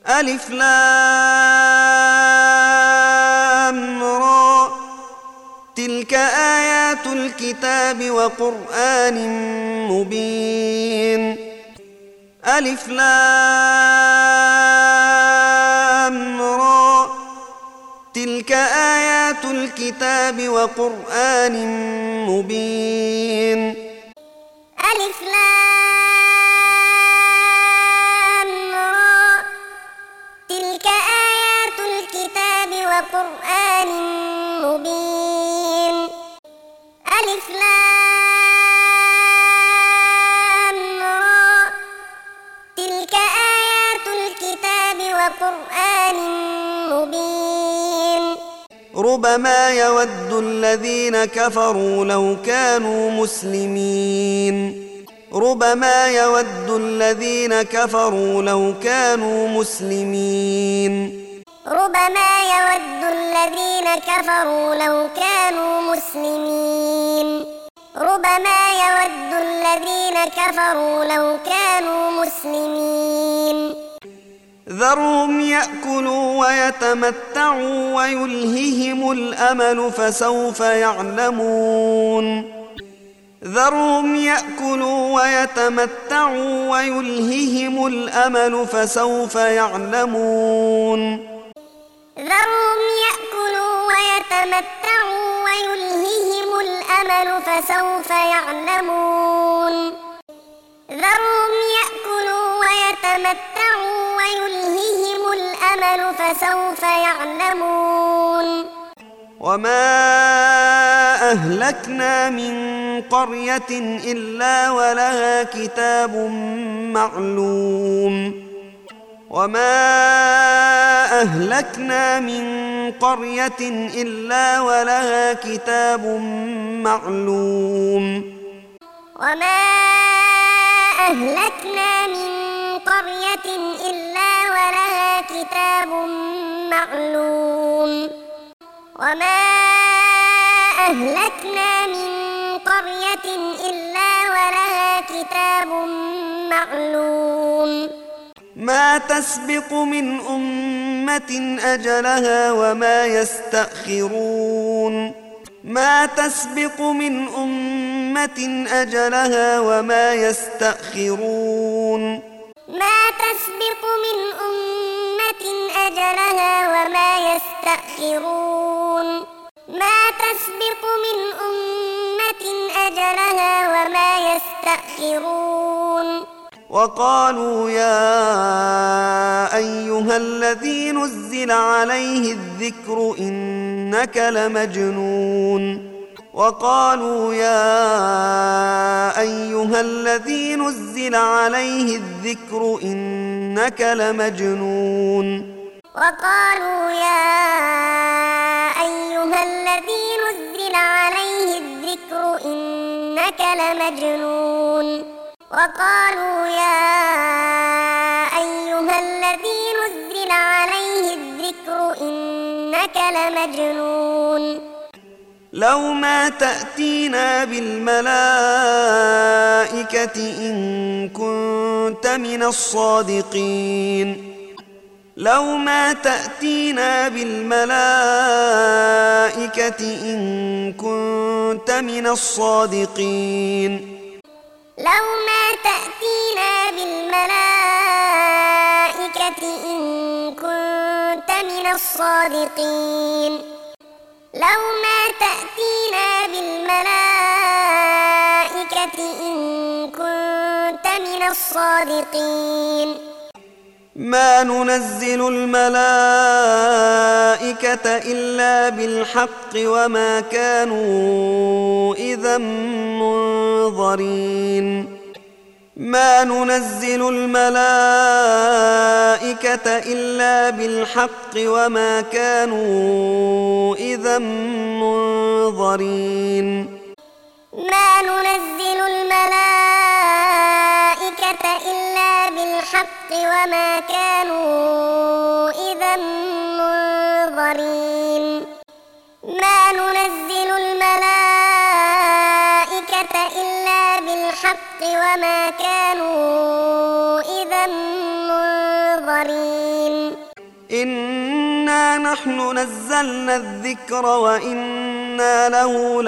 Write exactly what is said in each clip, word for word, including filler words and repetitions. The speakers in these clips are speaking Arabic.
ألف لام را تلك آيات الكتاب وقرآن مبين ألف لام را تلك آيات الكتاب وقرآن مبين ألف لام را تلك آيات الكتاب وقرآن مبين ألف لام را تلك آيات الكتاب وقرآن مبين ربما يود الذين كفروا لو كانوا مسلمين ربما يود الذين كفروا لو كانوا مسلمين ربما يود الذين كفروا لو كانوا مسلمين ربما يود الذين كفروا لو كانوا مسلمين ذرهم يأكلوا ويتمتعوا ويلههم الأمل فسوف يعلمون ذرهم يأكلوا ويتمتعوا ويلههم الأمل فسوف يعلمون ذرهم يأكلوا ويتمتعوا ويلههم الأمل فسوف يعلمون ذرهم يأكلوا ويتمتعوا ويلههم الأمل فسوف يعلمون وما أهلكنا من قرية إلا ولها كتاب معلوم وما أهلكنا من قرية إلا ولها كتاب معلوم وما أهلكنا من قرية إلا ولها كتاب معلوم وما أهلكنا من قرية إلا ولها كتاب معلوم ما تسبق من أمة أجلها وما يستأخرون ما تسبق من أمة أجلها وما يستأخرون ما تسبق من أمة أجلها وما يستأخرون ما تسبق من أمة أجلها وما يستأخرون وقالوا يا أيها الذي نزل عليه الذكر إنك لمجنون وقالوا يا أيها الذي نزل عليه الذكر إنك لمجنون وقالوا يا أيها الذي نزل عليه الذكر إنك لمجنون وقالوا يا أيها الذي نزل عليه الذكر إنك لمجنون لو ما تأتينا بالملائكة إن كنت من الصادقين لو ما تأتينا بالملائكة إن كنت من الصادقين لو ما تأتينا بالملائكة إن كنت من الصادقين لو ما تأتينا بالملائكة إن كنت من الصادقين ما ننزل الملائكة إلا بالحق وما كانوا إذا منظرين ما ننزل الملائكة إلا بالحق وما كانوا إذا منظرين ما ننزل الملائكة إلا بالحق وما كانوا إذا منظرين ما ننزل الملائكة إلا بالحق وما كانوا إذا منظرين إنا نحن نزلنا الذكر وإنا له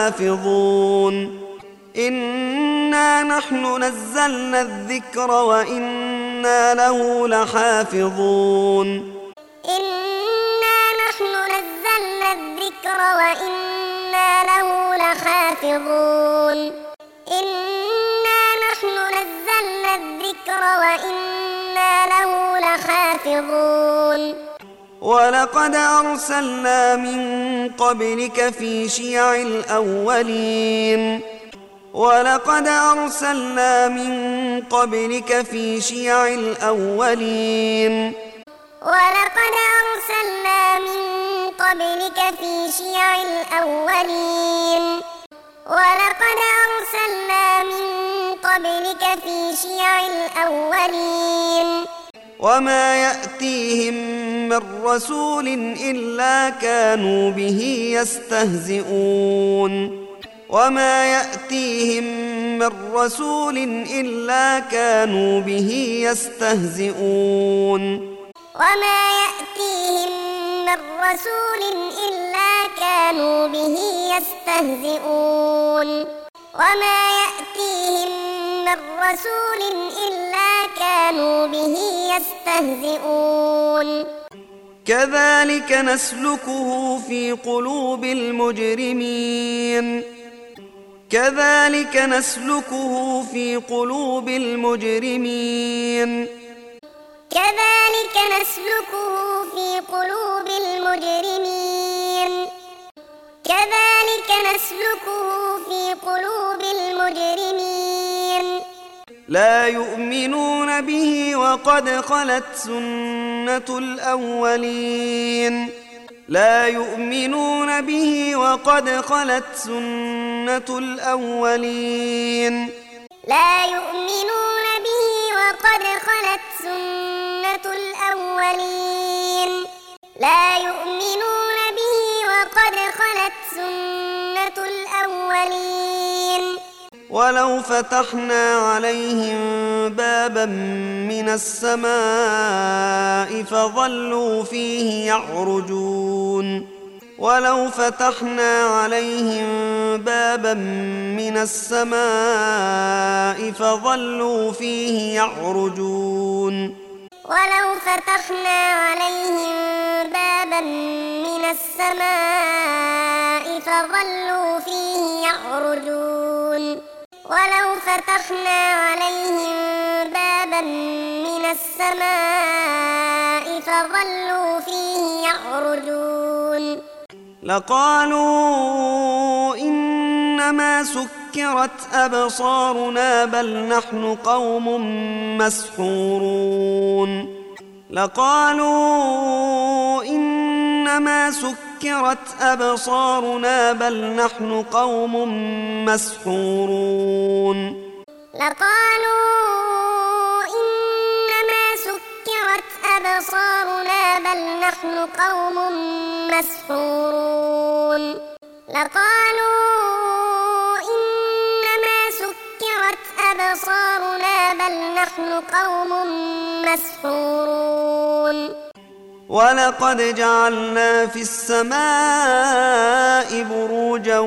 لحافظون إنا نحن نزلنا الذكر وإنا له لحافظون إنا نحن نزلنا الذكر وإنا له لحافظون إنا نحن نزلنا الذكر وإنا له لحافظون ولقد أرسلنا من قبلك في شيع الأولين ولقد أرسلنا من قبلك في شيع الأولين ولقد أرسلنا من قبلك في شيع الأولين ولقد أرسلنا من قبلك في شيع الأولين وما يأتيهم من رسول إلا كانوا به يستهزئون وما يأتيهم من رسول إلا كانوا به يستهزئون وما يأتيهم من رسول إلا كانوا به يستهزئون وما يأتيهم من رسول إلا كانوا به يستهزئون كذلك نسلكه في قلوب المجرمين كذلك نسلكه في قلوب المجرمين كذلك نسلكه في قلوب المجرمين كذلك نسلكه في قلوب المجرمين لا يؤمنون به وقد خلت سنة الأولين لا يؤمنون به وقد خلت سنة الأولين لا يؤمنون به وقد خلت سنة الأولين لا يؤمنون به وقد خلت سنة الأولين ولو فتحنا عليهم بابا من السماء فظلوا فيه يعرجون ولو فتحنا عليهم بابا من السماء فظلوا فيه يعرجون ولو فتحنا عليهم بابا من السماء فظلوا فيه يعرجون ولو فتحنا عليهم بابا من السماء فظلوا فيه يعرجون لقالوا إنما سكرت أبصارنا بل نحن قوم مسحورون لقالوا إنما سكرت أبصارنا بل نحن قوم مسحورون لقالوا إنما سكرت أبصارنا بل نحن قوم مسحورون لقالوا إنما سكرت أبصارنا بل نحن قوم مسحورون ولقد جعلنا في السماء بروجا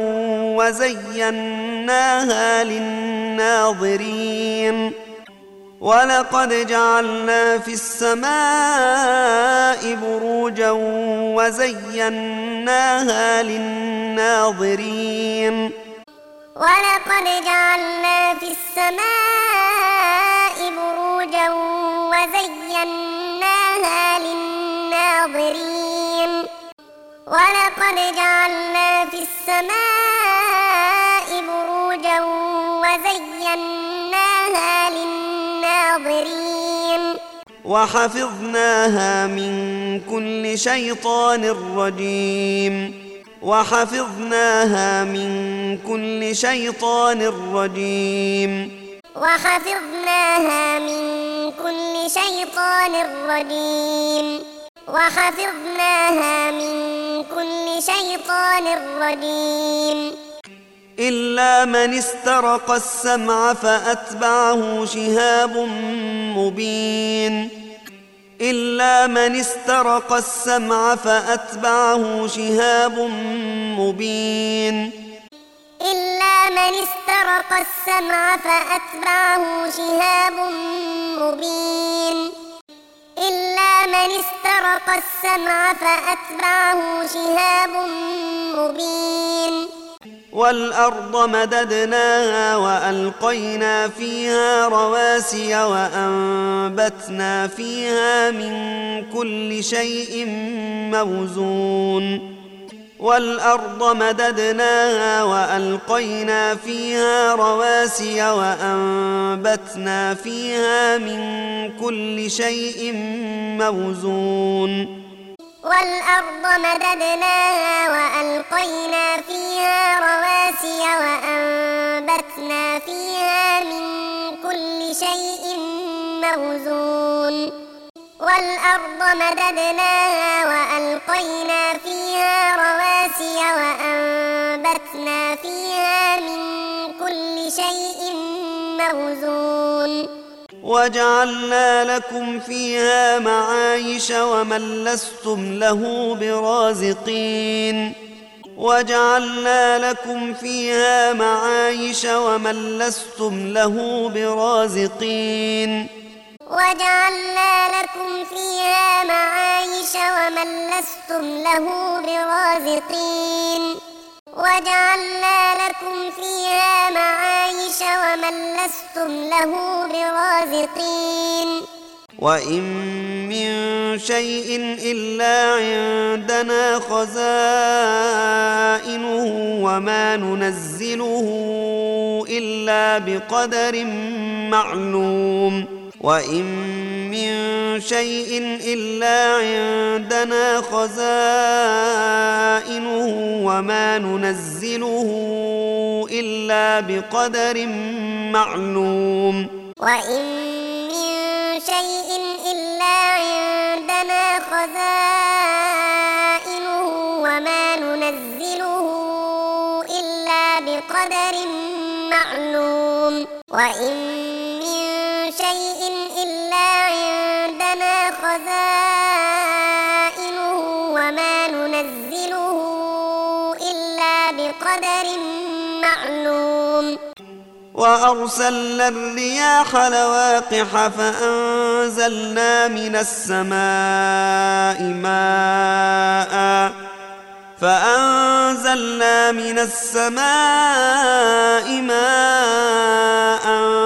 وزيناها للناظرين ولقد جعلنا في السماء بروجا وزيناها للناظرين ولقد جعلنا في السماء بروجا وزيناها للناظرين ولقد جعلنا في السماء بروجا وزيناها للناظرين وحفظناها من كل شيطان رجيم وحفظناها من كل شيطان رجيم وحفظناها من كل شيطان رجيم وحفظناها من كل شيطان رجيم إلا من استرق السمع فأتبعه شهاب مبين إلا من استرق السمع فأتبعه شهاب مبين إلا من استرق السمع فأتبعه شهاب مبين إلا من استرق السمع فأتبعه شهاب مبين والأرض مددناها وألقينا فيها رواسي وأنبتنا فيها من كل شيء موزون والأرض مددناها وألقينا فيها رواسي وأنبتنا فيها من كل شيء موزون والأرض مددناها وألقينا فيها رواسي وأنبتنا فيها من كل شيء موزون والأرض مددناها وألقينا فيها رواسي وأنبتنا فيها من كل شيء موزون وجعلنا لكم فيها معايش ومن لستم له برازقين وجعلنا لكم فيها معايش ومن لستم له برازقين وجعلنا لكم فيها معايش ومن لستم له برازقين وجعلنا لكم فيها معايش ومن لستم له برازقين وإن من شيء إلا عندنا خزائنه وما ننزله إلا بقدر معلوم وإن من شيء إلا عندنا خزائنه وما ننزله إلا بقدر معلوم وإن من شيء إلا عندنا خزائنه وما ننزله إلا بقدر معلوم وإن من شيء إلا عندنا خزائنه وما ننزله إلا بقدر معلوم وأرسلنا الرياح لواقح فأنزلنا من السماء ماء فأنزلنا من السماء ماء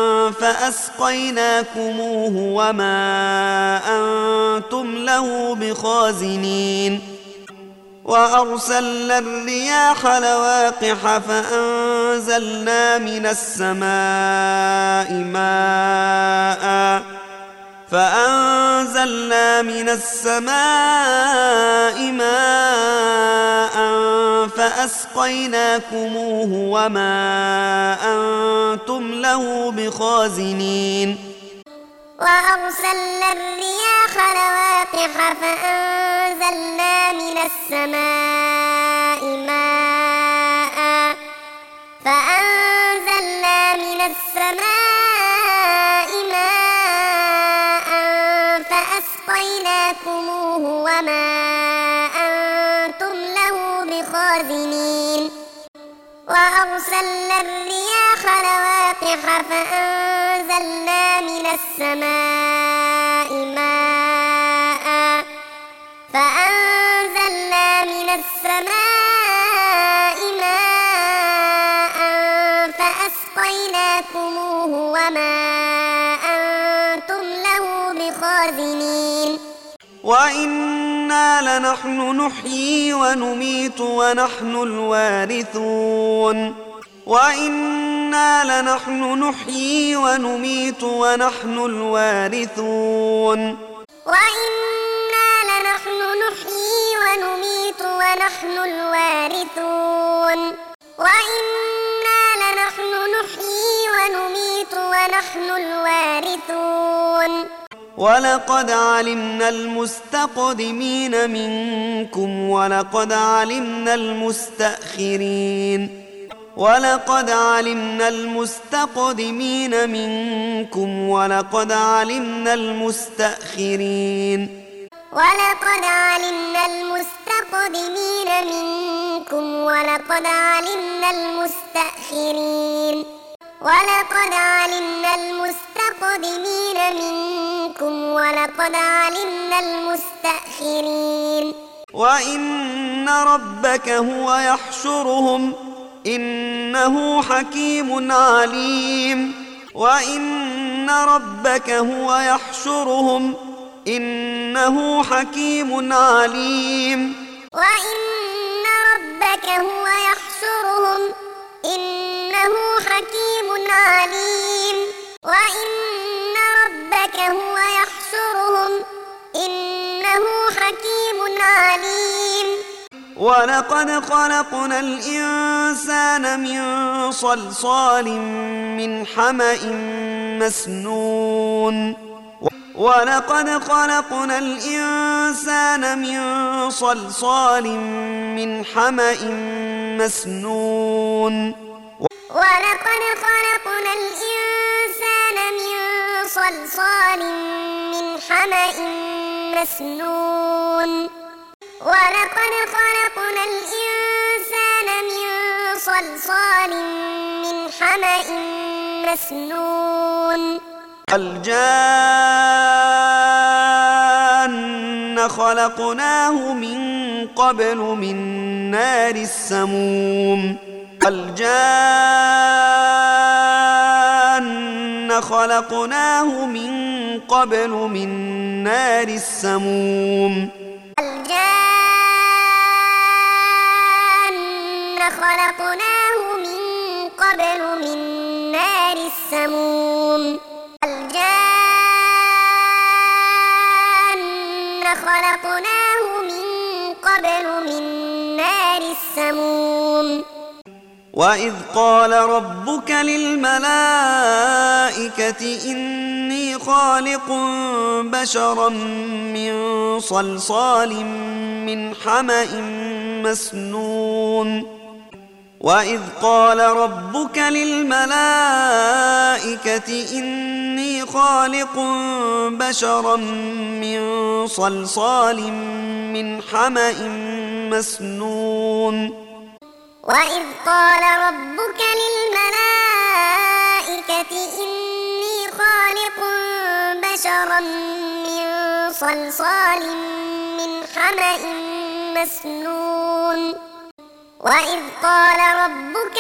فأسقيناكموه وما أنتم له بخازنين وأرسلنا الرياح لواقح فأنزلنا من السماء ماء فأنزلنا من السماء ماء فأسقيناكموه وما أنتم له بخازنين وأرسلنا الرياح لواقح فأنزلنا من السماء ماء فأنزلنا من السماء ماء فأسقيناكموه وما أنتم له بخازنين وأرسلنا الرياح لواقح فأنزلنا من السماء ماء فأنزلنا من السماء ماء فأسقيناكموه وما أنتم له بخازنين وإنا لنحن نحيي ونميت ونحن الوارثون وإنا لنحن نحيي ونميت ونحن الوارثون وإنا لنحن نحيي ونميت ونحن الوارثون وإنا لنحن نحيي ونميت ونحن الوارثون ولقد علمنا المستقدمين منكم ولقد علمنا المستأخرين ولقد علمنا المستقدمين منكم ولقد علمنا المستأخرين ولقد علمنا المستقدمين منكم ولقد علمنا المستأخرين ولقد علمنا المستقدمين منكم ولقد علمنا المستأخرين وإن ربك هو يحشرهم إنه حكيم عليم وإن ربك هو يحشرهم إنه حكيم عليم وإن ربك هو يحشرهم إنه حكيم عليم وإن ربك هو يحشرهم إنه حكيم عليم ولقد خلقنا الإنسان من صلصال من حمأ مسنون ولقد خلقنا الإنسان من صلصال من حمأ مسنون ولقد خلقنا الإنسان من صلصال من حمأ مسنون ولقد خلقنا الإنسان من صلصال من حمأ مسنون الجان خلقناه من قبل من نار السموم الجان خلقناه من قبل من نار السموم الجان خلقناه من قبل من نار السموم الجان خلقناه من قبل من نار السموم وإذ قال ربك للملائكة إني خالق بشرا من صلصال من حمأ مسنون وإذ قال ربك للملائكة إني خالق بشرا من صلصال من حمأ مسنون وإذ قال ربك للملائكة إني خالق بشرا من صلصال من حمأ مسنون وإذ قال ربك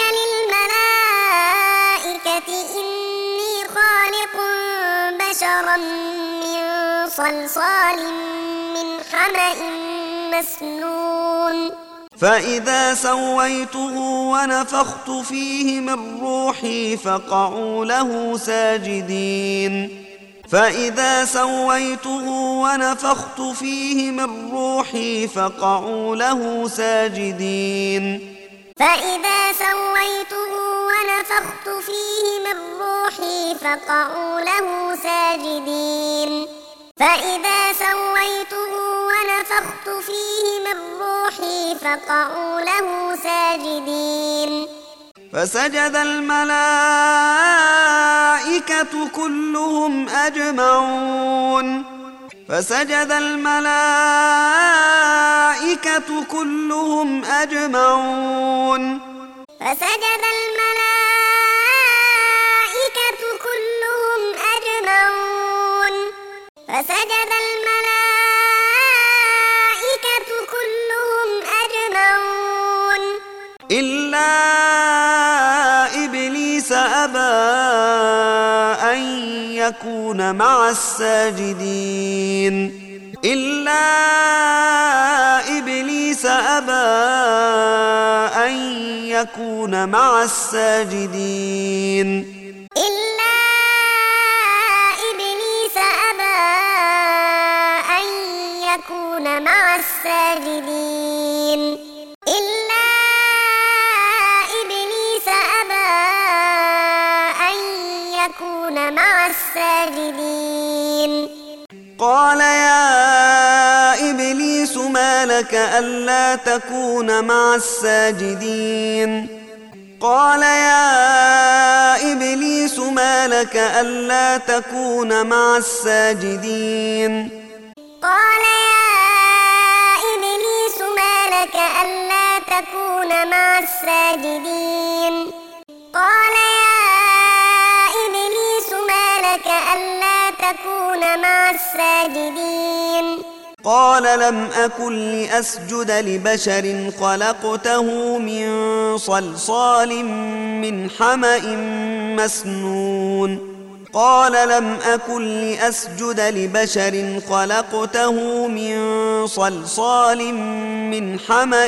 للملائكة إني خالق بشرا من صلصال من حمأ مسنون فإذا سويته ونفخت فيه من روحي فقعوا له ساجدين فإذا سويته ونفخت فيه من روحي فقعوا له ساجدين فإذا سويته ونفخت فيه من روحي فقعوا له ساجدين فإذا سويته ونفخت فيه من روحي فقعوا له ساجدين فسجد الملائكة كلهم أجمعون فسجد الملائكة كلهم أجمعون فسجد الملائكة كلهم أجمعون فسجد الملائكة كلهم أجمعون إلا إبليس أبى أن يكون مع الساجدين إلا إبليس أبى أن يكون مع الساجدين إلا إبليس أبى أن يكون مع الساجدين إلا إبليس أبى أن يكون مع الساجدين قال يا إبليس ما لك ألا تكون مع الساجدين قال يا إبليس ما لك ألا تكون مع الساجدين قال يا إبليس ما لك ألا تكون مع الساجدين قال يا إبليس ما لك ألا تكون مع الساجدين قال لم أكن لأسجد لبشر خلقته من صلصال من حمأ مسنون قال لم أكن لأسجد لبشر خلقته من صلصال من حمأ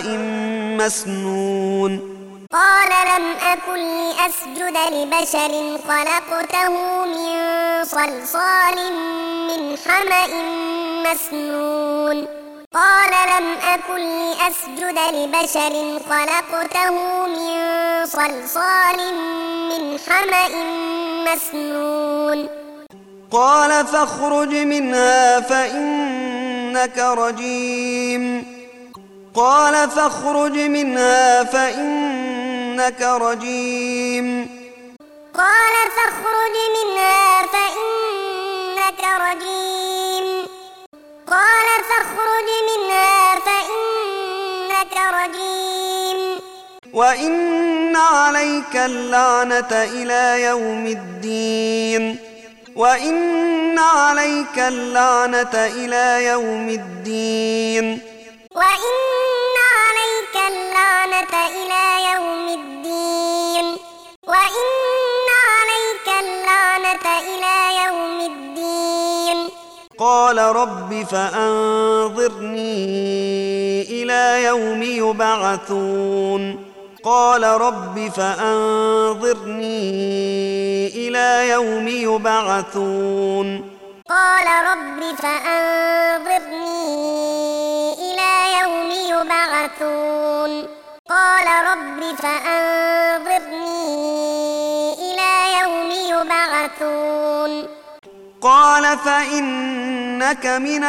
مسنون قال لم أكن لأسجد لبشر خلقته من صلصال من حمأ مسنون قال لم أكن لأسجد لبشر خلقته من صلصال من حمأ مسنون قال فاخرج منها فإنك رجيم قال فاخرج منها فإنك رجيم قال فاخرج منها فإنك رجيم قال فاخرج منها فإنك رجيم وإن عليك اللعنة إلى يوم الدين وإن عليك اللعنة إلى يوم الدين وإن عليك اللعنة إلى يوم الدين وإن عليك اللعنة إلى يوم الدين قال رب فأنظرني إلى يوم يبعثون قال رب فأنظرني إلى يوم يبعثون قال رب فأنظرني إلى يوم يبعثون قال رب فأنظرني إلى يوم يبعثون قال فإنك من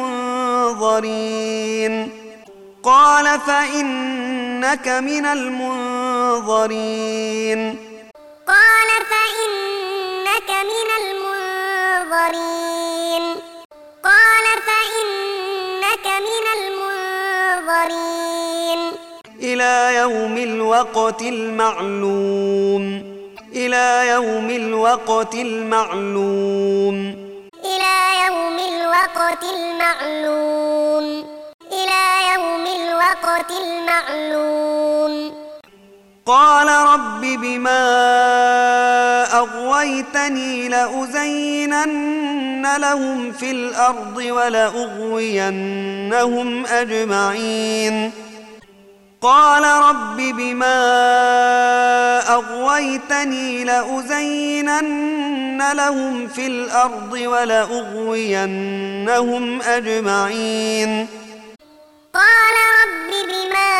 المنظرين قال فإنك من المنظرين قال فإنك من المنظرين قال فإنك من المنظرين إلى يوم الوقت المعلوم إلى يوم الوقت المعلوم إلى يوم الوقت المعلوم إلى يوم الوقت المعلوم قال رب بما أغويتني لأزينن لهم في الأرض ولأغوينهم أجمعين قال رب بما أغويتني لأزينن لهم في الأرض ولأغوينهم أجمعين قال رب بما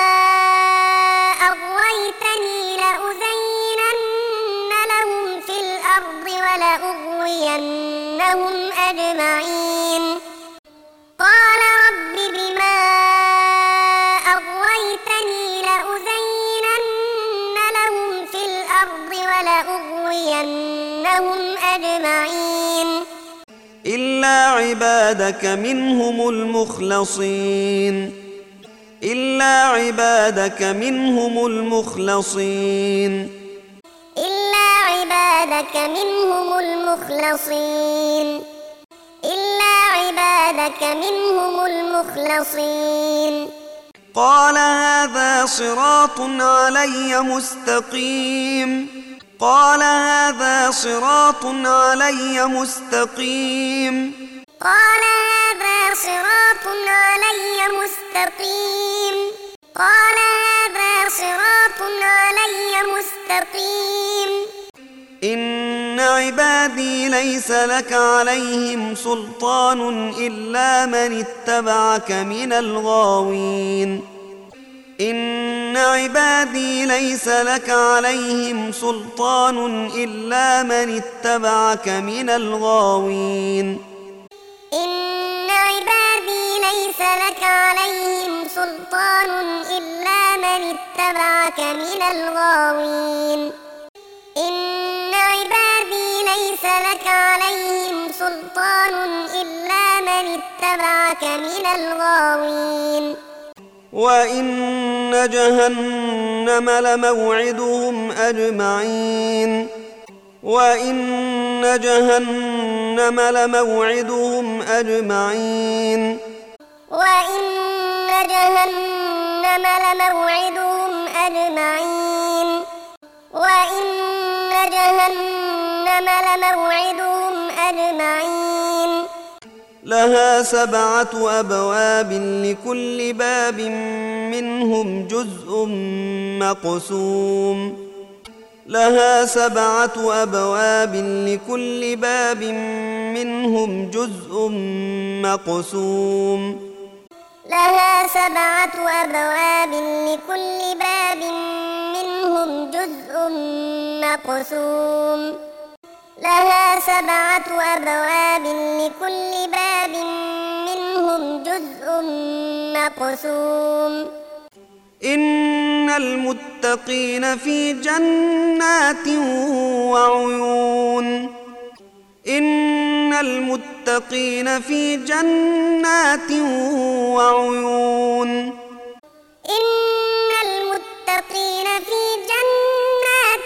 أغويتني لأزينن لهم في الأرض ولأغوينهم أجمعين قال رب بما أغويتني لأزينن لهم في الأرض ولأغوينهم أجمعين إلا عبادك منهم المخلصين إلا عبادك منهم المخلصين إلا عبادك منهم المخلصين إلا عبادك منهم المخلصين قال هذا صراط علي مستقيم قال هذا صراط علي مستقيم قال هذا صراط علي مستقيم قال هذا صراط علي مستقيم إن عبادي ليس لك عليهم سلطان إلا من اتبعك من الغاوين إن عبادي ليس لك عليهم سلطان إلا من اتبعك من الغاوين إن عبادي ليس لك عليهم سلطان إلا من اتبعك من الغاوين إن عبادي ليس لك عليهم سلطان إلا من اتبعك من الغاوين وإن جهنم لموعدهم أجمعين وإن جهنم لموعدهم أجمعين وإن جهنم لموعدهم أجمعين وإن جهنم لموعدهم أجمعين لها سبعة أبواب لكل باب منهم جزء مقسوم لها سبعة أبواب لكل باب منهم جزء مقسوم لها سبعة أبواب لكل باب منهم جزء مقسوم لها سبعة أبواب لكل باب منهم جزء مقسوم إن المتقين في جنات وعيون إن المتقين في جنات وعيون إن المتقين في جنات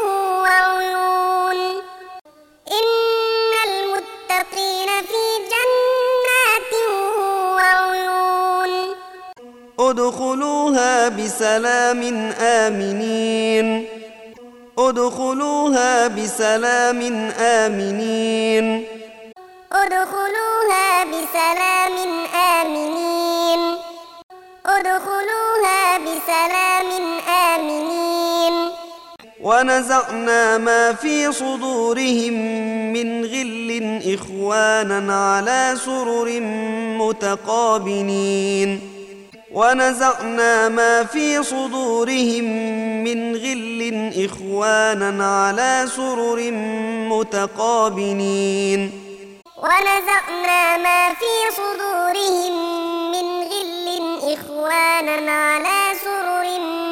وعيون إن المتقين في جنات وعيون ادخلوها بسلام آمنين ادخلوها بسلام آمنين ادخلوها بسلام آمنين ادخلوها بسلام آمنين ونزعنا ما في صدورهم من غل إخوانا على سرر متقابلين ونزعنا ما في صدورهم من غل إخوانا على سرر متقابلين ونزعنا ما في صدورهم من غل إخوانا على سرر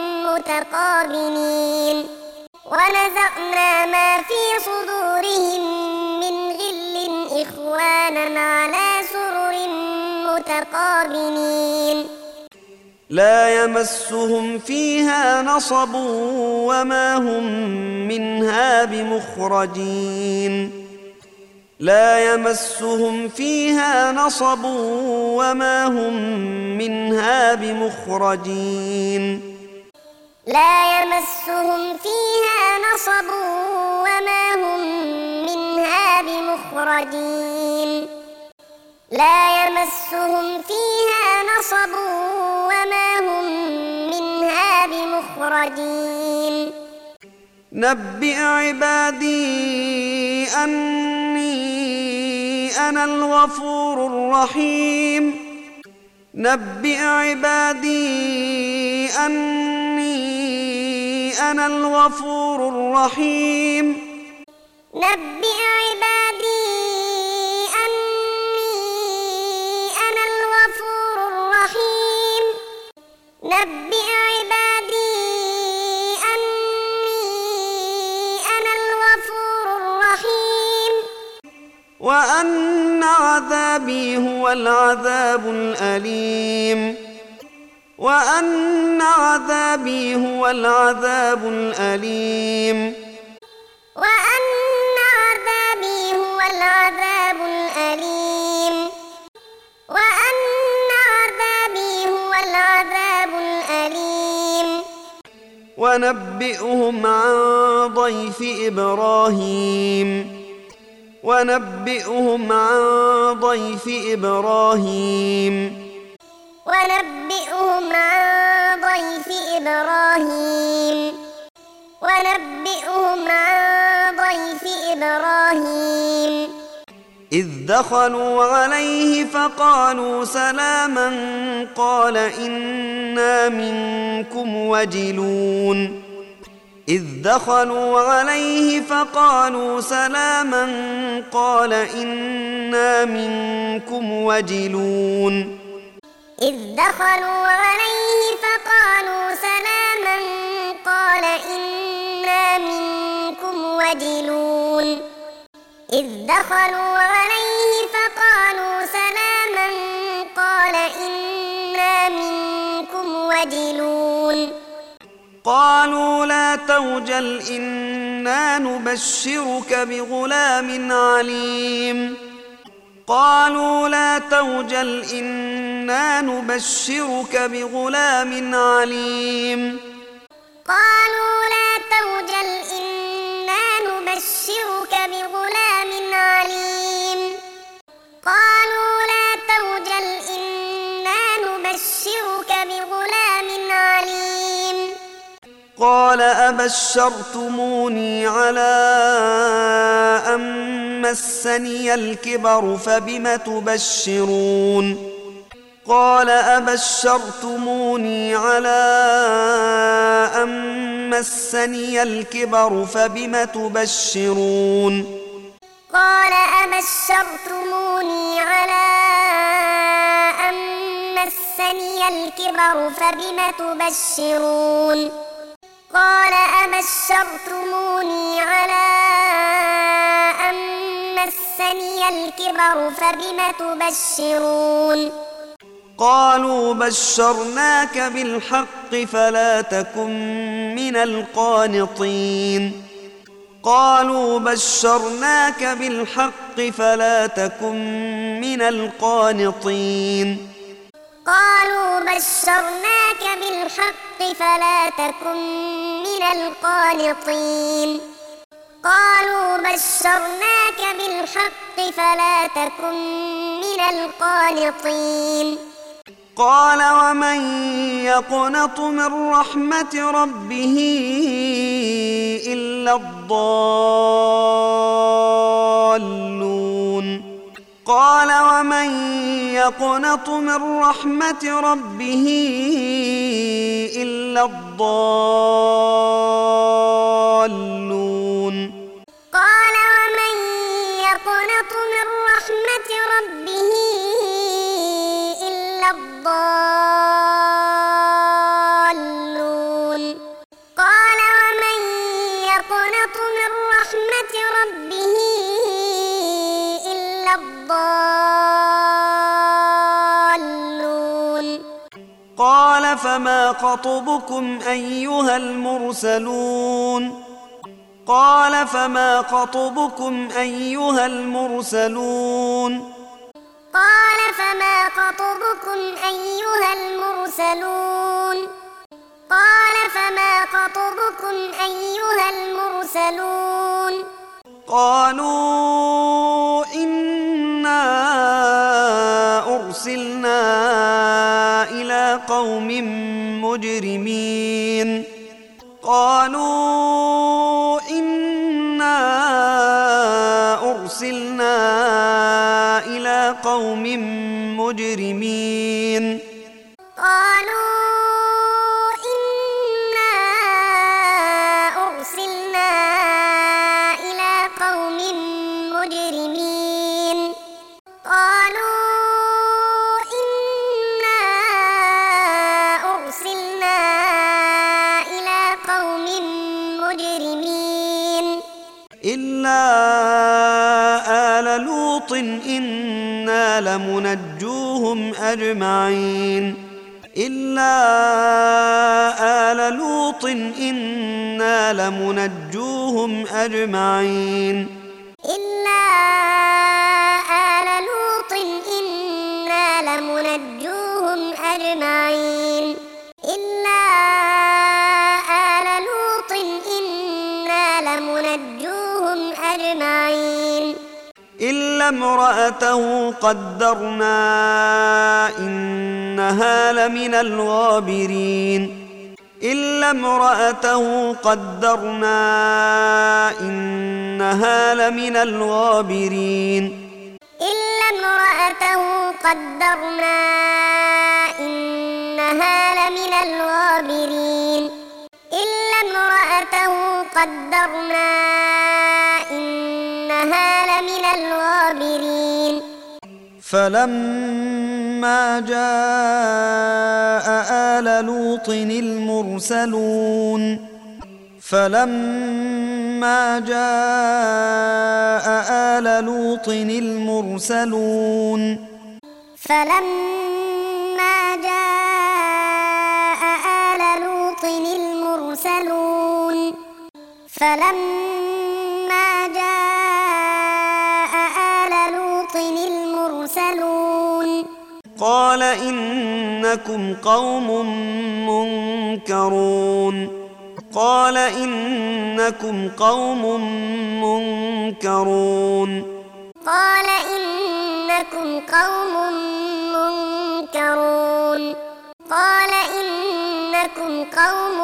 متقابلين ونزعنا ما في صدورهم من غل إخوانا على سرر متقابلين لا يمسهم فيها نصب وما هم منها بمخرجين لا يمسهم فيها نصب وما هم منها بمخرجين لا يمسهم فيها نصب وما هم منها بمخرجين لا يمسهم فيها نصب وما هم منها بمخرجين نبئ عبادي أني أنا الغفور الرحيم نبئ عبادي أني أنا الغفور الرحيم نبئ عبادي أني أنا الغفور الرحيم نبئ عبادي أني أنا الغفور الرحيم وأن عذابي هو العذاب الأليم وأن عذابي هو العذاب الأليم وأن عذابي هو العذاب الأليم وأن عذابي هو العذاب الأليم ونبئهم عن ضيف إبراهيم ونبئهم عن ضيف إبراهيم ونبئهم عن ضيف إبراهيم ونبئهم عن ضيف إبراهيم إذ دخلوا عليه فقالوا سلاما قال إنا منكم وجلون إذ دخلوا عليه فقالوا سلاما قال إنا منكم وجلون إذ دخلوا عليه فقالوا سلاما وجلون إذ دخلوا عليه فقالوا سلاما قال إنا منكم وجلون قالوا لا توجل إنا نبشرك بغلام عليم قالوا لا توجل إنا نبشرك بغلام عليم قالوا لا توجل إنا نبشرك بغلام عليم قالوا لا توجل إنا نبشرك بغلام عليم قال أبشرتموني على أن مسني الكبر فبم تبشرون قال أبشرتموني على أن مسني الكبر فبم تبشرون قال أبشرتموني على أن مسني الكبر فبم تبشرون قال أبشرتموني على أن مسني الكبر فبم تبشرون قالوا بشرناك بالحق فلا تكن من القانطين قالوا بشرناك بالحق فلا تكن من القانطين قالوا بشرناك بالحق فلا تكن من القانطين قالوا بشرناك بالحق فلا تكن من القانطين قال ومن يقنط من رحمة ربه إلا الضالون قال ومن يقنط من رحمة ربه إلا الضالون قال ومن يقنط من رحمة ربه إلا الضالون قال ومن يقنط من رحمة ربه إلا الضالون قال فما خطبكم أيها المرسلون قال فما خطبكم أيها المرسلون قال فما خطبكم أيها المرسلون قال فما خطبكم أيها المرسلون قالوا إنا أرسلنا إلى قوم مجرمين قالوا إنا أرسلنا إلى قوم مجرمين قالوا إنا أرسلنا إلى قوم مجرمين قالوا إنا أرسلنا إلى قوم مجرمين إلا آل لوط إنا لمنجوهم أجمعين إلا آل لوط إنا لمنجوهم أجمعين إلا آل لوط إنا لمنجوهم أجمعين إلا آل لوط إنا لمنجوهم أجمعين إلا امرأته قدرنا إنها لمن الغابرين إلا امرأته قدرنا إنها لمن الغابرين إلا امرأته قدرنا إنها لمن الغابرين إلا امرأته قدرنا إنها لمن الغابرين فلما جاء آل لوط المرسلون فلما فلما جاء آل لوط المرسلون فلما جاء آل لوط المرسلون فلما جاء آل لوط المرسلون قال إنكم قوم منكرون قال إنكم قوم منكرون قال إنكم قوم منكرون قال إنكم قوم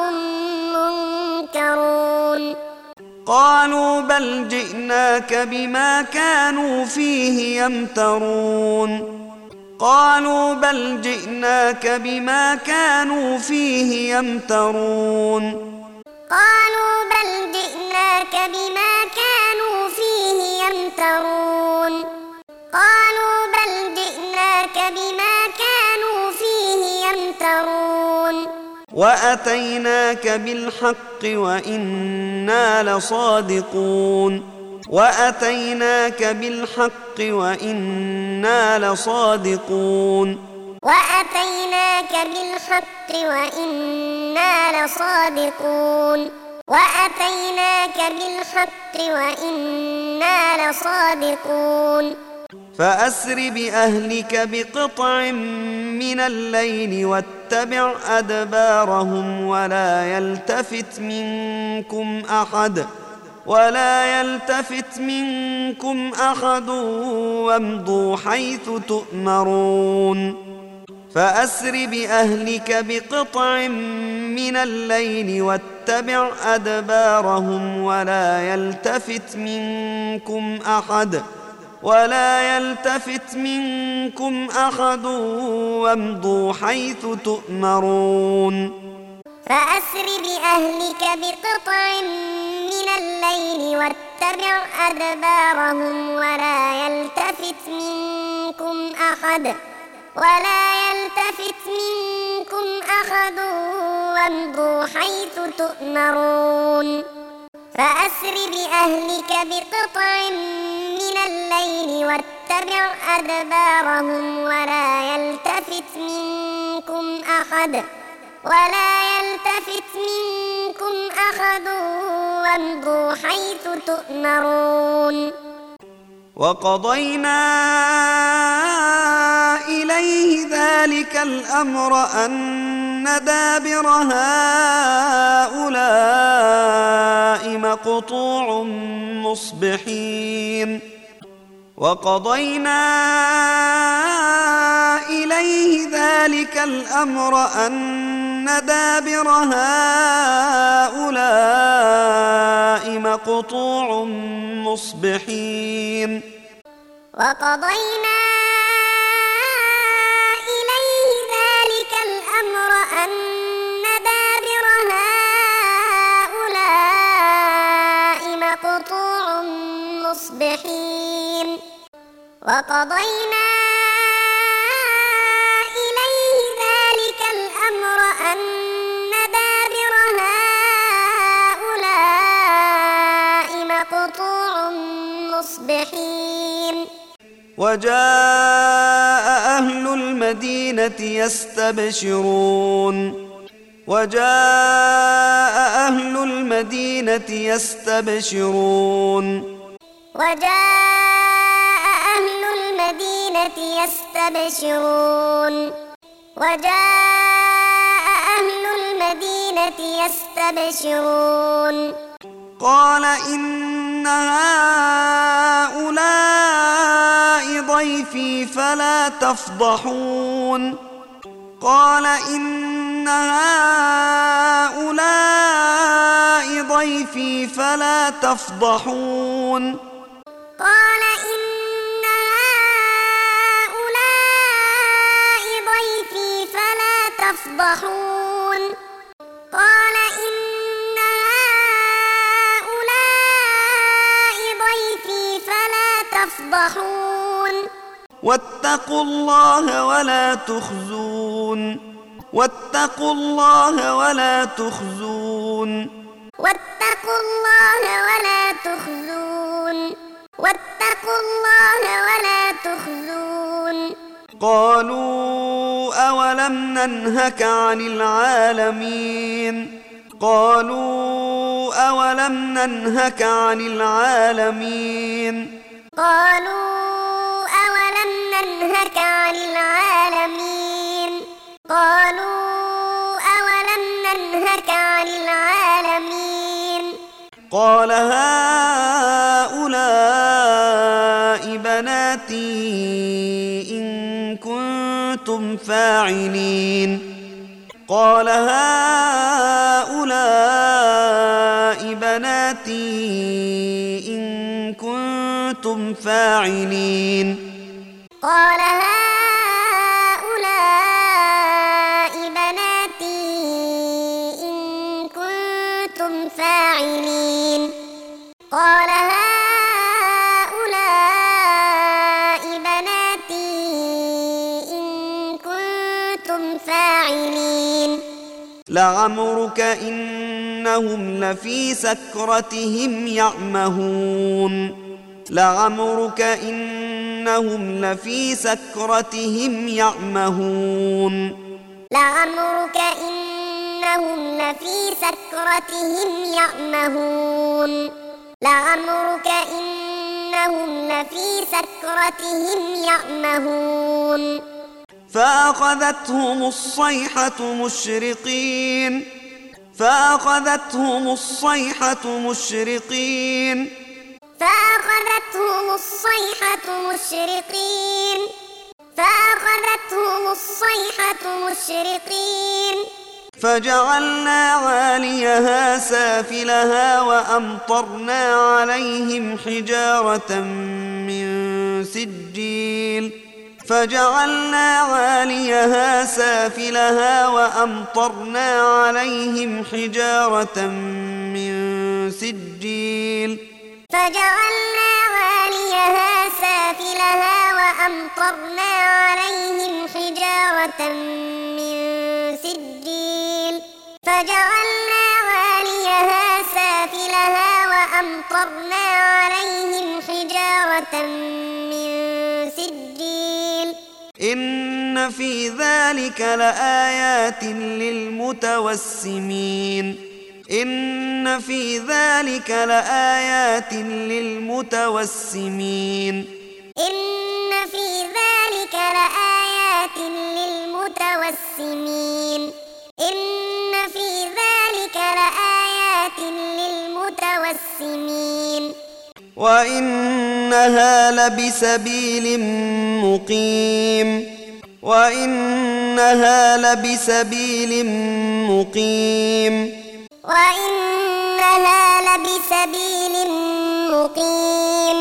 منكرون قالوا بل جئناك بما كانوا فيه يمترون قالوا بل جئناك بما كانوا فيه يمترون قالوا بل جئناك بما كانوا فيه يمترون قالوا بل جئناك بما كانوا فيه يمترون وأتيناك بالحق وإنا لصادقون وأتيناك بالحق وإنا لصادقون وأتيناك بالحق وإنا لصادقون وأتيناك بالحق وإنا لصادقون فأسر بأهلك بقطع من الليل واتبع أدبارهم ولا يلتفت منكم أحد ولا يلتفت منكم أحد وامضوا حيث تؤمرون فأسر بأهلك بقطع من الليل واتبع أدبارهم ولا يلتفت منكم أحد ولا يلتفت منكم أحد وامضوا حيث تؤمرون فأسر بأهلك بقطع من الليل واتبع أدبارهم ولا يلتفت منكم أحد ولا يلتفت منكم أحد وامضوا حيث تؤمرون فأسر بأهلك بقطع من الليل واتبع أدبارهم ولا يلتفت منكم أحد ولا يلتفت منكم أحد وامضوا حيث تؤمرون وقضينا إليه ذلك الأمر أن دابر هؤلاء مقطوع مصبحين وقضينا إليه ذلك الأمر أن دابر هؤلاء مقطوع مصبحين وقضينا إليه ذلك الأمر أن دابر هؤلاء مقطوع مصبحين وقضينا إليه ذلك الأمر أن دابر هؤلاء مقطوع مصبحين وجاء أهل المدينة يستبشرون وجاء أهل المدينة يستبشرون وجاء أهل المدينة يستبشرون وجاء أهل المدينة يستبشرون قال إن هؤلاء ضيفي فلا تفضحون قال إن هؤلاء ضيفي فلا تفضحون قال إن هؤلاء ضيفي فلا تفضحون قال إن هؤلاء ضيفي فلا تفضحون واتقوا الله ولا تخزون واتقوا الله ولا تخزون واتقوا واتقوا الله ولا تخزون واتقوا الله ولا تخزون قالوا أولم ننهك عن العالمين قالوا أولم ننهك عن العالمين قالوا أولم ننهك عن العالمين قالوا أولم ننهك عن العالمين قال هؤلاء بناتي إن كنتم فاعلين قال هؤلاء بناتي إن كنتم فاعلين قال هؤلاء بناتي إن كنتم فاعلين قال هؤلاء بناتي إن كنتم فاعلين لعمرك إنهم لفي سكرتهم يعمهون لعمرك إنهم لفي سكرتهم يعمهون لعمرك إنهم لفي سكرتهم يعمهون لعمرك إنهم لفي سكرتهم يعمهون فأخذتهم الصيحة مشرقين فأخذتهم الصيحة مشرقين فأخذتهم الصيحة مشرقين فأخذتهم الصيحة مشرقين فجعلنا عاليها سافلها وأمطرنا عليهم حجارة من سجيل فجعلنا عاليها سافلها وأمطرنا عليهم حجارة من سجيل فجعلنا عاليها سافلها وأمطرنا عليهم حجارة من سجيل فجعلنا عاليها سافلها وأمطرنا عليهم حجارة من سجيل إن في ذلك لآيات للمتوسمين إن في ذلك لآيات للمتوسمين إن في ذلك لآيات للمتوسمين إن في ذلك لآيات للمتوسمين وإنها لبسبيل مقيم وإنها لبسبيل مقيم وإنها لبسبيل مقيم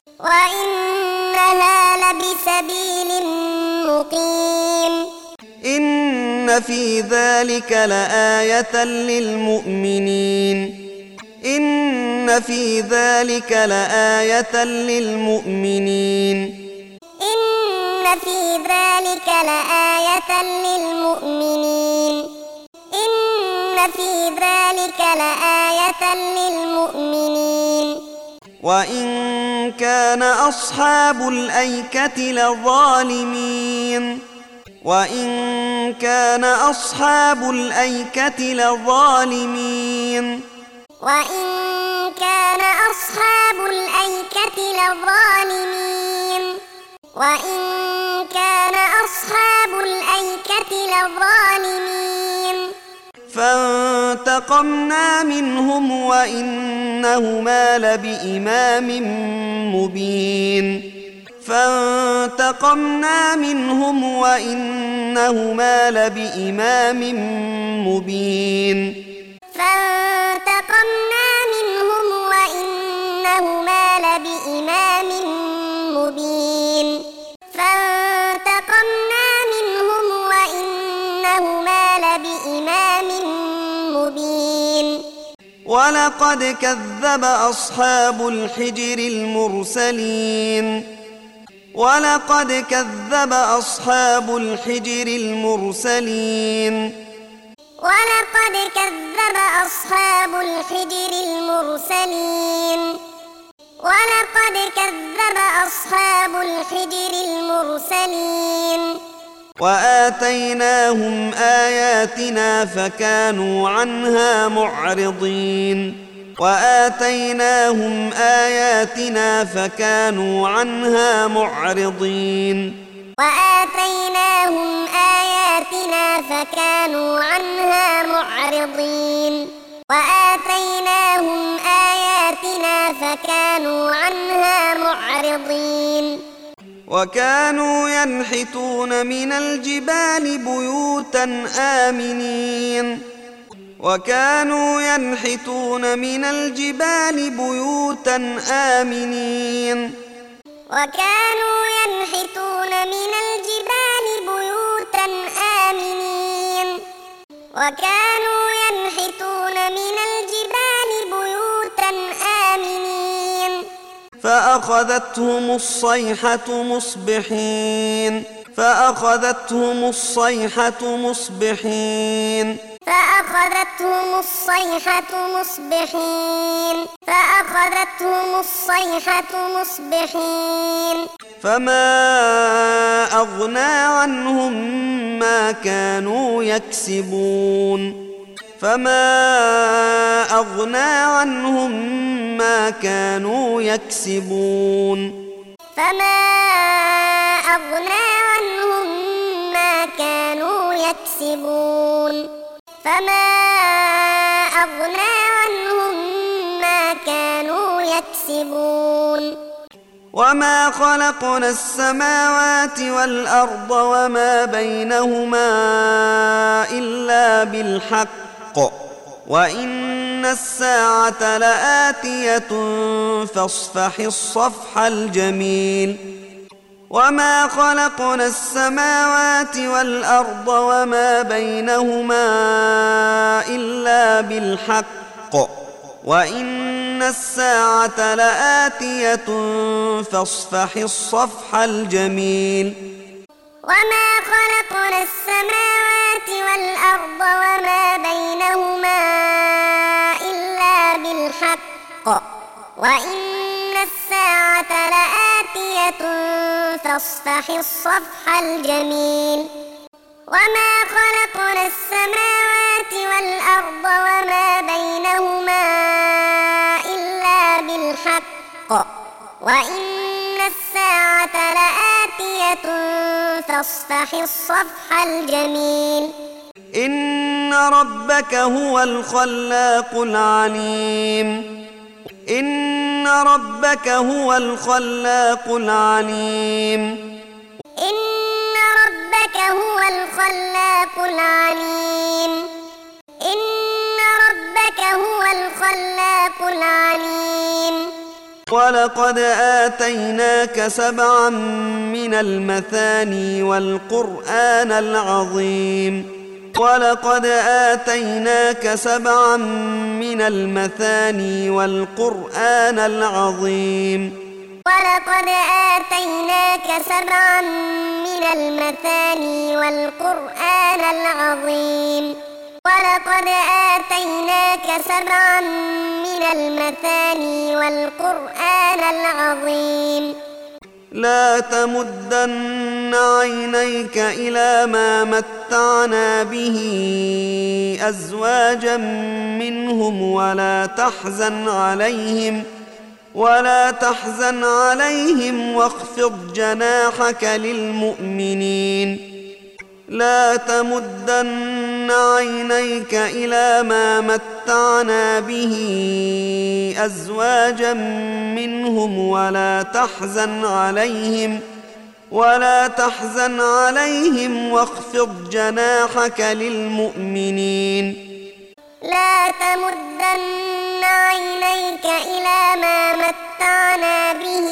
وإنها لبسبيل مقيم إن في ذلك لآية للمؤمنين إن في ذلك لآية للمؤمنين إن في ذلك لآية للمؤمنين إن في ذلك لآية للمؤمنين وإن كان أصحاب الأيكة لظالمين وإن كان أصحاب الأيكة لظالمين وإن كان أصحاب الأيكة لظالمين وإن كان أصحاب الأيكة لظالمين فانتقمنا منهم وإنهما لبإمام مبين فانتقمنا منهم وإنهما لبإمام مبين فانتقمنا منهم وإنهما لبإمام مبين فانتقمنا منهم وإنهما لبإمام مبين ولقد كذب أصحاب الحجر المرسلين ولقد كذب أصحاب الحجر المرسلين ولقد كذب أصحاب الحجر المرسلين ولقد كذب أصحاب الحجر المرسلين وآتيناهم آياتنا فكانوا عنها معرضين وآتيناهم آياتنا فكانوا عنها معرضين وآتيناهم آياتنا فكانوا عنها معرضين وآتيناهم آياتنا فكانوا عنها معرضين وكانوا ينحتون من الجبال بيوتا آمنين وكانوا ينحتون من الجبال بيوتا آمنين وكانوا ينحتون من الجبال بيوتا آمنين وكانوا ينحتون من الجبال بيوتا آمنين فأخذتهم الصيحة مصبحين فأخذتهم الصيحة مصبحين فأخذتهم الصيحة مصبحين فأخذتهم الصيحة مصبحين فما أغنى عنهم ما كانوا يكسبون فما أغنى عنهم ما كانوا يكسبون فما أغنى عنهم ما كانوا يكسبون فما أغنى عنهم ما كانوا يكسبون وما خلقنا السماوات والأرض وما بينهما إلا بالحق وإن الساعة لآتية فاصفح الصفح الجميل وما خلقنا السماوات والأرض وما بينهما إلا بالحق وإن الساعة لآتية فاصفح الصفح الجميل وما خلقنا السماوات والأرض وما بينهما إلا بالحق وإن الساعة لآتية فاصفح الصفح الجميل وما خلقنا السماوات والأرض وما بينهما إلا بالحق وإن الساعة لآتية فاصفح الصفح الجميل إن ربك هو الخلاق العليم إن ربك هو الخلاق العليم إن ربك هو الخلاق العليم إن ربك هو الخلاق العليم ولقد آتيناك سبعا من المثاني والقرآن العظيم ولقد آتيناك سبعا من المثاني والقرآن العظيم ولقد آتيناك سبعا من المثاني والقرآن العظيم ولقد آتيناك سبعا من المثاني والقرآن العظيم لا تمدن عينيك إلى ما متعنا به أزواجا منهم ولا تحزن عليهم ولا تحزن عليهم واخفض جناحك للمؤمنين لا تمدن عينيك إلى ما متعنا به أزواجا منهم ولا تحزن عليهم ولا تحزن عليهم واخفض جناحك للمؤمنين لا تمدن عينيك إلى ما متعنا به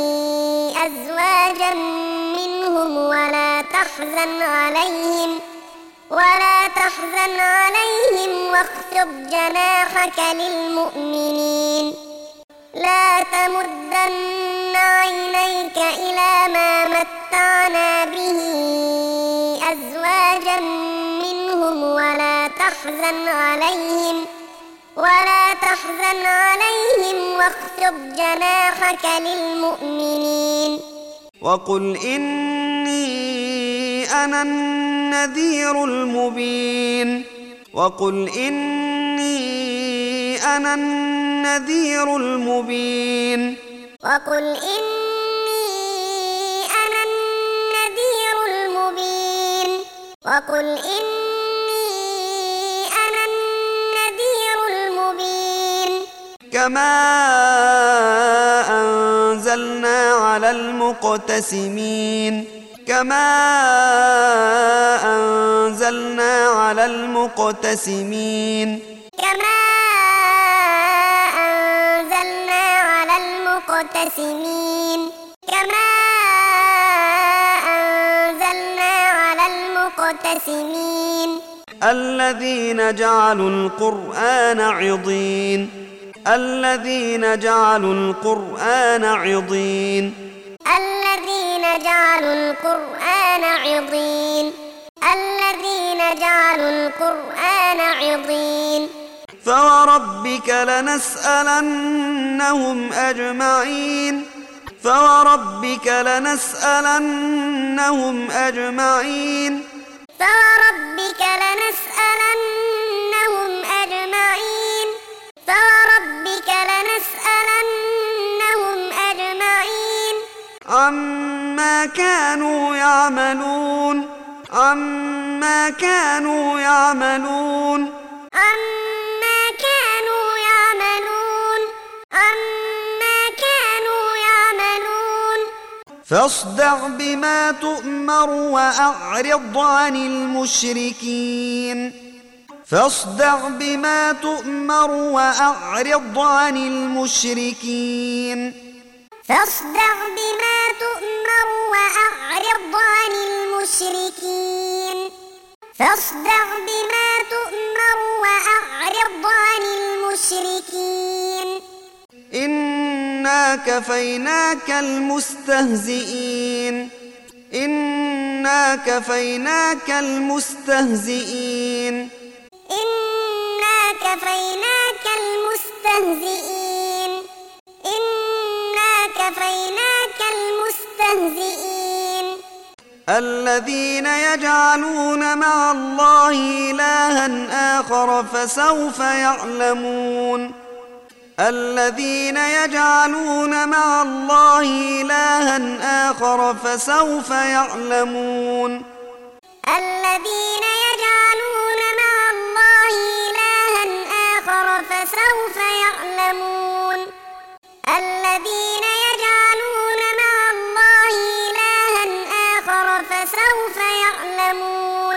أزواجا منهم ولا تحزن عليهم ولا تحزن عليهم واخفض جناحك للمؤمنين لا تمدن عينيك إلى ما متعنا به أزواجا منهم ولا تحزن تحزن عليهم ولا تحزن عليهم واخفض جناحك للمؤمنين وقل إني أنا النذير المبين وقل إني أنا النذير المبين وقل إني أنا النذير المبين وقل إني أنا النذير المبين كما أنزلنا على المقتسمين كما أنزلنا على المقتسمين كما أنزلنا على المقتسمين كما أنزلنا على المقتسمين الذين جعلوا القرآن عضين الذين جعلوا القرآن عضين الذين جعلوا القرآن عضين الذين جعلوا القرآن عضين فوربك لنسألنهم أجمعين فوربك لنسألنهم أجمعين فوربك لنسألنهم أجمعين فوربك لنسألنهم أجمعين عما كانوا يعملون عما كانوا يعملون عما كانوا يعملون عما كانوا يعملون فاصدع بما تؤمر وأعرض عن المشركين فاصدع بما تؤمر وأعرض عن المشركين فاصدع بما تؤمر وأعرض عن المشركين فاصدع بما تؤمر وأعرض عن المشركين إنا كفيناك المستهزئين إنا كفيناك المستهزئين إنا كفيناك المستهزئين إنا كفيناك المستهزئين الذين يجعلون مع الله إلها آخر فسوف يعلمون الذين يجعلون مع الله إلها آخر فسوف يعلمون الذين يجعلون مع الله إلها آخر فسوف يعلمون الذين يجعلون مع الله إلها آخر فسوف يعلمون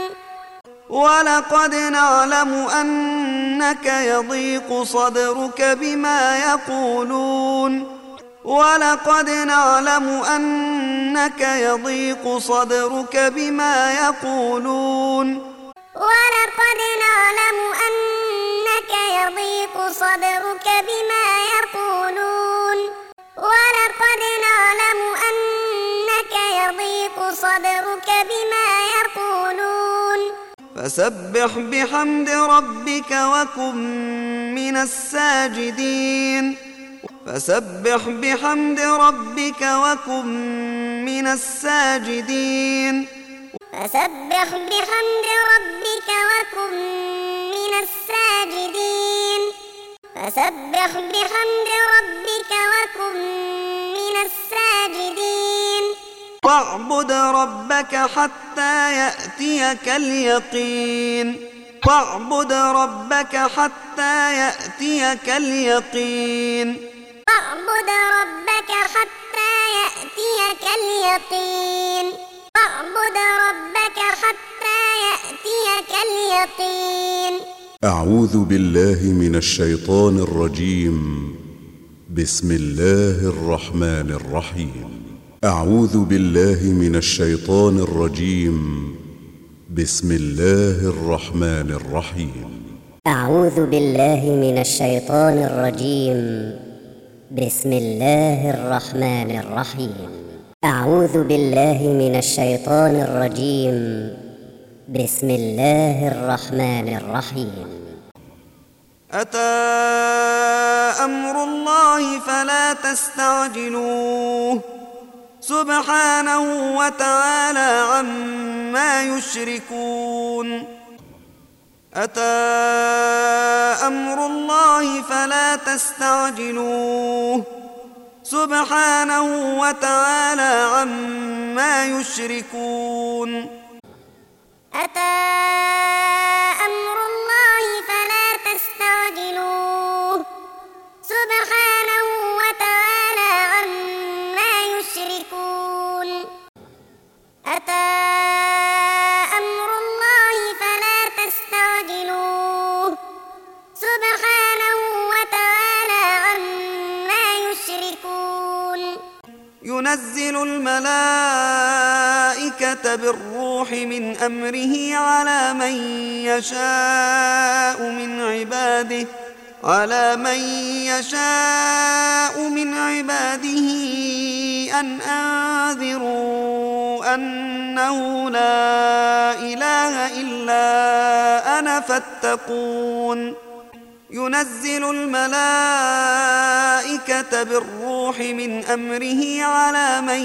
ولقد نعلم أنك يضيق صدرك بما يقولون ولقد نعلم أنك يضيق صدرك بما يقولون ولقد نعلم أنك يضيق صدرك بما يقولون ولقد نعلم أنك يضيق صدرك بما يقولون فسبح بحمد ربك وكن من الساجدين فسبح بحمد ربك وكن من الساجدين فسبح بحمد ربك وكن من الساجدين فسبح بحمد ربك وكن من الساجدين واعبد ربك حتى يأتيك اليقين واعبد ربك حتى يأتيك اليقين واعبد ربك حتى يأتيك اليقين واعبد ربك حتى يأتيك اليقين أعوذ بالله من الشيطان الرجيم. بسم الله الرحمن الرحيم. أعوذ بالله من الشيطان الرجيم. بسم الله الرحمن الرحيم. أعوذ بالله من الشيطان الرجيم. بسم الله الرحمن الرحيم. أعوذ بالله من الشيطان الرجيم. بسم الله الرحمن الرحيم. أتى أمر الله فلا تستعجلوه سبحانه وتعالى عما يشركون. أتى أمر الله فلا تستعجلوه سبحانه وتعالى عما يشركون. أتى أمر الله فلا تستعجلوه سبحانه وتعالى عما يشركون. أتى أمر الله فلا تستعجلوه سبحانه وتعالى عما يشركون. ينزل الملائكة بالروح من أمره على من يشاء من عباده على من يشاء من عباده أن أنذروا أنه لا إله إلا أنا فاتقون. ينزل الملائكة بالروح من أمره على من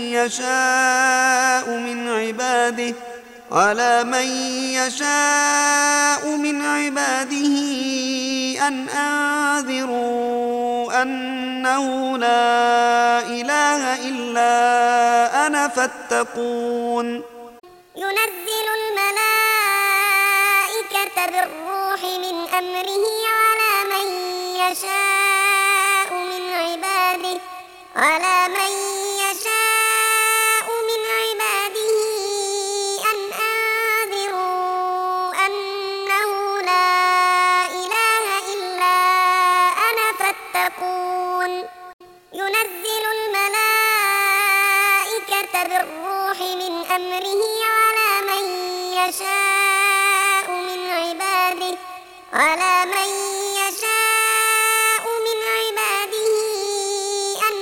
يشاء من عباده على من يشاء من عباده أن أنذروا أنه لا إله إلا أنا فاتقون. ينزل الملائكة بالروح من أمره على من يشاء من عباده على من يشاء من عباده أن أنذروا أنه لا إله إلا أنا فاتقون. ينزل الملائكة بالروح من أمره على من يشاء من عباده على من يشاء من عباده أن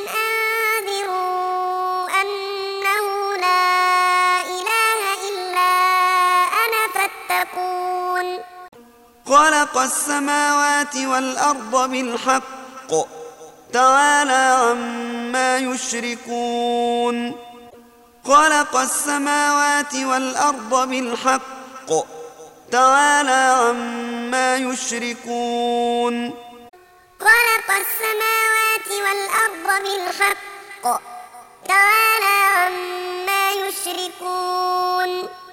أنذروا أنه لا إله إلا أنا فاتقون. خلق السماوات والأرض بالحق تعالى عما يشركون. خلق السماوات والأرض بالحق تعالى عما يشركون. خلق السماوات والأرض بالحق تعالى عما يشركون.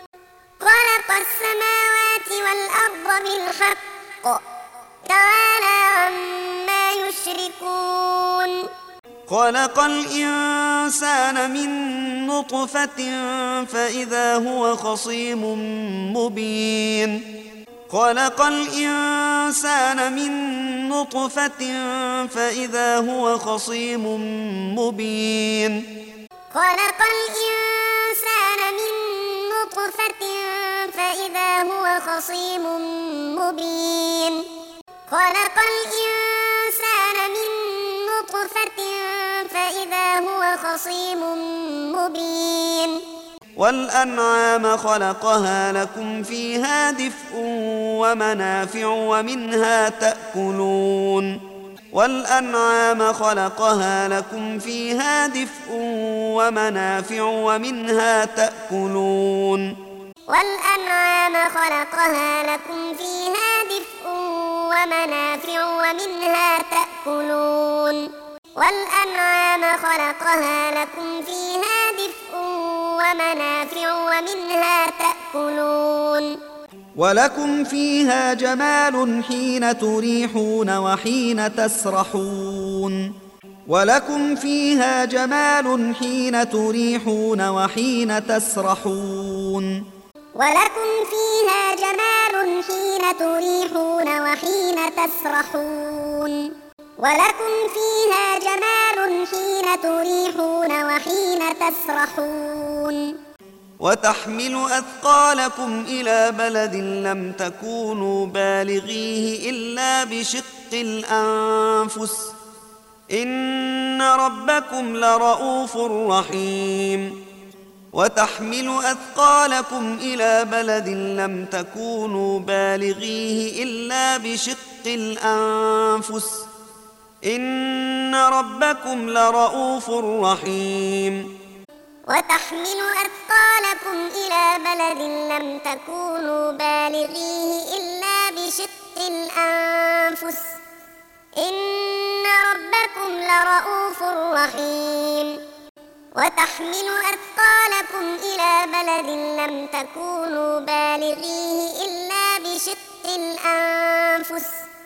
خلق السماوات والأرض بالحق تعالى عما يشركون. خلق الإنسان من نطفة فإذا هو خصيم مبين. خلق الإنسان من نطفة فإذا هو خصيم مبين. خلق الإنسان من نطفة فإذا هو خصيم مبين. خلق الإنسان من نطفة فإذا هو خصيم مبين. والأنعام خلقها لكم فيها دفء ومنافع ومنها تأكلون. والأنعام خلقها لكم فيها دفء ومنافع ومنها تأكلون. والأنعام خلقها لكم فيها دفء ومنافع ومنها تأكلون. والأنعام خلقها لكم فيها دفء ومنافع ومنها تأكلون. ولكم فيها جمال حين تريحون وحين تسرحون. ولكم فيها جمال حين تريحون وحين تسرحون. ولكم فيها جمال حين تريحون وحين تسرحون. ولكم فيها جمال حين تريحون وحين تسرحون. وتحمل أثقالكم إلى بلد لم تكونوا بالغيه إلا بشق الأنفس إن ربكم لرؤوف رحيم. وتحمل أثقالكم إلى بلد لم تكونوا بالغيه إلا بشق الأنفس إن ربكم لرؤوف رحيم وتحمل أثقالكم إلى بلد لم تكونوا بالغيه إلا بشق الأنفس إن ربكم لرؤوف رحيم وتحمل أثقالكم إلى بلد لم تكونوا بالغيه إلا بشق الأنفس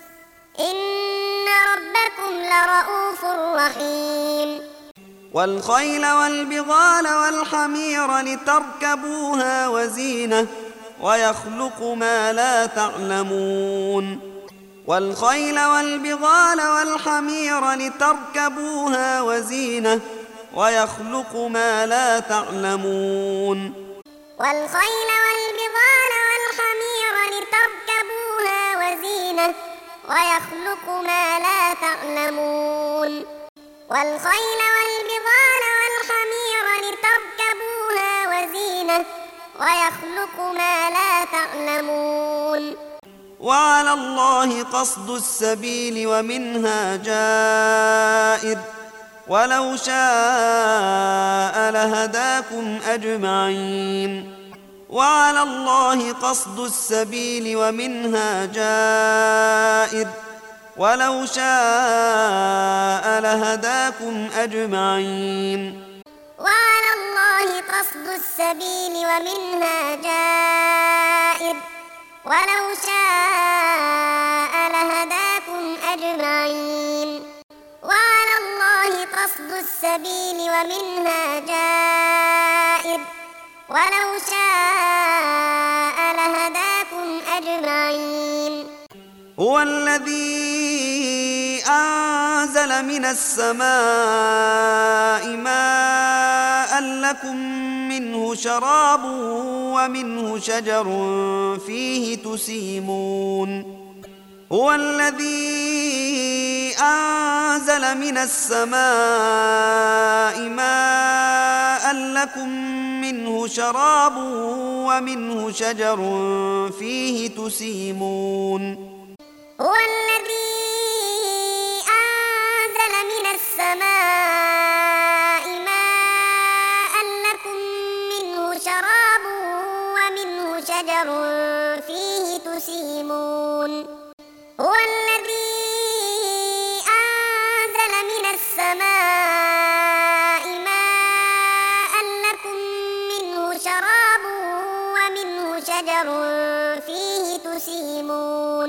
إن ربكم لرؤوف رحيم والخيل والبغال والحمير لتركبوها وزينة ويخلق ما لا تعلمون والخيل والبغال والحمير لتركبوها وزينة ويخلق ما لا تعلمون والخيل والبغال والحمير لتركبوها وزينة ويخلق ما لا تعلمون والخيل والبغال والحمير لتركبوها وزينة ويخلق ما لا تعلمون وعلى الله قصد السبيل ومنها جائر ولو شاء لهداكم أجمعين وعلى الله قصد السبيل ومنها جائر ولو شاء لهداكم أجمعين وعلى الله قصد السبيل ومنها جائر ولو شاء لهداكم أجمعين وعلى الله قصد السبيل ومنها جائر ولو شاء لهداكم أجمعين هو الذي أنزل من السماء ماء لكم منه شراب ومنه شجر فيه تسيمون هو الذي أنزل من السماء ماء لكم منه شراب ومنه شجر فيه تسيمون هو الذي أنزل من السماء ماء لكم منه شراب ومنه شجر فيه تسيمون هو الذي أنزل من السماء ماء لكم منه شراب ومنه شجر فيه تسيمون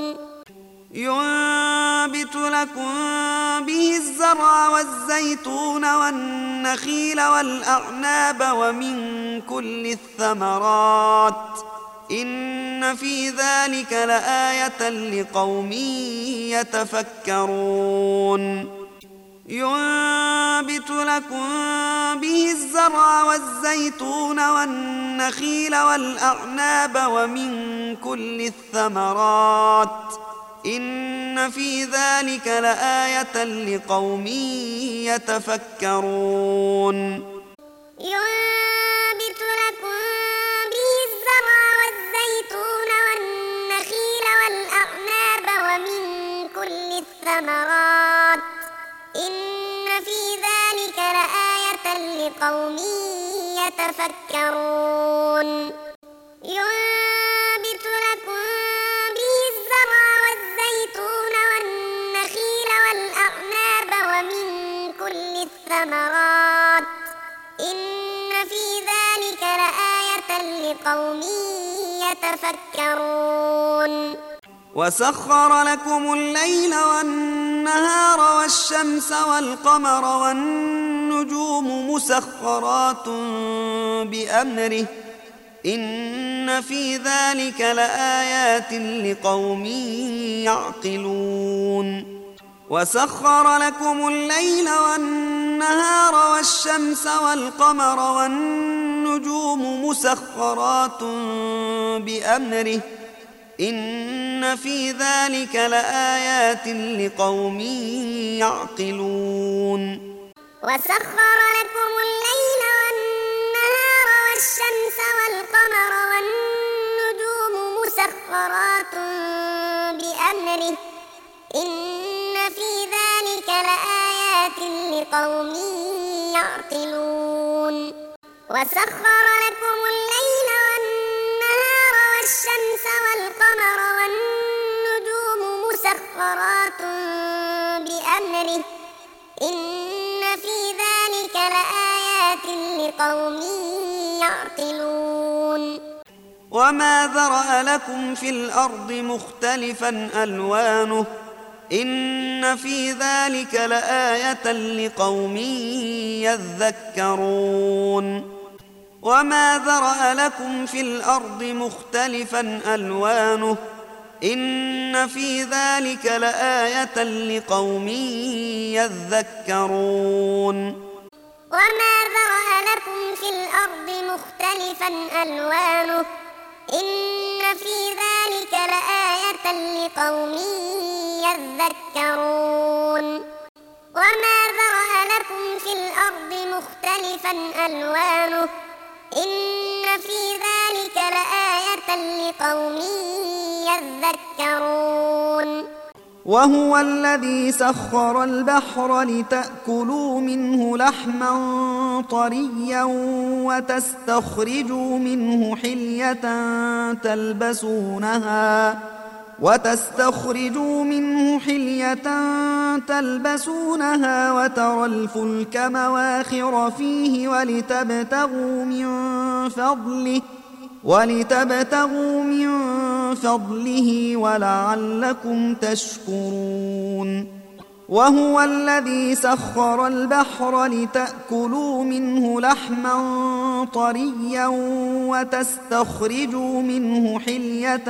ينبت لكم به الزرع والزيتون والنخيل والأعناب ومن كل الثمرات إن في ذلك لآية لقوم يتفكرون ينبت لكم به الزرع والزيتون والنخيل والأعناب ومن كل الثمرات إن في ذلك لآية لقوم يتفكرون ينبت لكم به الزرع والزيتون والنخيل والأعناب ومن كل الثمرات إن في ذلك لآية لقوم يتفكرون ينبت لكم به الزرع والزيتون والنخيل والأعناب ومن كل الثمرات إن في ذلك لآية لقوم يتفكرون وسخر لكم الليل والنهار والشمس والقمر والنجوم مسخرات بأمره إن في ذلك لآيات لقوم يعقلون وسخر لكم الليل والنهار والشمس والقمر والنجوم مسخرات بأمره إن في ذلك لآيات لقوم يعقلون وسخر لكم الليل والنهار والقمر والنجوم مسخرات بأمره إن في ذلك لآيات لقوم يعقلون وسخر لكم الليل والنهار والشمس والقمر والنجوم مسخرات بأمره إن في ذلك لآيات لقوم يعقلون وما ذرأ لكم في الأرض مختلفا ألوانه إن في ذلك لآية لقوم يذكرون وما ذرأ لكم في الأرض مختلفا ألوانه إن في ذلك لآية لقوم يذكرون وما ذرأ لكم في الأرض مختلفا ألوانه إن في ذلك لآية لقوم يذكرون وما ذرأ لكم في الأرض مختلفا ألوانه إن في ذلك لآية لقوم يذكرون وهو الذي سخر البحر لتأكلوا منه لحما طريا وتستخرجوا منه حلية تلبسونها وتستخرجوا منه حلية تلبسونها وترى الفلك مواخر فيه ولتبتغوا من فضله ولتبتغوا من فضله ولعلكم تشكرون وهو الذي سخر البحر لتأكلوا منه لحما طريا وتستخرجوا منه حلية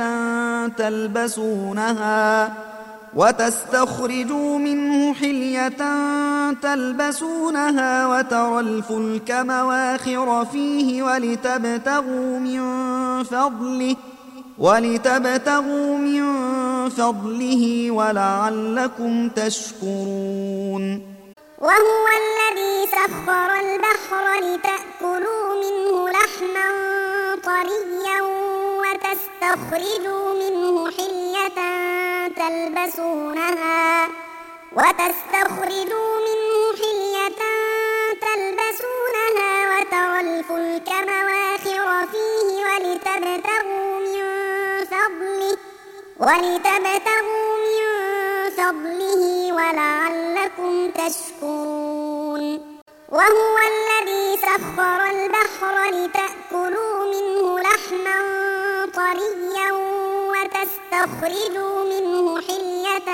تلبسونها وتستخرجوا منه حلية تلبسونها وترى الفلك مواخر فيه ولتبتغوا من فضله ولتبتغوا من فضله ولعلكم تشكرون وهو الذي سخر البحر لتأكلوا منه لحما طريا وتستخرجوا منه حلية تلبسونها وتستخرجوا منه حلية تلبسونها وترى الفلك مواخر فيه ولتبتغوا من فضله ولتبتغوا من فضله ولعلكم تشكرون وهو الذي سخر البحر لتأكلوا منه لحما طريا وتستخرجوا منه حلية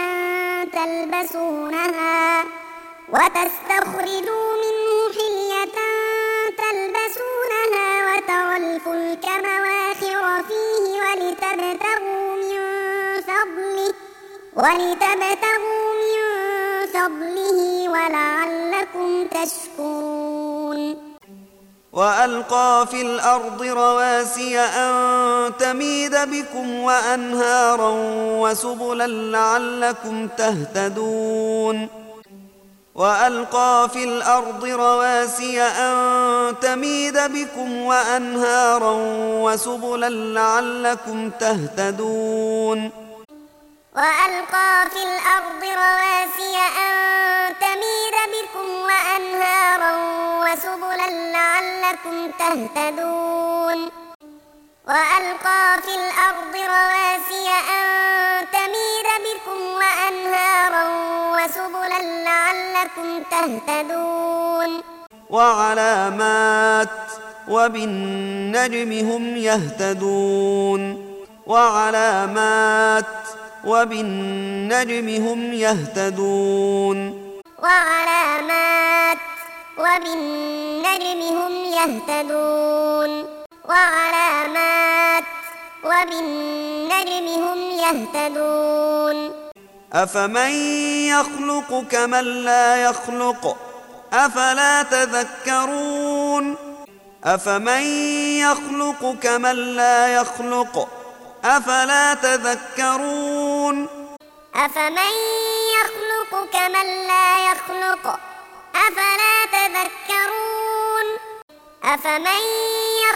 تلبسونها وتستخرجوا منه حلية تلبسونها وترى الفلك مواخر فيه ولتبتغوا من فضله ولتبتغوا من فضله ولعلكم تشكرون وألقى في الأرض رواسي أن تميد بكم وأنهارا وسبلا لعلكم تهتدون وألقى في الأرض رواسي أن تميد بكم وأنهارا وسبلا لعلكم تهتدون وألقى في الأرض رواسي أن تميد بكم وأنهارا وسبلا لعلكم تهتدون وألقى في الأرض رواسي أن تميد بكم وأنهارا وسبلا لعلكم تهتدون وعلامات وبالنجم هم يهتدون وعلامات وبالنجم هم يهتدون وعلامات وبالنجم هم يهتدون وعلامات وبالنجم هم يهتدون أفمن يخلق كمن لا يخلق أفلا تذكرون أفمن يخلق كمن لا يخلق أفلا تذكرون أفمن يخلق كمن لا يخلق أفلا تذكرون أفمن يخلق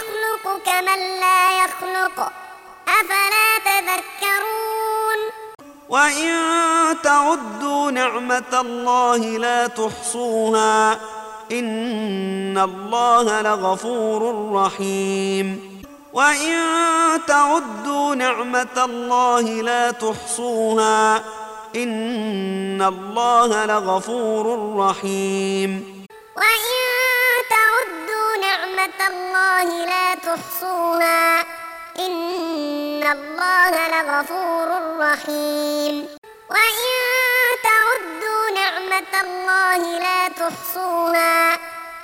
نخلق كمن لا يخلق أفلا تذكرون وإن تعدوا نعمة الله لا تحصوها إن الله لغفور رحيم وإن تعدوا نعمة الله لا تحصوها إن الله لغفور رحيم وإن تعدوا نعمة الله لا تحصوها إن الله لغفور رحيم وإن تعدوا نعمة الله لا تحصوها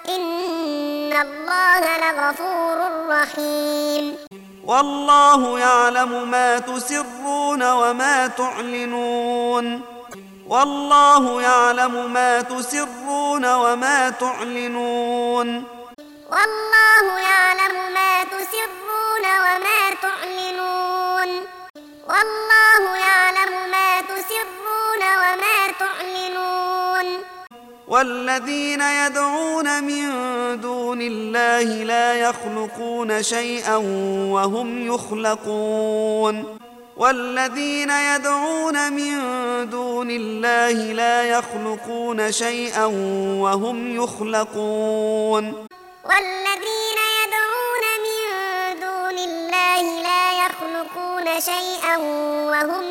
إن الله لغفور رحيم والله يعلم ما تسرون وما تعلنون والله يعلم ما تسرون وما تعلنون والله يعلم ما تسرون وما تعلنون والله يعلم ما تسرون وما تعلنون والذين يدعون من دون الله لا يخلقون شيئا وهم يخلقون والذين يدعون من دون الله لا يخلقون شيئا وهم يخلقون والذين يدعون من دون الله لا يخلقون شيئا وهم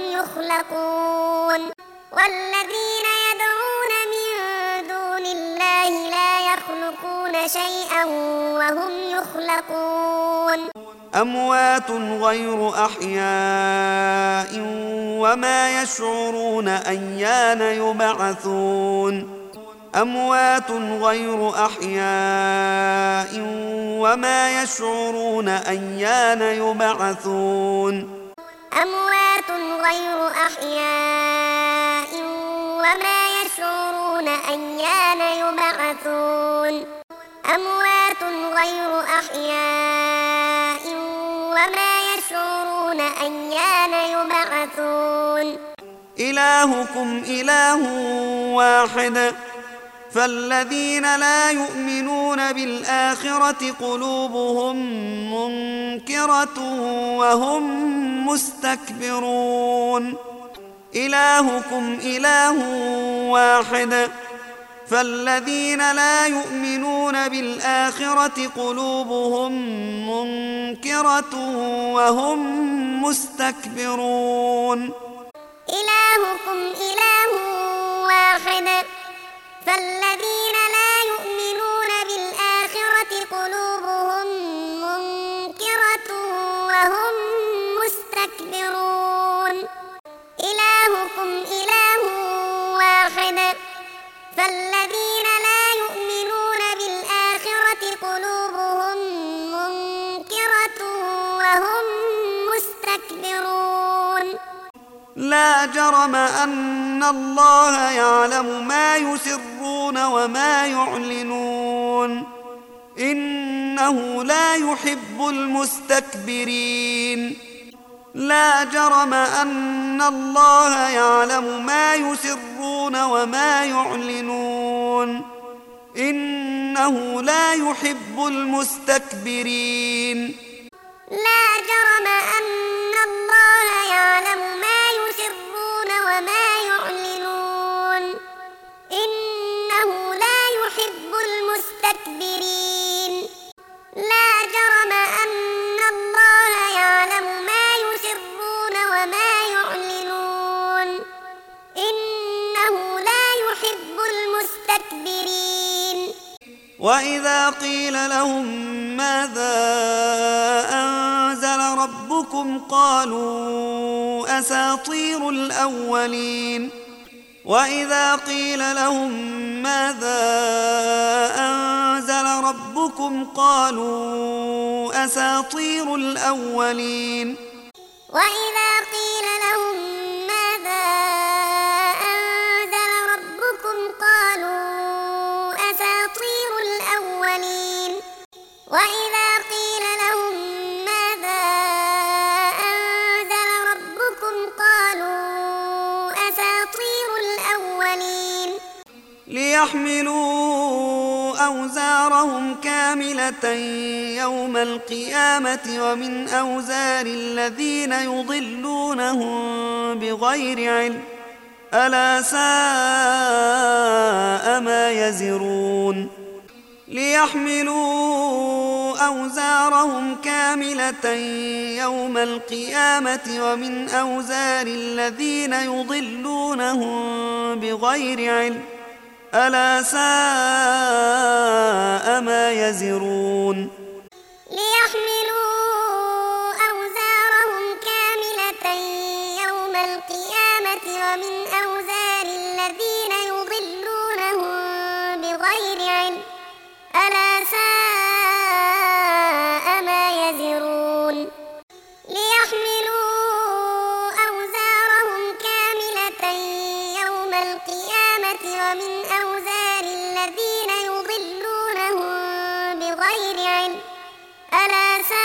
يخلقون والذين يدعون من دون الله لا يخلقون شيئا وهم يخلقون أموات غير أحياء وما يشعرون أيان يبعثون أموات غير أحياء وما يشعرون أيان يبعثون أموات غير أحياء وما يشعرون أيان يبعثون أموات غير أحياء وما يشعرون أيان يبعثون إلهكم إله واحد فالذين لا يؤمنون بالآخرة قلوبهم منكرة وهم مستكبرون إلهكم إله واحد فالذين لا يؤمنون بالآخرة قلوبهم منكرة وهم مستكبرون إلهكم إله واحد فالذين لا يؤمنون بالآخرة قلوبهم منكرة وهم مستكبرون إلهكم إله واحد فالذين لا يؤمنون بالآخرة قلوبهم منكرة وهم مستكبرون لا جرم أن الله يعلم ما يسرون وما يعلنون إنه لا يحب المستكبرين لا جرم أن الله يعلم ما يسرون وما يعلنون إنه لا يحب المستكبرين لا جرم أن الله يعلم ما يسرون وما يعلنون إنه لا يحب المستكبرين لا جرم أن الله يعلم ما يسرون وما يعلنون إنه لا يحب المستكبرين وإذا قيل لهم ماذا أنزل ربكم قالوا أساطير الأولين وإذا قيل لهم ماذا أنزل ربكم قالوا أساطير الأولين وإذا قيل لهم ماذا أنزل ربكم قالوا أساطير الأولين وإذا قيل لهم ماذا أنزل ربكم قالوا أساطير الأولين ليحملوا أوزارهم كاملة يوم القيامة ومن أوزار الذين يضلونهم بغير علم ألا ساء ما يزرون ليحملوا أوزارهم كاملة يوم القيامة ومن أوزار الذين يضلونهم بغير علم ألا ساء ما يزرون ليحملوا أوزارهم كاملة يوم القيامة ومن أوزار الذين يضلونهم بغير علم ألا ساء ما يزرون ليحملوا أوزارهم كاملة يوم القيامة ومن أوزار الذين يضلونهم بغير علم ألا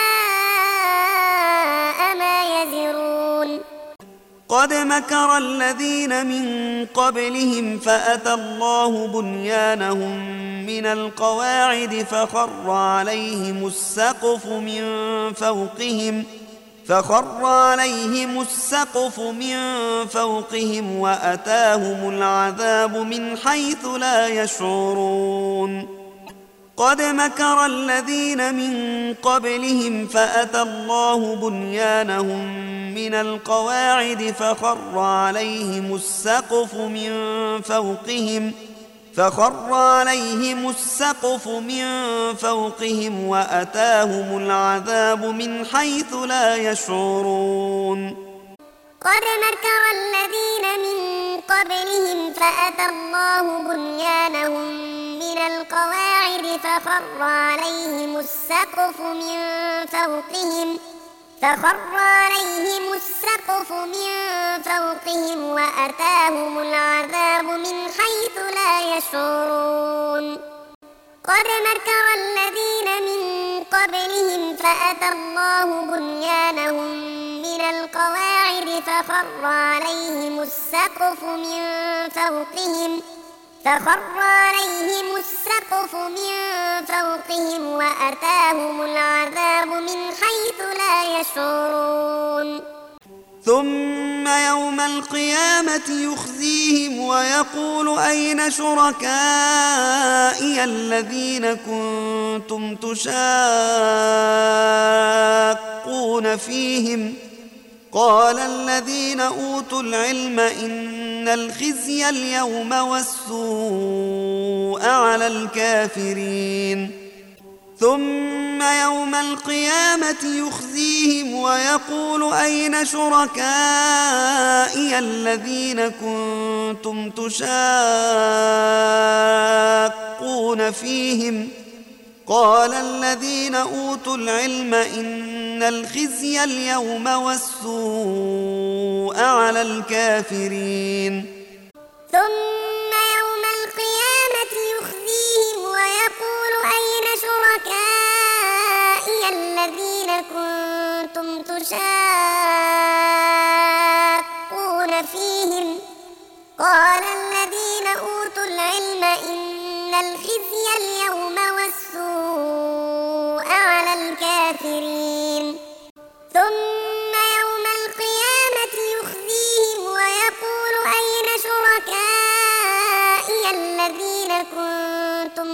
ساء ما يزرون قد مكر الذين من قبلهم فأتى الله بنيانهم من القواعد فخر عليهم السقف من فوقهم فخر عليهم السقف من فوقهم وأتاهم العذاب من حيث لا يشعرون قد مكر الذين من قبلهم فأتى الله بنيانهم من القواعد فخر عليهم السقف من فوقهم فخر عليهم السقف من فوقهم وأتاهم العذاب من حيث لا يشعرون قد مكر الذين من قبلهم فأتى الله بنيانهم من القواعد فخر عليهم السقف من فوقهم فخر عليهم السقف من فوقهم وأتاهم العذاب من حيث لا يشعرون قد مكر الذين من قبلهم فأتى الله بنيانهم من القواعد فخر عليهم السقف من فوقهم فخر عليهم السقف من فوقهم وأتاهم العذاب من حيث لا يشعرون ثم يوم القيامة يخزيهم ويقول أين شركائي الذين كنتم تشاقون فيهم قال الذين أوتوا العلم إن الخزي اليوم والسوء على الكافرين ثم يوم القيامة يخزيهم ويقول أين شركائي الذين كنتم تشاقون فيهم قال الذين أوتوا العلم إن الخزي اليوم والسوء على الكافرين ثم يوم القيامة يخزيهم ويقول أين شركائي الذين كنتم تشاقون فيهم قال الذين أوتوا العلم إن الخزي اليوم والسوء على الكافرين ثم يوم القيامة يخزيهم ويقول أين شركائي الذين كنتم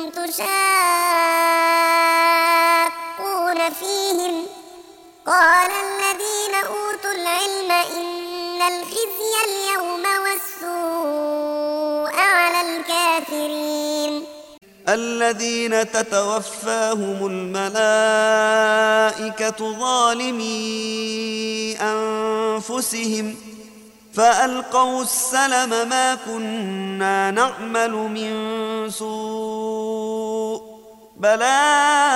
تشاقون فيهم قال الذين أوتوا العلم إن الخزي اليوم والسوء على الكافرين الذين تتوفاهم الملائكة ظالمي أنفسهم فألقوا السلم ما كنا نعمل من سوء بلى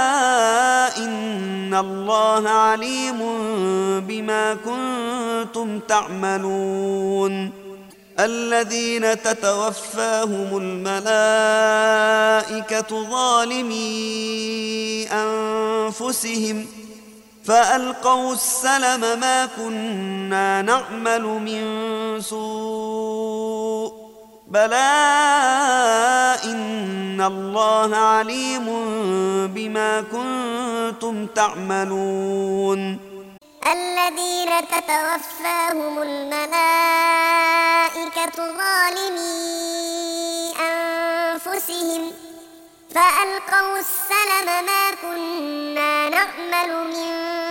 إن الله عليم بما كنتم تعملون الذين تتوفاهم الملائكة ظالمي أنفسهم فألقوا السلم ما كنا نعمل من سوء بلى إن الله عليم بما كنتم تعملون. الذين تتوفاهم الملائكة ظالمي أنفسهم فألقوا السلم ما كنا نعمل من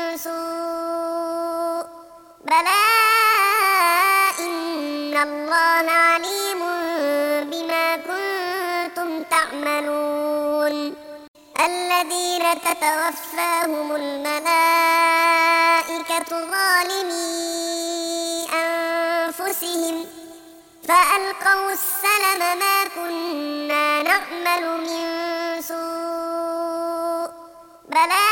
سوء بلى إن الله عليم بما كنتم تعملون. الذين تتوفاهم الملائكة ظالمي أنفسهم فألقوا السلم ما كنا نعمل من سوء بلى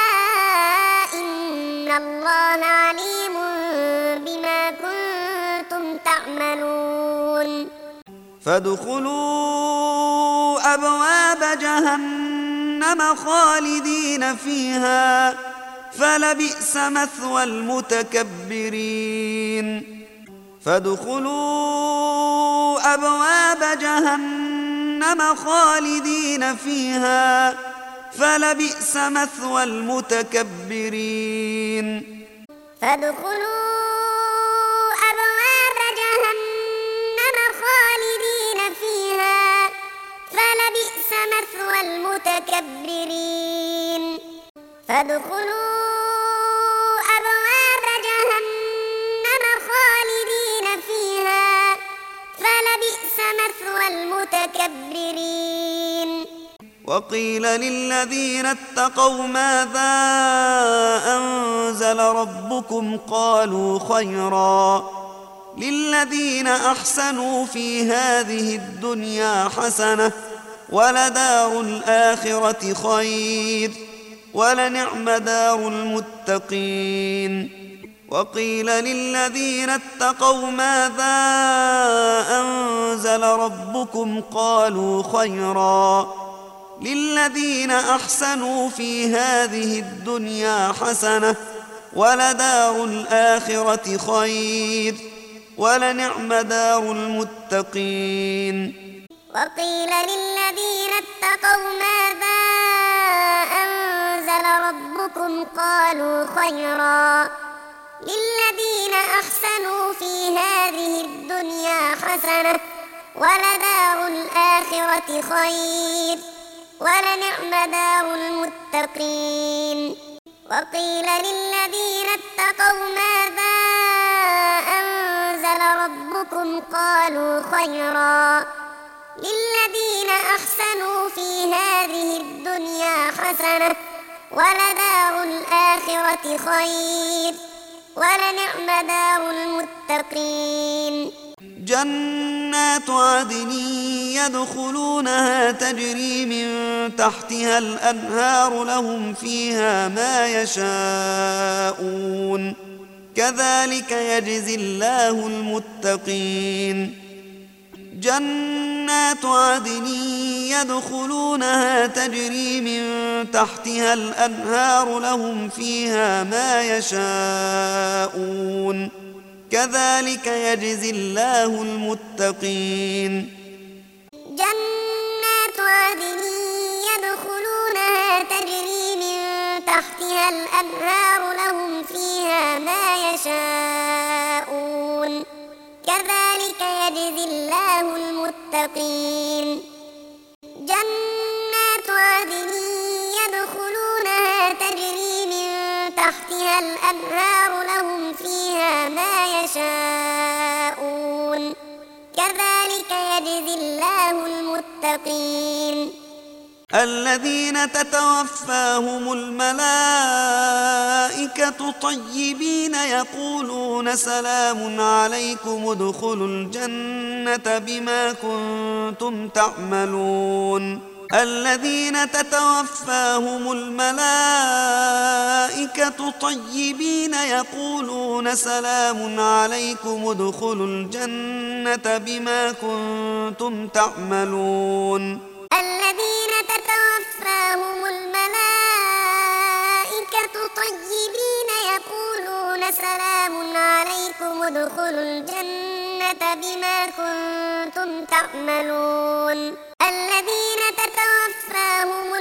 إن الله عليم بما كنتم تعملون. فادخلوا أبواب جهنم خالدين فيها فلبئس مثوى المتكبرين. فادخلوا أبواب جهنم خالدين فيها فلبئس مثوى المتكبرين. فادخلوا أبواب جهنم خالدين فيها فلبئس مثوى المتكبرين. فادخلوا أبواب جهنم خالدين فيها فلبئس مثوى المتكبرين. وقيل للذين اتقوا ماذا أنزل ربكم قالوا خيرا للذين أحسنوا في هذه الدنيا حسنة ولدار الآخرة خير ولنعم دار المتقين. وقيل للذين اتقوا ماذا أنزل ربكم قالوا خيرا للذين أحسنوا في هذه الدنيا حسنة ولدار الآخرة خير ولنعم دار المتقين. وقيل للذين اتقوا ماذا أنزل ربكم قالوا خيرا للذين أحسنوا في هذه الدنيا حسنة ولدار الآخرة خير ولنعم دار المتقين. وقيل للذين اتقوا ماذا أنزل ربكم قالوا خيرا للذين أحسنوا في هذه الدنيا حسنة ولدار الآخرة خير ولنعم دار المتقين. جنات عدن يدخلونها تجري من تحتها الأنهار لهم فيها ما يشاءون كذلك يجزي الله المتقين. جنات عدن يدخلونها تجري من تحتها الأنهار لهم فيها ما يشاءون كذلك يجزي الله المتقين. جنات عدن يدخلونها تجري من تحتها الأنهار لهم فيها ما يشاءون كذلك يجزي الله المتقين. جنات عدن يدخلونها تجري من تحتها الأنهار لهم فيها ما يشاءون كذلك يجزي الله المتقين. الذين تتوفاهم الملائكة طيبين يقولون سلام عليكم ادخلوا الجنة بما كنتم تعملون. الذين تتوفاهم الملائكة طيبين يقولون سلام عليكم ادخلوا الجنة بما كنتم تعملون. الذين تتوفاهم الملائكة طيبين يقولون سلام عليكم ادخلوا الجنة بما كنتم تعملون. الذين تتوفاهم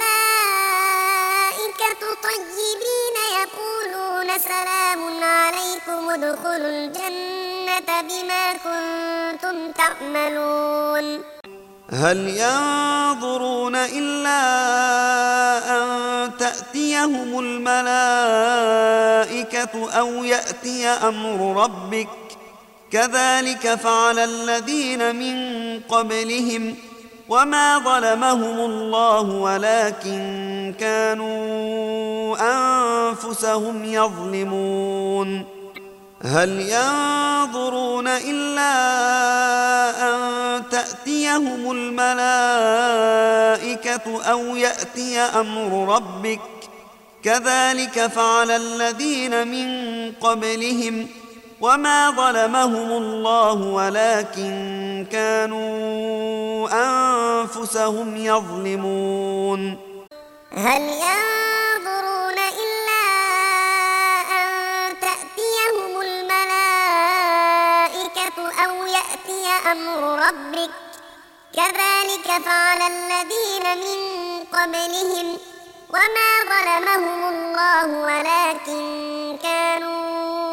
الملائكة طيبين يقولون سلام عليكم ادخلوا الجنة بما كنتم تعملون هل ينظرون إلا أن تأتيهم الملائكة أو يأتي أمر ربك كذلك فعل الذين من قبلهم وما ظلمهم الله ولكن كانوا أنفسهم يظلمون هل ينظرون إلا أن تأتيهم الملائكة أو يأتي أمر ربك كذلك فعل الذين من قبلهم وما ظلمهم الله ولكن كانوا أنفسهم يظلمون هل ينظرون إلا أن تأتيهم الملائكة أو يأتي أمر ربك كذلك فعل الذين من قبلهم وما ظلمهم الله ولكن كانوا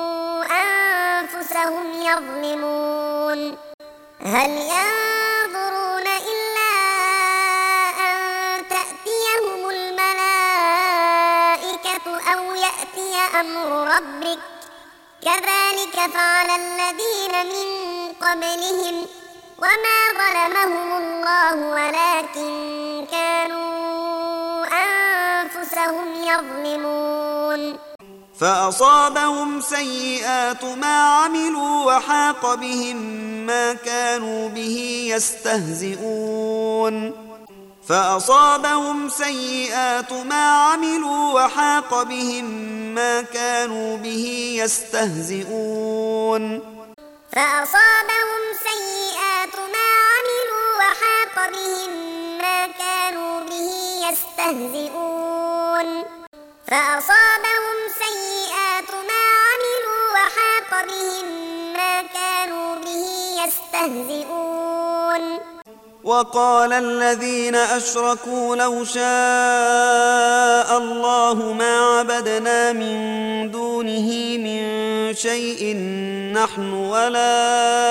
أنفسهم يظلمون هل ينظرون إلا أن تأتيهم الملائكة أو يأتي أمر ربك كذلك فعل الذين من قبلهم وما ظلمهم الله ولكن كانوا أنفسهم يظلمون فأصابهم سيئات ما عملوا وحاق بهم ما كانوا به يستهزئون فأصابهم سيئات ما عملوا وحاق بهم ما كانوا به يستهزئون فأصابهم سيئات ما عملوا وحاق بهم ما كانوا به يستهزئون فأصابهم سيئات ما عملوا وحاق بهم ما كانوا به يستهزئون وقال الذين أشركوا لو شاء الله ما عبدنا من دونه من شيء نحن ولا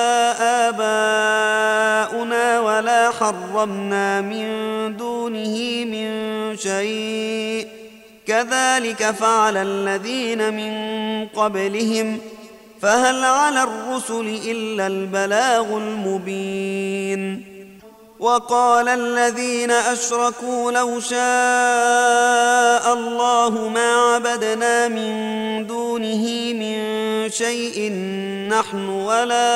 آباؤنا ولا حرمنا من دونه من شيء كذلك فعل الذين من قبلهم فهل على الرسل إلا البلاغ المبين وقال الذين أشركوا لو شاء الله ما عبدنا من دونه من شيء نحن ولا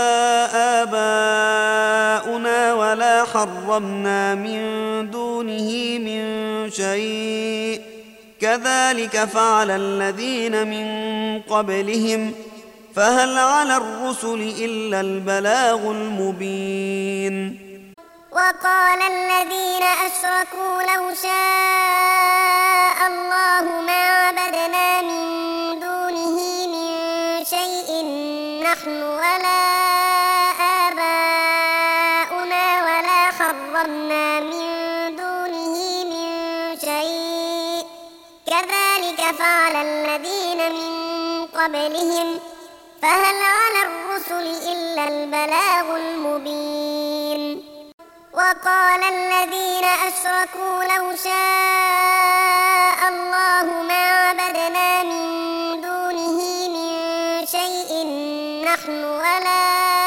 آباؤنا ولا حرمنا من دونه من شيء كذلك فعل الذين من قبلهم فهل على الرسل إلا البلاغ المبين وقال الذين أشركوا لو شاء الله ما عبدنا من دونه من شيء نحن ولا آباؤنا ولا حرمنا من دونه من شيء كذلك فعل الذين من قبلهم فهل على الرسل إلا البلاغ المبين وقال الذين أشركوا لو شاء الله ما عبدنا من دونه من شيء نحن ولا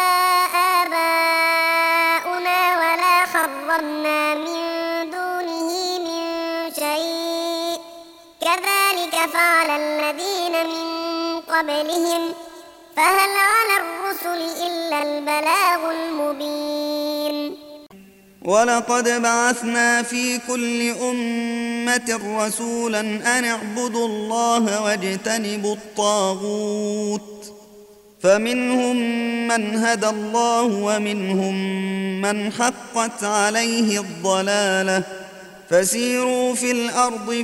آباؤنا ولا حرمنا من دونه من شيء كذلك فعل الذين من قبلهم فهل على الرسل إلا البلاغ المبين ولقد بعثنا في كل أمة رسولا أن اعبدوا الله واجتنبوا الطاغوت فمنهم من هدى الله ومنهم من حقت عليه الضلالة فسيروا في الأرض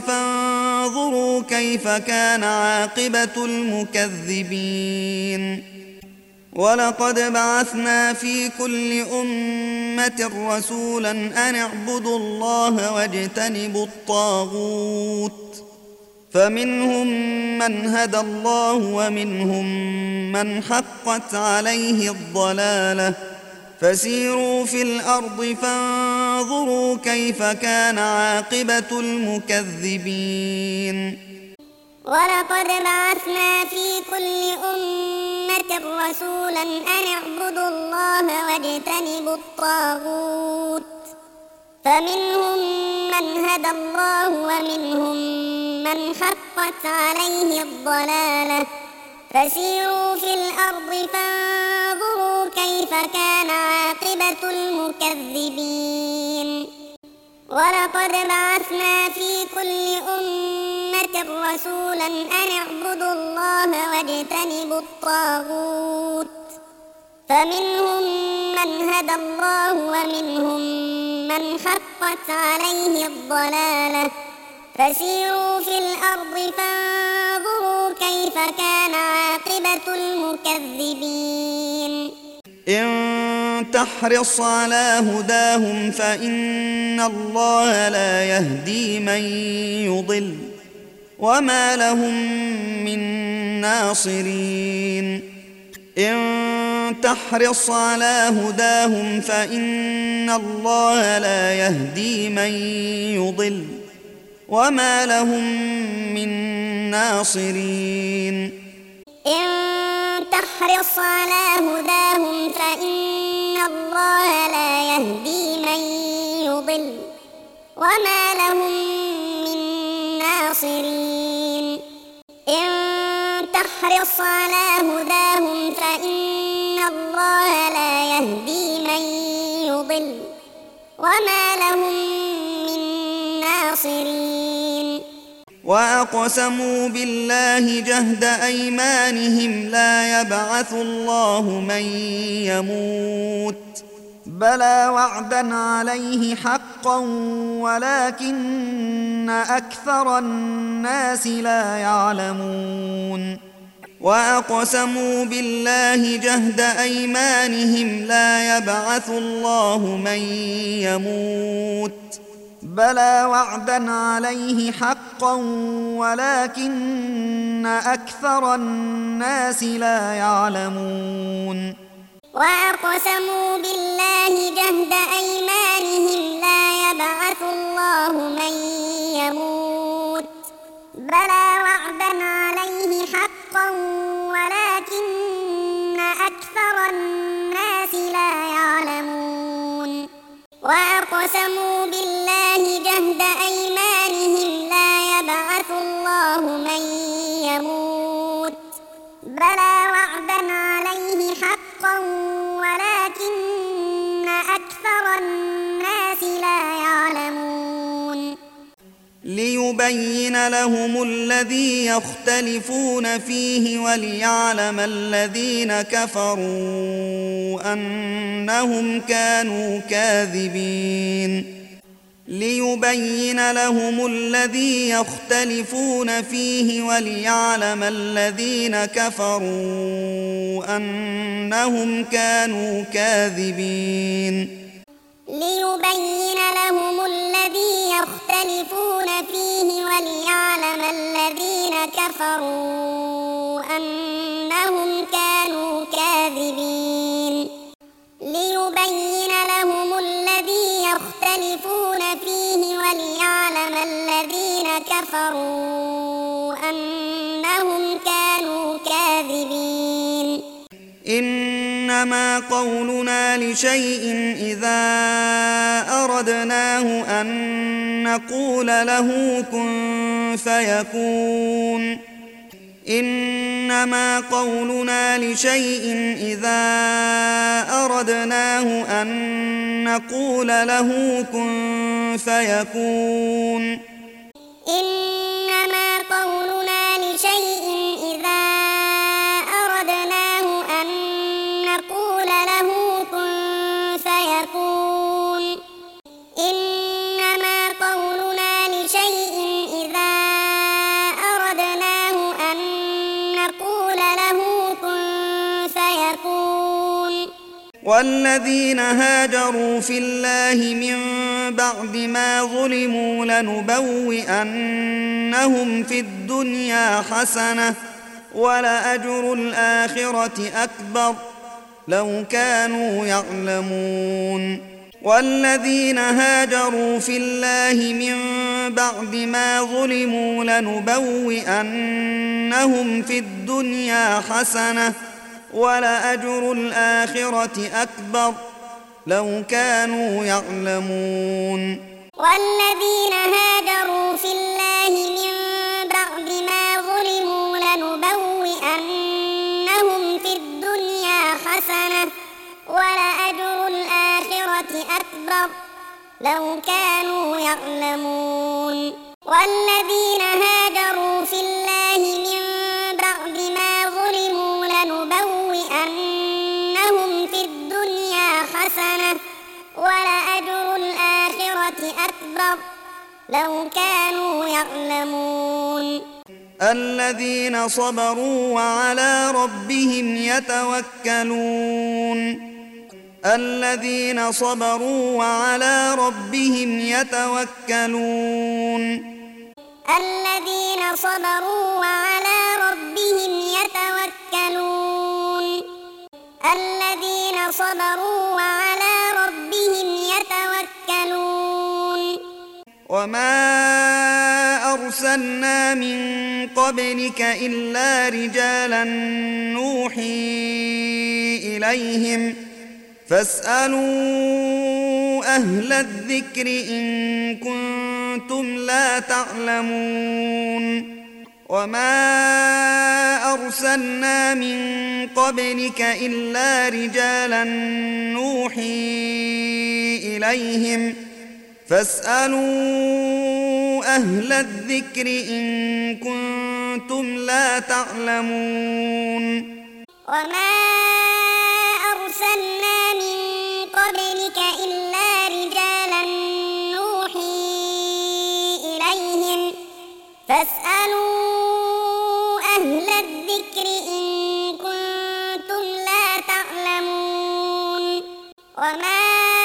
فانظروا كيف كان عاقبة المكذبين ولقد بعثنا في كل أمة رسولا أن اعبدوا الله واجتنبوا الطاغوت فمنهم من هدى الله ومنهم من حقت عليه الضلالة فسيروا في الأرض فانظروا كيف كان عاقبة المكذبين. ولقد بعثنا في كل أمة رسولا أن اعبدوا الله واجتنبوا الطاغوت فمنهم من هدى الله ومنهم من حقت عليه الضلالة فسيروا في الأرض فانظروا كيف كان عاقبة المكذبين. ولقد بعثنا في كل أمة رسولا أن اعبدوا الله واجتنبوا الطاغوت فمنهم من هدى الله ومنهم من حقت عليه الضلالة فسيروا في الأرض فانظروا كيف كان عاقبة المكذبين. إن تحرص على هداهم فإن الله لا يهدي من يضل وما لهم من ناصرين. إن تحرص على هداهم فإن الله لا يهدي من يضل وما لهم من ناصرين. إن تحرص على هداهم فإن الله لا يهدي من يضل وما لهم من ناصرين. إن تحرص على هداهم فإن الله لا يهدي من يضل وما لهم من ناصرين. وأقسموا بالله جهد أيمانهم لا يبعث الله من يموت بلى وعدا عليه حقا ولكن أكثر الناس لا يعلمون. وأقسموا بالله جهد أيمانهم لا يبعث الله من يموت بلى وعدا عليه حقا ولكن أكثر الناس لا يعلمون. وأقسموا بالله جهد أيمانهم لا يبعث الله من يموت بلى وعدا عليه حقا ولكن أكثر الناس لا يعلمون. وأقسموا بالله جهد أيمانهم لا يبعث الله من يموت بلى وعدا عليه حقا ولكن أكثر الناس لا يعلمون. ليبين لهم الذي يختلفون فيه وليعلم الذين كفروا أنهم كانوا كاذبين. ليبين لهم الذي يختلفون فيه وليعلم الذين كفروا أنهم كانوا كاذبين. ليبين لهم الذي يختلفون فيه وليعلم الذين كفروا أنهم كانوا كاذبين. ليبين لهم الذي يختلفون فيه وليعلم الذين كفروا أنهم كانوا كاذبين. إنما قولنا لشيء إذا أردناه أن نقول له كن فيكون. إنما قولنا لشيء إذا أردناه أن نقول له كن فيكون. إنما قولنا لشيء إذا أردناه أن نقول له كن فيكون. إنما قولنا لشيء إذا أردناه أن نقول له كن فيكون. والذين هاجروا في الله من بعد ما ظلموا لنبوئنهم في الدنيا حسنة ولأجر الآخرة أكبر لو كانوا يعلمون والذين هاجروا في الله من بعد ما ظلموا لنبوئنهم في الدنيا حسنة ولأجر الآخرة أكبر لو كانوا يعلمون والذين هاجروا في الله من بعد ما ظلموا لنبوئنهم في الدنيا حسنة ولأجر الآخرة أكبر لو كانوا يعلمون والذين هاجروا في الله من بعد ما ظلموا لنبوئنهم في الدنيا حسنة ولأجر الآخرة أكبر لو كانوا يعلمون الذين صبروا وعلى ربهم يتوكلون الذين صبروا وعلى ربهم يتوكلون الذين صبروا وعلى ربهم يتوكلون الذين صبروا وعلى ربهم يتوكلون وما أرسلنا من قبلك إلا رجالا نوحي إليهم فاسألوا أهل الذكر إن كنتم لا تعلمون وما أرسلنا من قبلك إلا رجالا نوحي إليهم فاسألوا أهل الذكر إن كنتم لا تعلمون وما أرسلنا من قبلك إلا رجالا نوحي إليهم فاسألوا أهل الذكر إن كنتم لا تعلمون وما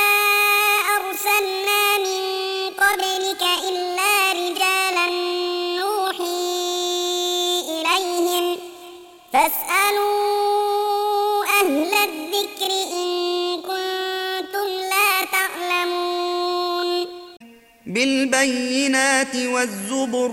أرسلنا من قبلك إلا رجالا نوحي إليهم فاسألوا أهل الذكر إن كنتم لا تعلمون بالبينات والزبر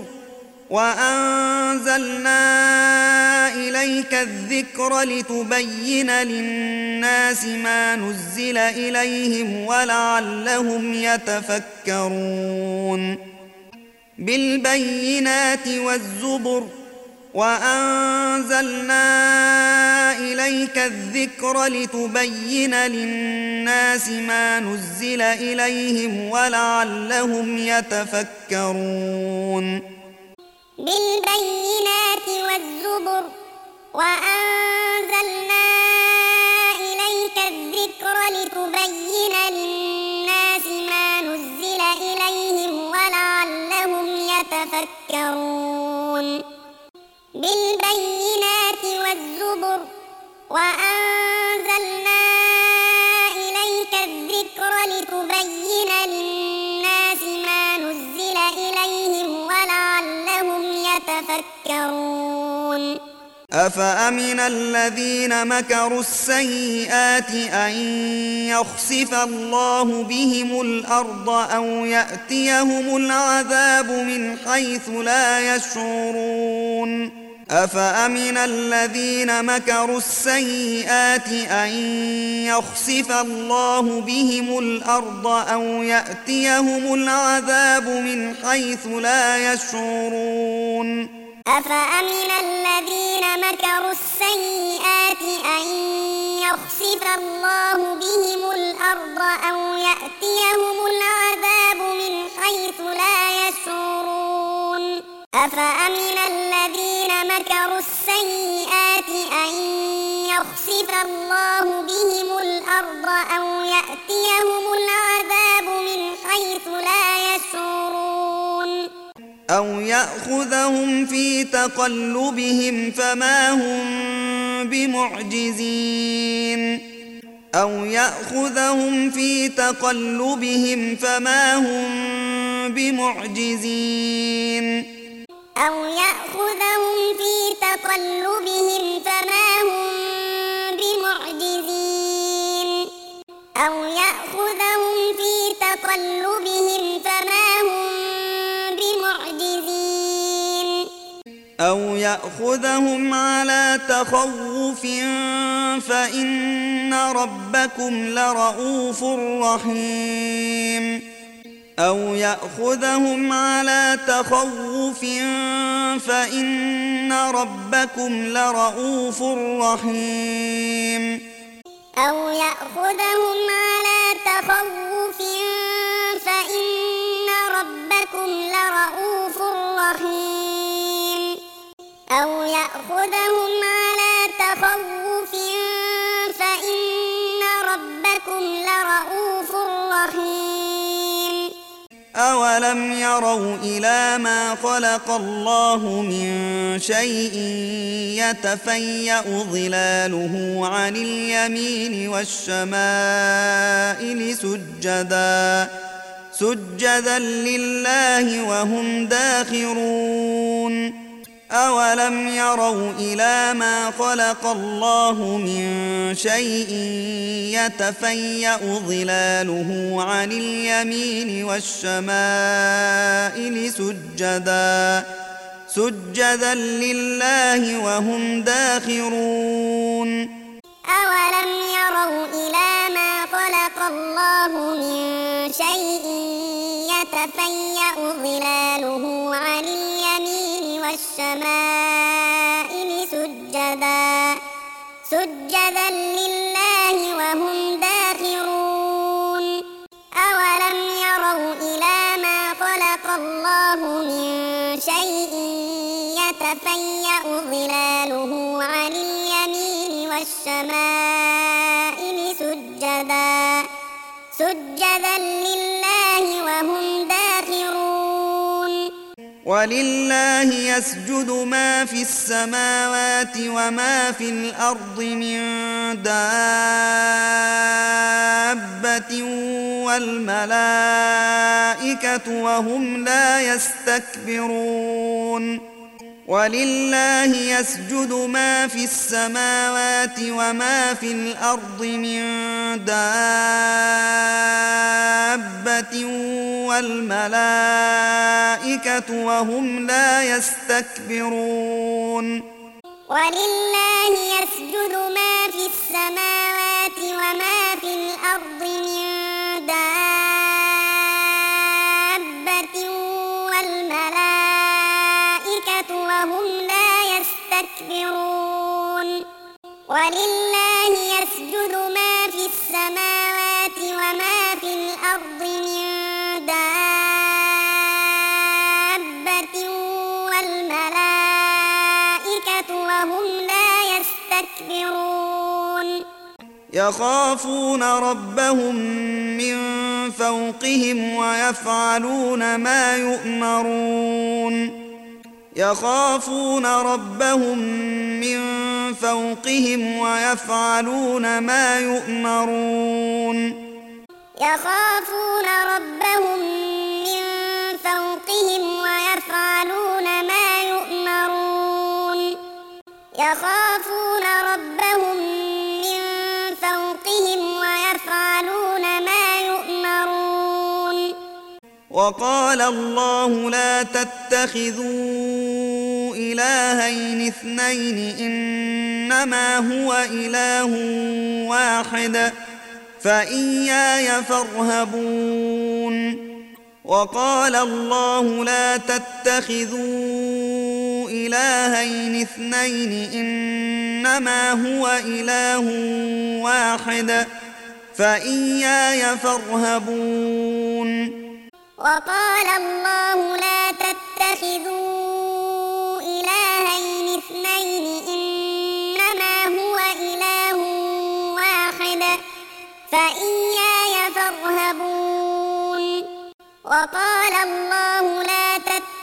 وأنزلنا إليك الذكر لتبين للناس ما نزل إليهم ولعلهم يتفكرون بالبينات والزبر وأنزلنا إليك الذكر لتبين للناس ما نزل إليهم ولعلهم يتفكرون بالبينات والزبر وأنزلنا إليك الذكر لتبين للناس ما نزل إليهم ولعلهم يتفكرون بالبينات والزبر وأنزلنا إليك الذكر لتبين للناس ما نزل إليهم ولعلهم يتفكرون أفأمن الذين مكروا السيئات أن يخسف الله بهم الأرض أو يأتيهم العذاب من حيث لا يشعرون أفأمن الذين مكروا السيئات أن يخسف الله بهم الأرض أو يأتيهم العذاب من حيث لا يشعرون أفأمن الذين مكروا السيئات أن يخسف الله بهم الأرض أو يأتيهم العذاب من حيث لا يشعرون أفأمن الذين مكروا السيئات أن يخسف الله بهم الأرض أو يأتيهم العذاب من حيث لا يشعرون أو يأخذهم في تقلبهم فما هم بمعجزين أو يأخذهم في تقلبهم فما هم بمعجزين أو يأخذهم في تقلبهم فما هم بمعجزين أو يأخذهم في تقلبهم فما هم بمعجزين أو يأخذهم على تخوف فإن ربكم لرؤوف رحيم أو يأخذهم على تخوف فإن ربكم لرؤوف رحيم أو يأخذهم على تخوف فإن ربكم لرؤوف رحيم أو يأخذهم على تخوف فإن ربكم لرؤوف رحيم أولم يروا إلى ما خلق الله من شيء يتفيأ ظلاله عن اليمين والشمائل سجدا سجدا لله وهم داخرون أولم يروا إلى ما خلق الله من شيء يتفيأ ظلاله عن اليمين والشمائل سجدا سجدا لله وهم داخرون أولم يروا إلى ما خلق الله من شيء يتفيأ ظلاله عن اليمين والشمائل سجدا سجدا لله وهم داخرون أولم يروا إلى ما خلق الله من شيء يتفيأ ظلاله عن اليمين والشمائل سجدا سجدا لله وهم داخرون ولله يسجد ما في السماوات وما في الأرض من دابة والملائكة وهم لا يستكبرون ولله يسجد ما في السماوات وما في الأرض من دابة والملائكة وهم لا يستكبرون ولله يسجد ما في السماوات وما في الأرض من دابة والملائكة وهم لا يستكبرون ولله يسجد ما في السماوات وما في الأرض من دابة والملائكة وهم لا يستكبرون يخافون ربهم من فوقهم ويفعلون ما يؤمرون يخافون ربهم من فوقهم ويفعلون ما يؤمرون يخافون ربهم من فوقهم ويفعلون ما يؤمرون يخافون ربهم من فوقهم ويفعلون ما يؤمرون وقال الله لا تتخذوا إلهين اثنين إنما هو إله واحد فإياي فارهبون وقال الله لا تتخذوا إلهين اثنين إنما هو إله واحد فإياي فارهبون وقال الله لا تتخذوا إلهين اثنين إنما هو إله واحد فإياي فارهبون وقال الله لا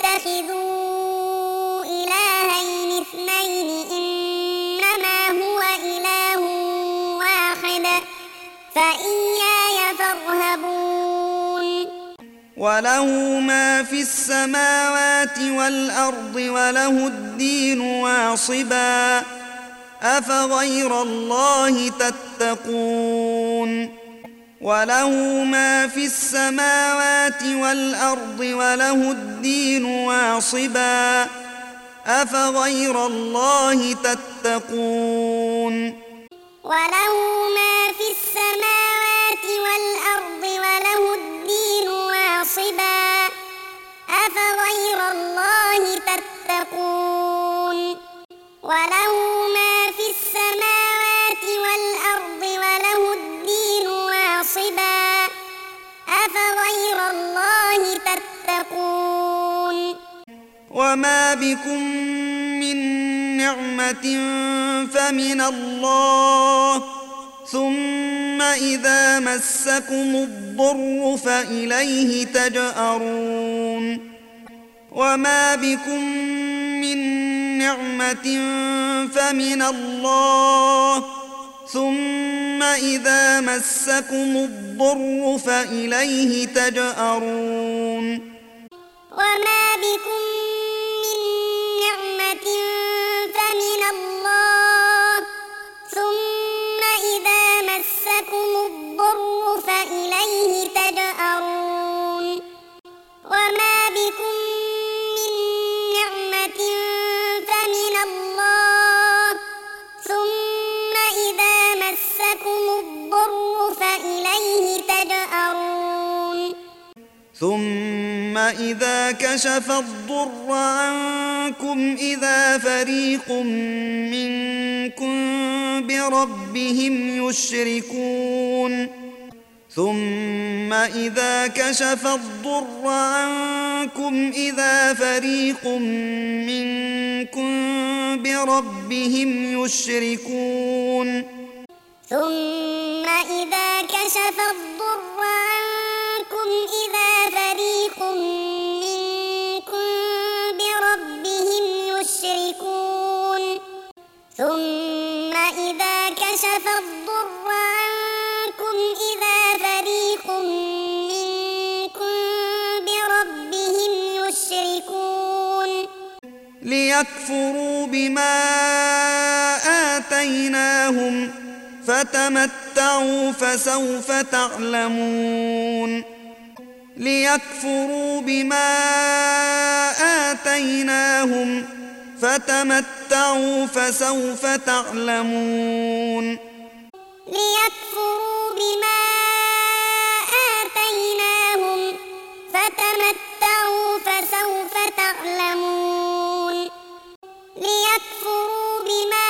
تتخذوا إلهين اثنين إنما هو إله واحد فإياي فارهبون وله ما في السماوات والأرض وله الدين واصبا أفغير الله تتقون وله ما في السماوات والأرض وله الدين واصبا أفغير الله تتقون وله ما في السماوات والأرض وله الدين واصبا أفغير الله تتقون وله ما في السماوات والأرض وله الدين واصبا أفغير الله تتقون وما بكم من نعمة فمن الله ثم إذا مسكم الضر فإليه تجأرون وما بكم من نعمة فمن الله ثم إذا مسكم الضر فإليه تجأرون وما بكم من نعمة فمن الله ثم إذا مسكم الضر فإليه تجأرون وما بكم من نعمة فمن الله ثم إذا مسكم الضر فإليه تجأرون ثم إذا كشف الضر عنكم إذا فريق منكم بربهم يشركون ثم إذا كشف الضر عنكم إذا فريق منكم بربهم يشركون ثم إذا كشف الضر عنكم إذا فريق منكم بربهم يشركون ثم إذا كشف الضر عنكم إذا فريق منكم بربهم يشركون ليكفروا بما آتيناهم فتمتعوا فسوف تعلمون ليكفروا بما آتيناهم فتمتعوا فسوف تعلمون ليكفروا بما آتيناهم فتمتعوا فسوف تعلمون ليكفروا بما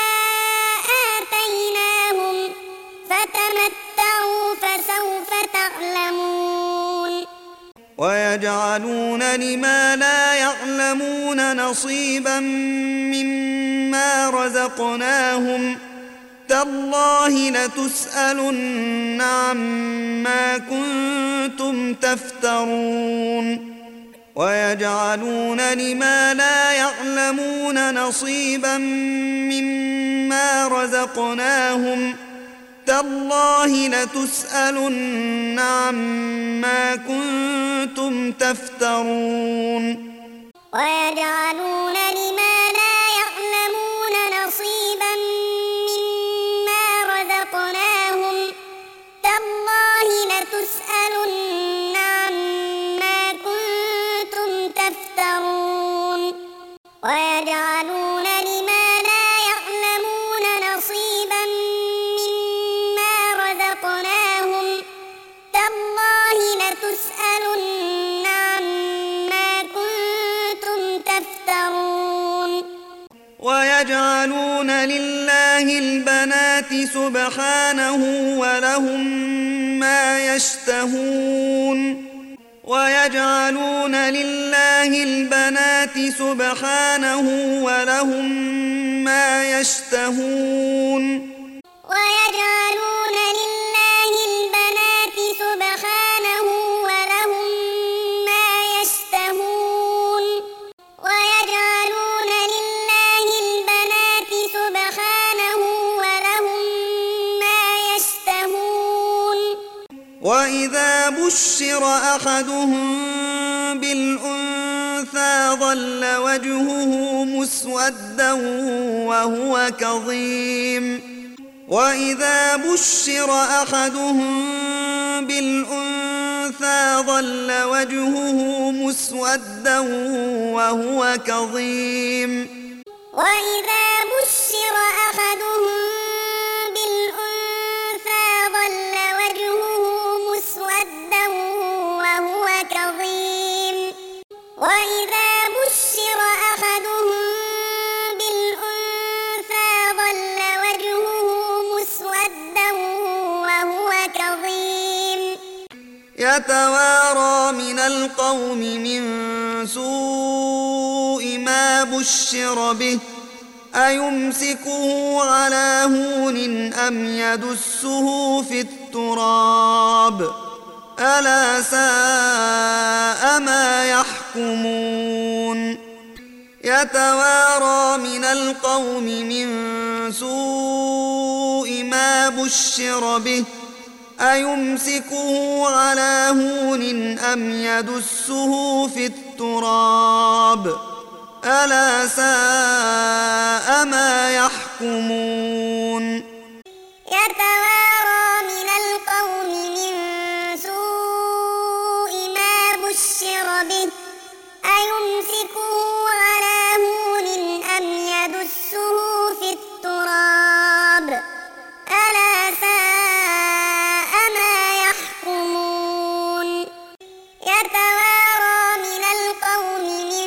آتيناهم فتمتعوا فسوف تعلمون ويجعلون لما لا يعلمون نصيبا مما رزقناهم تالله لتسألن عما كنتم تفترون ويجعلون لما لا يعلمون نصيبا مما رزقناهم تالله لتسألن عما كنتم تفترون ويجعلون لما لا يعلمون نصيبا مما رزقناهم تالله لتسألن عما كنتم تفترون ويجعلون لما لا يعلمون نصيبا مما رزقناهم تالله لتسألن عما كنتم تفترون ويجعلون لله البنات سبحانه ولهم ما يشتهون ويجعلون لله البنات سبحانه ولهم ما يشتهون ويجعلون لله البنات سبحانه ولهم ما يشتهون ويجعلون لله البنات سبحانه ولهم ما يشتهون وإذا بشر أحدهم بالأنثى ظل وجهه مسودا وهو كظيم وإذا بشر أحدهم بالأنثى ظل وجهه مسودا وهو كظيم وإذا بشر أحدهم بالأنثى ظل وجهه مسودا وهو كظيم وإذا بشر أحدهم بالأنثى ظل وجهه مسودا وهو كظيم يتوارى من القوم من سوء ما بشر به أيمسكه على هون أم يدسه في التراب ألا ساء ما يحكمون يتوارى من القوم من سوء ما بشر به أيمسكه على هون أم يدسه في التراب ألا ساء ما يحكمون يتوارى من القوم من سوء ما بشر به أيمسكه على هون أم يدسه في التراب ألا ساء ما يحكمون يتوارى من القوم من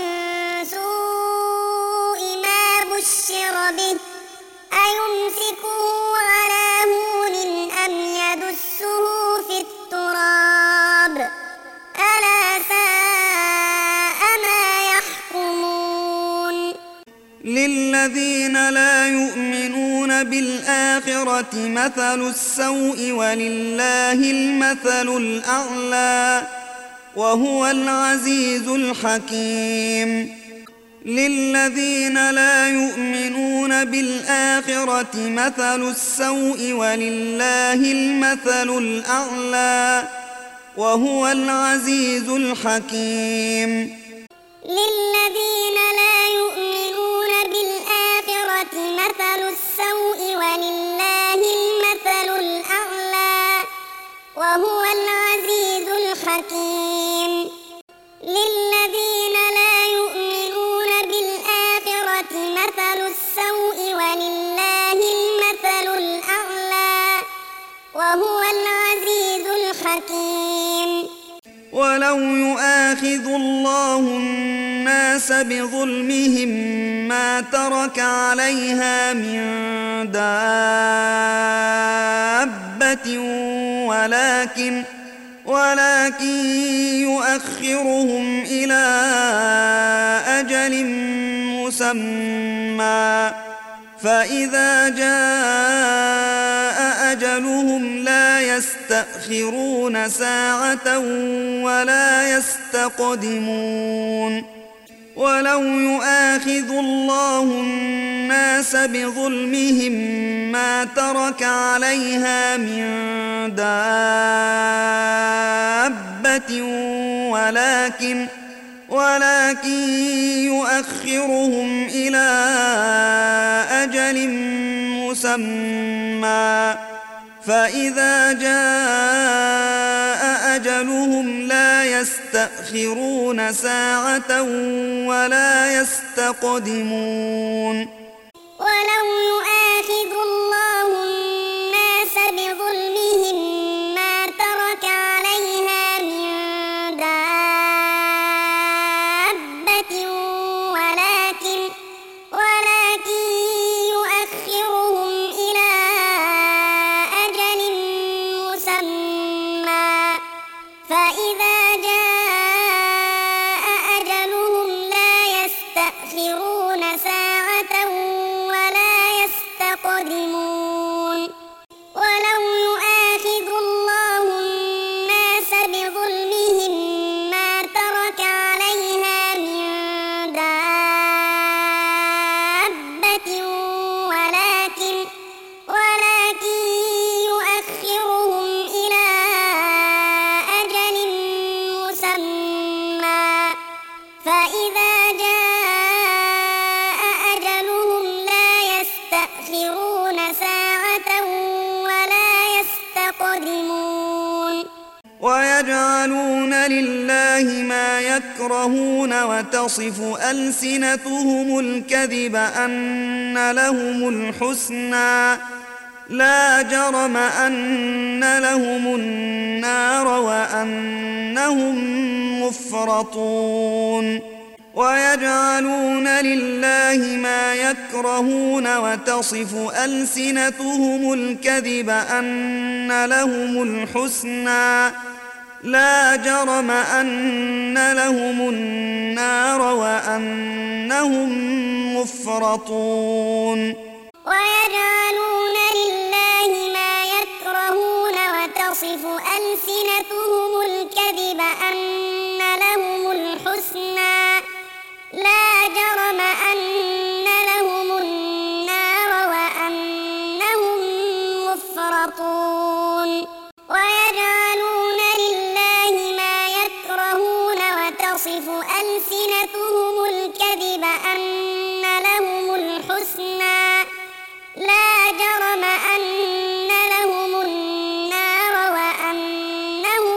سوء ما بشر به أيمسكه على هون أم يدسه في التراب ألا ساء ما يحكمون للذين لا يؤمنون بالآخرة مثل السوء ولله المثل الأعلى وهو العزيز الحكيم للذين لا يؤمنون بالآخرة مثل السوء ولله المثل الأعلى وهو العزيز الحكيم للذين لا يؤمنون بالآخرة مثل السوء ولله المثل الأعلى وهو العزيز الحكيم للذين لا يؤمنون بالآخرة مثل السوء ولله المثل الأعلى وهو العزيز الحكيم ولو يؤاخذ الله الناس بظلمهم ما ترك عليها من دابة ولكن ولكن يؤخرهم إلى أجل مسمى فإذا جاء أجلهم لا يستأخرون ساعة ولا يستقدمون ولو يؤاخذ الله الناس بظلمهم ما ترك عليها من دابة ولكن ولكن يؤخرهم إلى أجل مسمى فإذا جاء أجلهم لا يستأخرون ساعة ولا يستقدمون ولو يؤاخذ الله الناس بظلمهم ما ترك عليها من دابة ولكن ولكن يؤخرهم إلى أجل مسمى فإذا جاء أجلهم لا يستأخرون ساعة ويجعلون لله ما يكرهون وتصف ألسنتهم الكذب أن لهم الحسنى لا جرم أن لهم النار وأنهم مفرطون ويجعلون لله ما يكرهون وتصف ألسنتهم الكذب أن لهم الحسنى لا جرم أن لهم النار وأنهم مفرطون ويجعلون لله ما يكرهون وتصف ألسنتهم الكذب أن لهم الحسنى لا جرم أن لهم النار وأنهم مفرطون ويجعلون لله ما يكرهون وتصف ألسنتهم الكذب أن لهم الحسنى لا جرم أن لهم النار وأنهم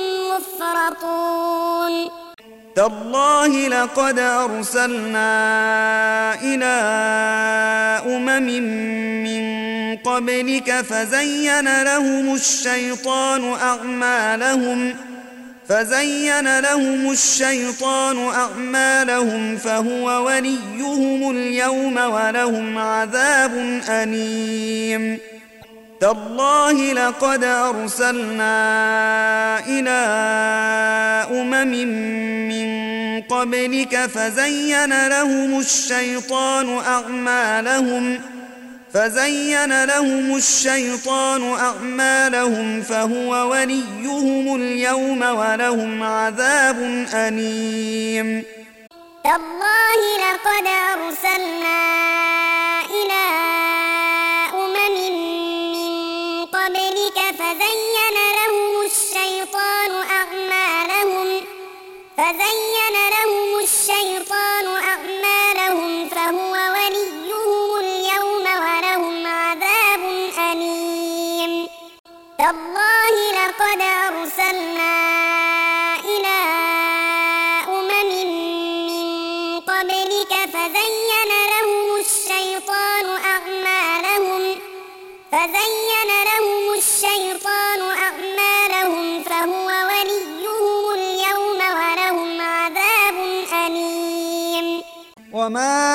مفرطون تالله لقد أرسلنا إلى أمم من قبلك فزين لهم الشيطان أعمالهم فزين لهم الشيطان أعمالهم فهو وليهم اليوم ولهم عذاب أليم تالله لقد أرسلنا إلى أمم من قبلك فزين لهم الشيطان أعمالهم فزين لهم الشيطان أعمالهم فهو وليهم اليوم ولهم عذاب أليم تالله لقد أرسلنا إلى أمم من قبلك فزين لهم الشيطان أعمالهم فزين لهم الشيطان أعمالهم فهو وليهم اليوم ولهم عذاب أليم تالله لقد أرسلنا إلى أمم من قبلك فزين لهم الشيطان أعمالهم فزين لهم الشيطان أعمالهم فهو وليهم اليوم ولهم عذاب أليم وما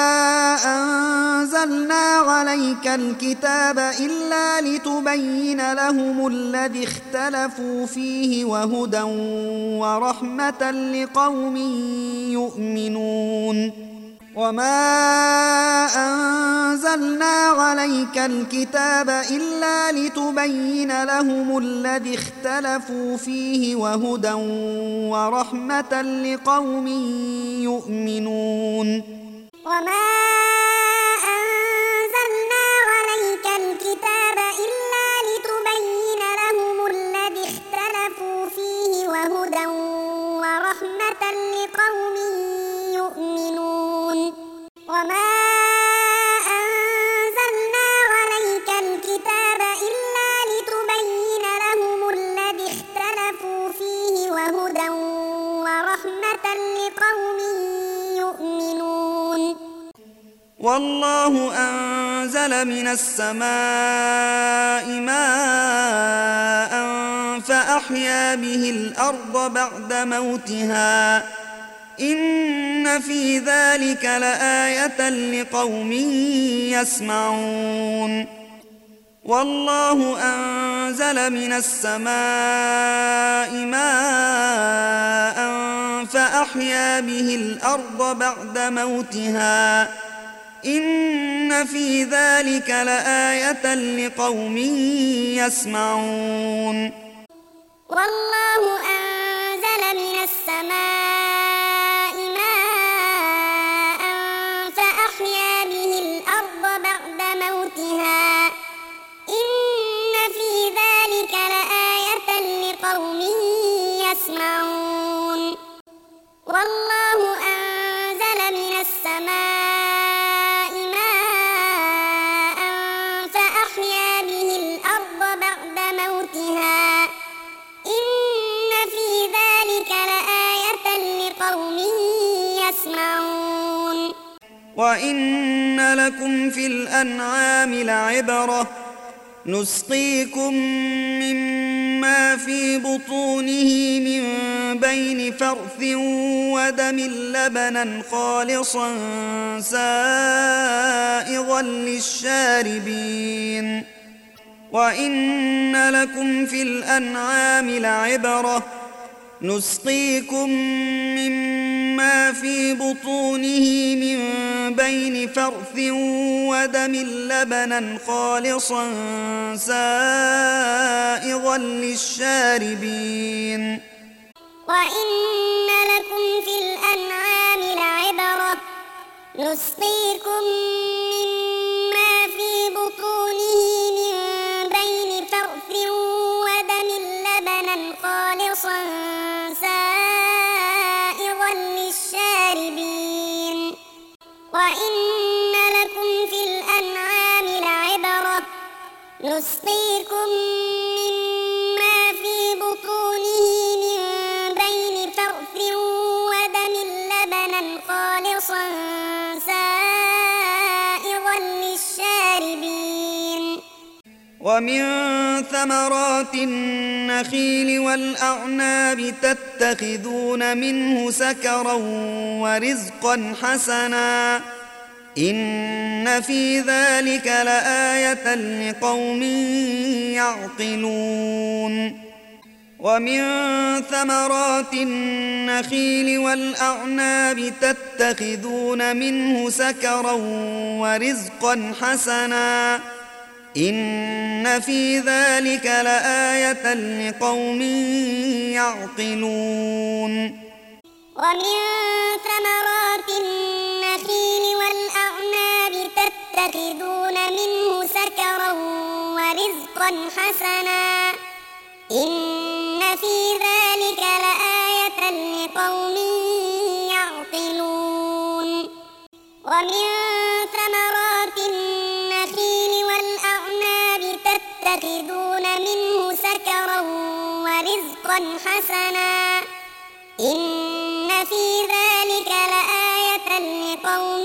أنزلنا عليك الكتاب إلا لتبين لهم الذي اختلفوا فيه وهدى ورحمة لقوم يؤمنون وما أنزلنا عليك الكتاب إلا لتبين لهم الذي اختلفوا فيه وهدى ورحمة لقوم يؤمنون وما أنزلنا عليك الكتاب إلا لتبين لهم الذي اختلفوا فيه وهدى ورحمة لقوم يؤمنون وما أنزلنا عليك الكتاب إلا لتبين لهم الذي اختلفوا فيه وهدى ورحمة لقوم يؤمنون والله أنزل من السماء ماء فأحيا به الأرض بعد موتها إن في ذلك لآية لقوم يسمعون والله أنزل من السماء ماء فأحيا به الأرض بعد موتها إن في ذلك لآية لقوم يسمعون والله أنزل من السماء ماء فأحيا به الأرض بعد موتها إن في ذلك لآية لقوم يسمعون والله أنزل من السماء ماء فأحيا به الأرض بعد موتها إن وإن لكم في الأنعام لعبرة نسقيكم مما في بطونه من بين فرث ودم لبنا خالصا سائغا للشاربين وإن لكم في الأنعام لعبرة نسقيكم مما في بطونه من بين فرث ودم لبنا خالصا سائغا للشاربين وإن لكم في الأنعام لعبرة نسقيكم مما في بطونه من بين فرث ودم لبنا خالصا سائغا للشاربين وإن لكم في الأنعام لعبرة نسقيكم مما في بطونه من بين فرث ودم لبنا خالصا سائغا للشاربين ومن ثمرات النخيل والأعناب تتخذون منه سكرا ورزقا حسنا إن في ذلك لآية لقوم يعقلون ومن ثمرات النخيل والأعناب تتخذون منه سكرا ورزقا حسنا إن في ذلك لآية لقوم يعقلون ومن ثمرات النخيل والأعناب تتخذون منه سكرا ورزقا حسنا إن في ذلك لآية لقوم يعقلون ومن ثمرات النخيل والأعناب تتخذون منه سكرا ورزقا حسنا إن في ذلك لآية لقوم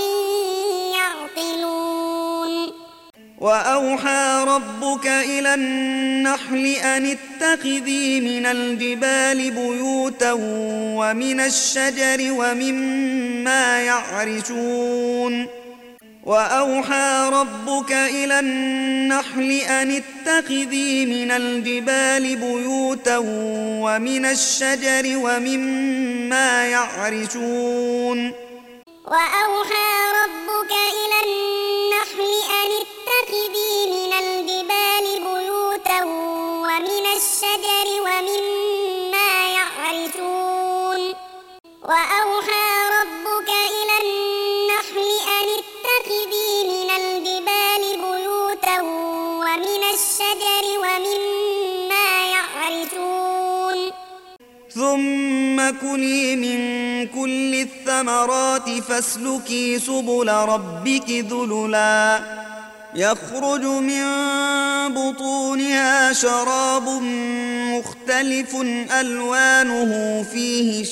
يعقلون وأوحى ربك إلى النحل أن اتخذي من الجبال بيوتا ومن الشجر ومما يعرشون وأوحى ربك إلى النحل أن اتخذي من الجبال بيوتا ومن الشجر ومما يعرشون وأوحى ربك إلى النحل أن اتخذي من الجبال بيوتا ومن الشجر ومما يعرشون وأوحى ربك إلى النحل أن اتخذي من الجبال بيوتا ومن الشجر ومما يعرشون ثم كلي من كل الثمرات فاسلكي سبل ربك ذللا يخرج من بطونها شراب مختلف ألوانه فيه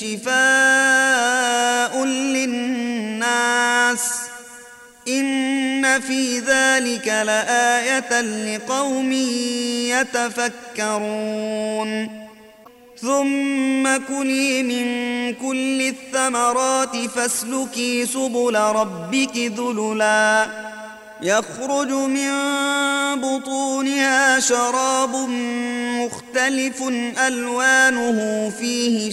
شفاء للناس إن في ذلك لآية لقوم يتفكرون ثم كلي من كل الثمرات فاسلكي سبل ربك ذللا يخرج من بطونها شراب مختلف ألوانه فيه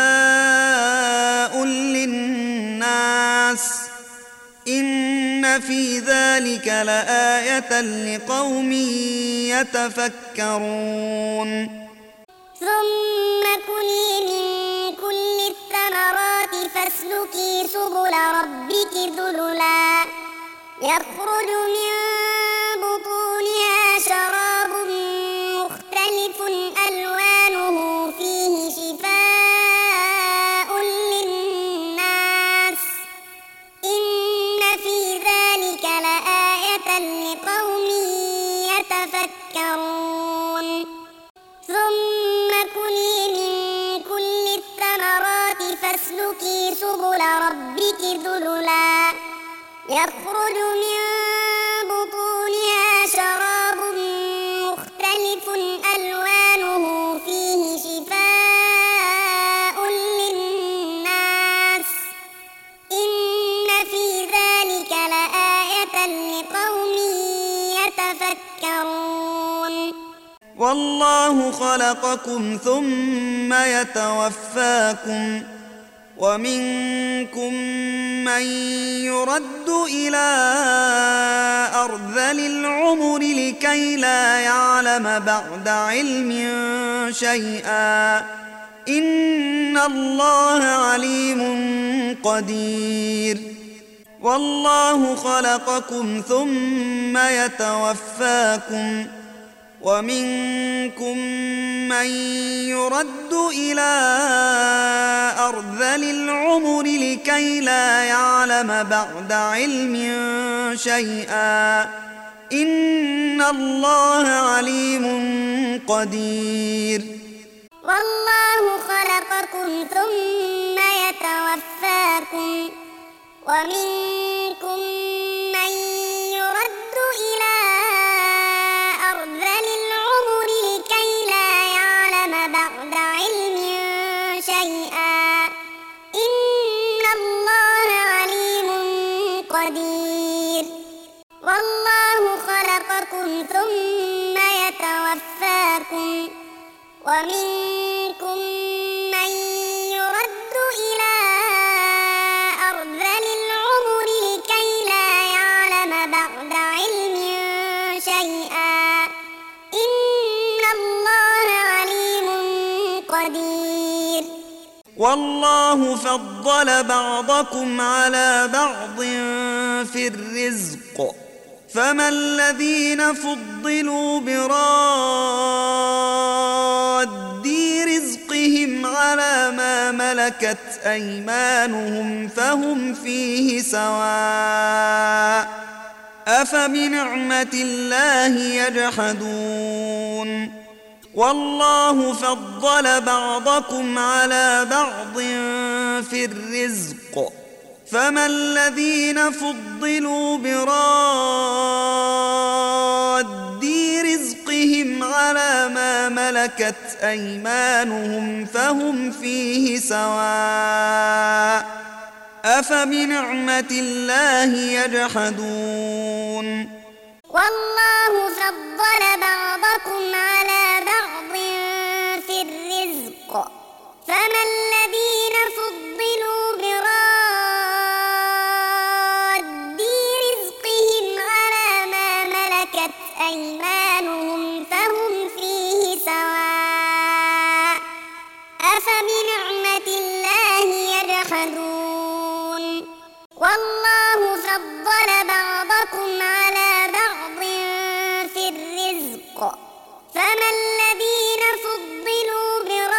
شفاء للناس إن في ذلك لآية لقوم يتفكرون ثم كلي من كل الثمرات فاسلكي سبل ربك ذللا يخرج من بطونها شراب مختلف ألوانه فيه شفاء للناس إن في ذلك لآية لقوم يتفكرون ثم كلي من كل الثمرات فاسلكي سبل ربك ذللا يخرج من بطونها شراب مختلف ألوانه فيه شفاء للناس إن في ذلك لآية لقوم يتفكرون والله خلقكم ثم يتوفاكم ومنكم من يرد إلى أرذل العمر لكي لا يعلم بعد علم شيئا إن الله عليم قدير والله خلقكم ثم يتوفاكم ومنكم من يرد إلى أرذل العمر لكي لا يعلم بعد علم شيئا إن الله عليم قدير والله خلقكم ثم يتوفاكم ومنكم من يرد إلى أرذل العمر لكي لا يعلم بعد علم شيئا إن الله عليم قدير والله خلقكم ثم يتوفاكم ومنكم من يرد إلى أرذل العمر لكي لا يعلم بعد علم شيئا إن الله عليم قدير والله فضل بعضكم على بعض في الرزق فما الذين فضلوا براد رزقهم على ما ملكت أيمانهم فهم فيه سواء أفبنعمة الله يجحدون والله فضل بعضكم على بعض في الرزق فما الذين فضلوا براد رزقهم على ما ملكت أيمانهم فهم فيه سواء أفبنعمة الله يجحدون والله فضل بعضكم على بعض في الرزق فما الذين فضلوا براد رزقهم على ما ملكت أيمانهم فهم فيه سواء أفبنعمة الله يجحدون والله فضل بعضكم على بعض في الرزق فما الذين فضلوا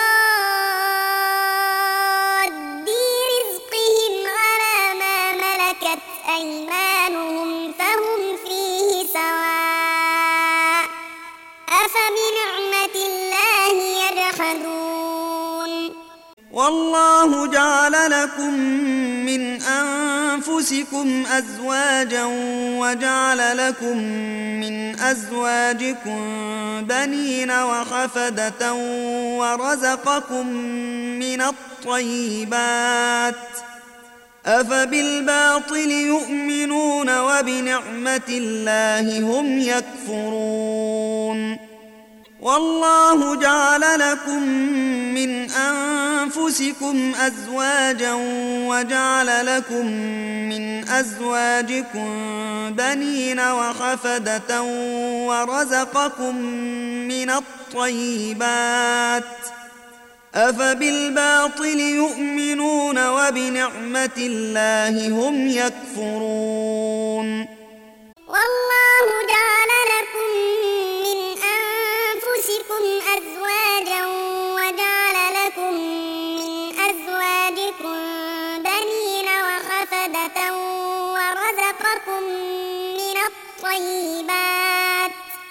براد رزقهم على ما ملكت أيمانهم فهم فيه سواء أفبنعمة الله يجحدون والله جعل لكم من أنفسكم أزواجا وجعل لكم من أزواجكم بنين وحفدة ورزقكم من الطيبات أفبالباطل يؤمنون وبنعمة الله هم يكفرون والله جعل لكم من أنفسكم أزواجا وجعل لكم من أزواجكم بنين وحفدة ورزقكم من الطيبات أفبالباطل يؤمنون وبنعمة الله هم يكفرون والله جعل لكم من أنفسكم أزواجا وجعل لكم من أزواجكم بنين وحفدة ورزقكم من الطيبات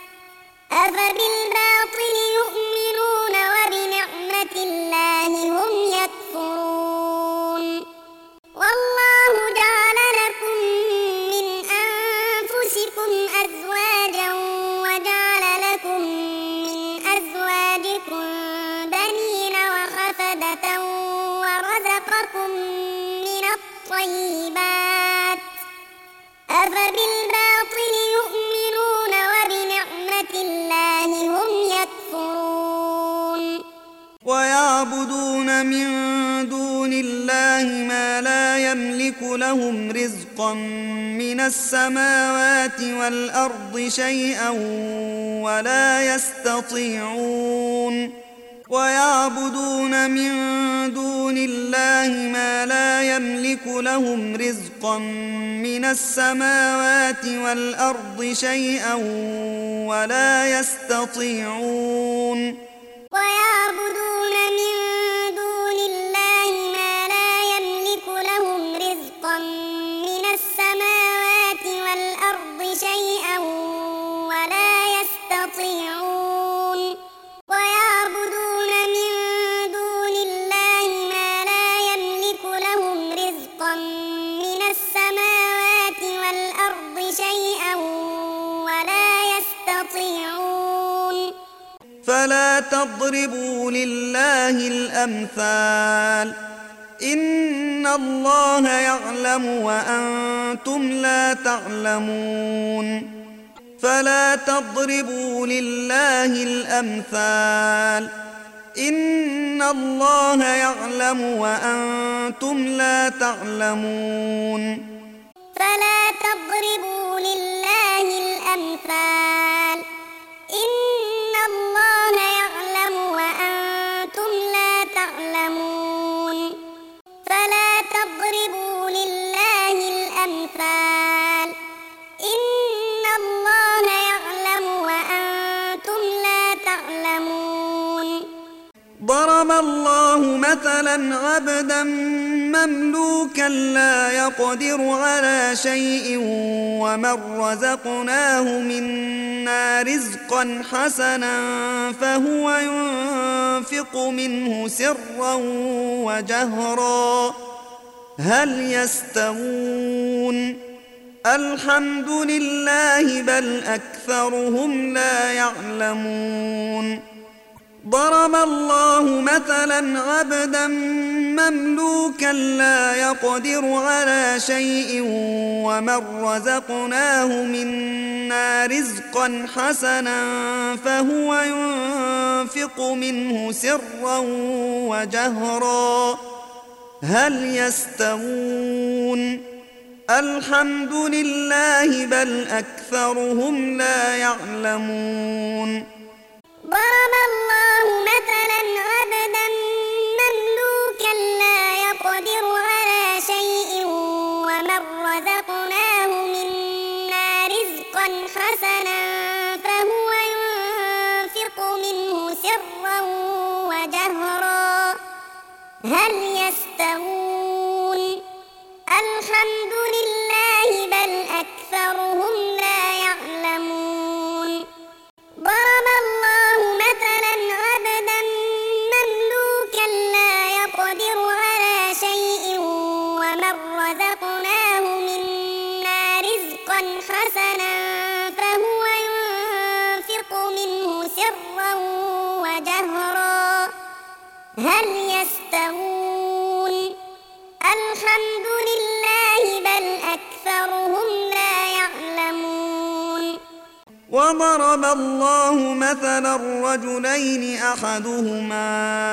أفبالباطل يؤمنون وبنعمة الله هم يكفرون والله جعل لكم من رزقكم من الطيبات أفبالباطل يؤمنون وبنعمة الله هم يكفرون ويعبدون من دون الله ما لا يملك لهم رزقا من السماوات والأرض شيئا ولا يستطيعون ويعبدون من دون الله ما لا يملك لهم رزقا من السماوات والأرض شيئا ولا يستطيعون ويعبدون من دون الله ما لا يملك لهم رزقا من السماوات والأرض شيئا ولا يستطيعون ويعبدون من دون الله ما لا يملك لهم رزقا من السماوات والأرض شيئا ولا يستطيعون فلا تضربوا لله الأمثال إن الله يعلم وأنتم لا تعلمون فلا تضربوا لله الأمثال إن الله يعلم وأنتم لا تعلمون فلا تضربوا لله الأمثال إن الله يعلم وأنتم لا تعلمون فلا تضربوا لله الأمثال إن الله يعلم وأنتم لا تعلمون ضرب الله مثلا عبدا مملوكا لا يقدر على شيء ومن رزقناه منا رزقا حسنا فهو ينفق منه سرا وجهرا هل يستوون الحمد لله بل أكثرهم لا يعلمون ضرب الله مثلا عبدا مملوكا لا يقدر على شيء ومن رزقناه منا رزقا حسنا فهو ينفق منه سرا وجهرا هل يستوون الحمد لله بل أكثرهم لا يعلمون ضرب الله مثلا عبدا مملوكا لا يقدر على شيء ومن رزقناه منا رزقا حسنا فهو ينفق منه سرا وجهرا هل يستوون الحمد لله بل أكثرهم لا يعلمون ضرب الله مثلا عبدا مملوكا لا يقدر على شيء ومن رزقناه منا رزقا حسنا فهو ينفق منه سرا وجهرا هل يستوون الحمد لله بل أكثرهم لا يعلمون وضرب الله مثلا رجلين أحدهما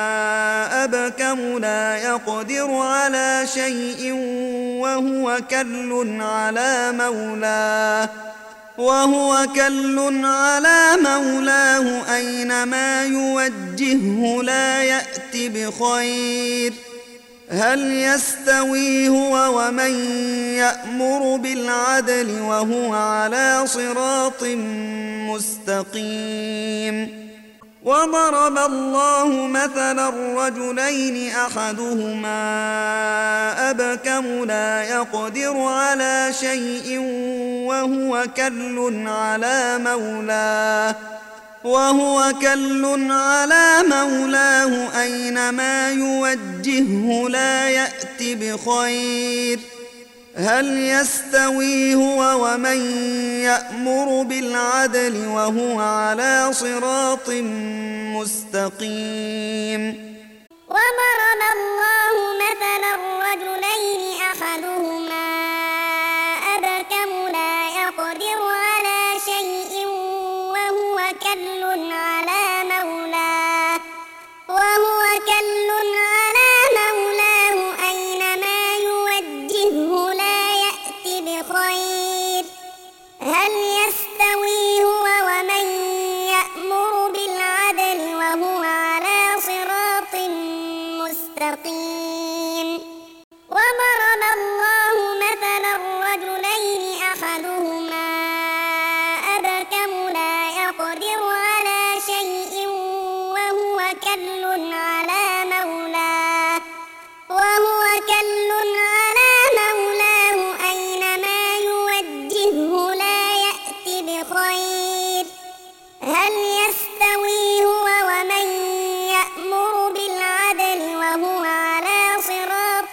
أبكم لا يقدر على شيء وهو كل على مولاه وهو كل على مولاه أينما يوجهه لا يأتي بخير هل يستوي هو ومن يأمر بالعدل وهو على صراط مستقيم وضرب الله مثلا رجلين أحدهما أبكم لا يقدر على شيء وهو كل على مولاه وهو كل على مولاه أينما يوجهه لا يأتي بخير هل يستوي هو ومن يأمر بالعدل وهو على صراط مستقيم وضرب الله مثلا الرجلين أحدهما أبكم لا يقدر على شيء وهو كل على مولاه وهو كل على مولاه أينما يوجهه لا يأت بخير هل يستوي هو ومن يأمر بالعدل وهو على صراط مستقيم وضرب الله مثلا الرجلين أحدهما أبكم لا يقدر على شيء وهو كل على مولاه وهو كل على مولاه أينما يوجهه لا يأت بخير هل يستوي هو ومن يأمر بالعدل وهو على صراط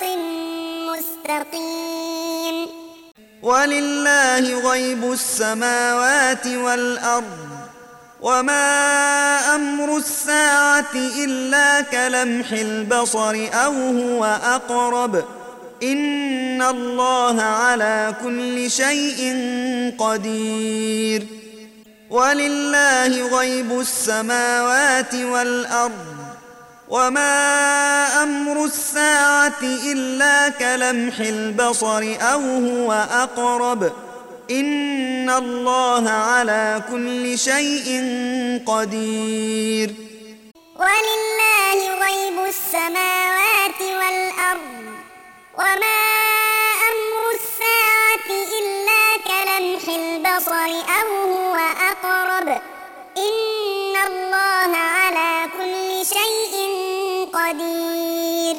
مستقيم ولله غيب السماوات والأرض وما أمر الساعة إلا كلمح البصر أو هو أقرب إن الله على كل شيء قدير ولله غيب السماوات والأرض وما أمر الساعة إلا كلمح البصر أو هو أقرب إن الله على كل شيء قدير ولله غيب السماوات والأرض وما أمر الساعة إلا كلمح البصر أو هو أقرب إن الله على كل شيء قدير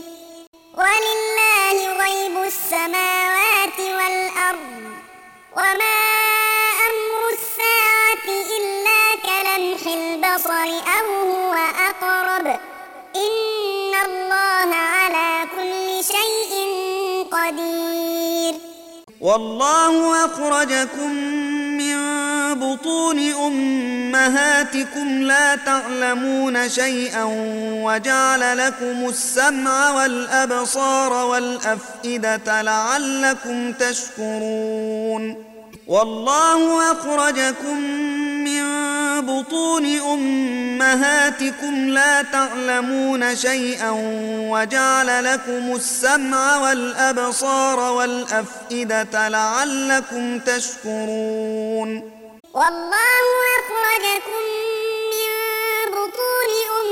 ولله غيب السماوات والأرض وما أمر الساعة إلا كلمح البصر أو هو أقرب إن الله على كل شيء قدير والله أخرجكم من بطون أمهاتكم لا تعلمون شيئا وجعل لكم السمع والأبصار والأفئدة لعلكم تشكرون والله أخرجكم من بطون أمهاتكم لا تعلمون شيئا وجعل لكم السمع والأبصار والأفئدة لعلكم تشكرون والله أخرجكم من بطون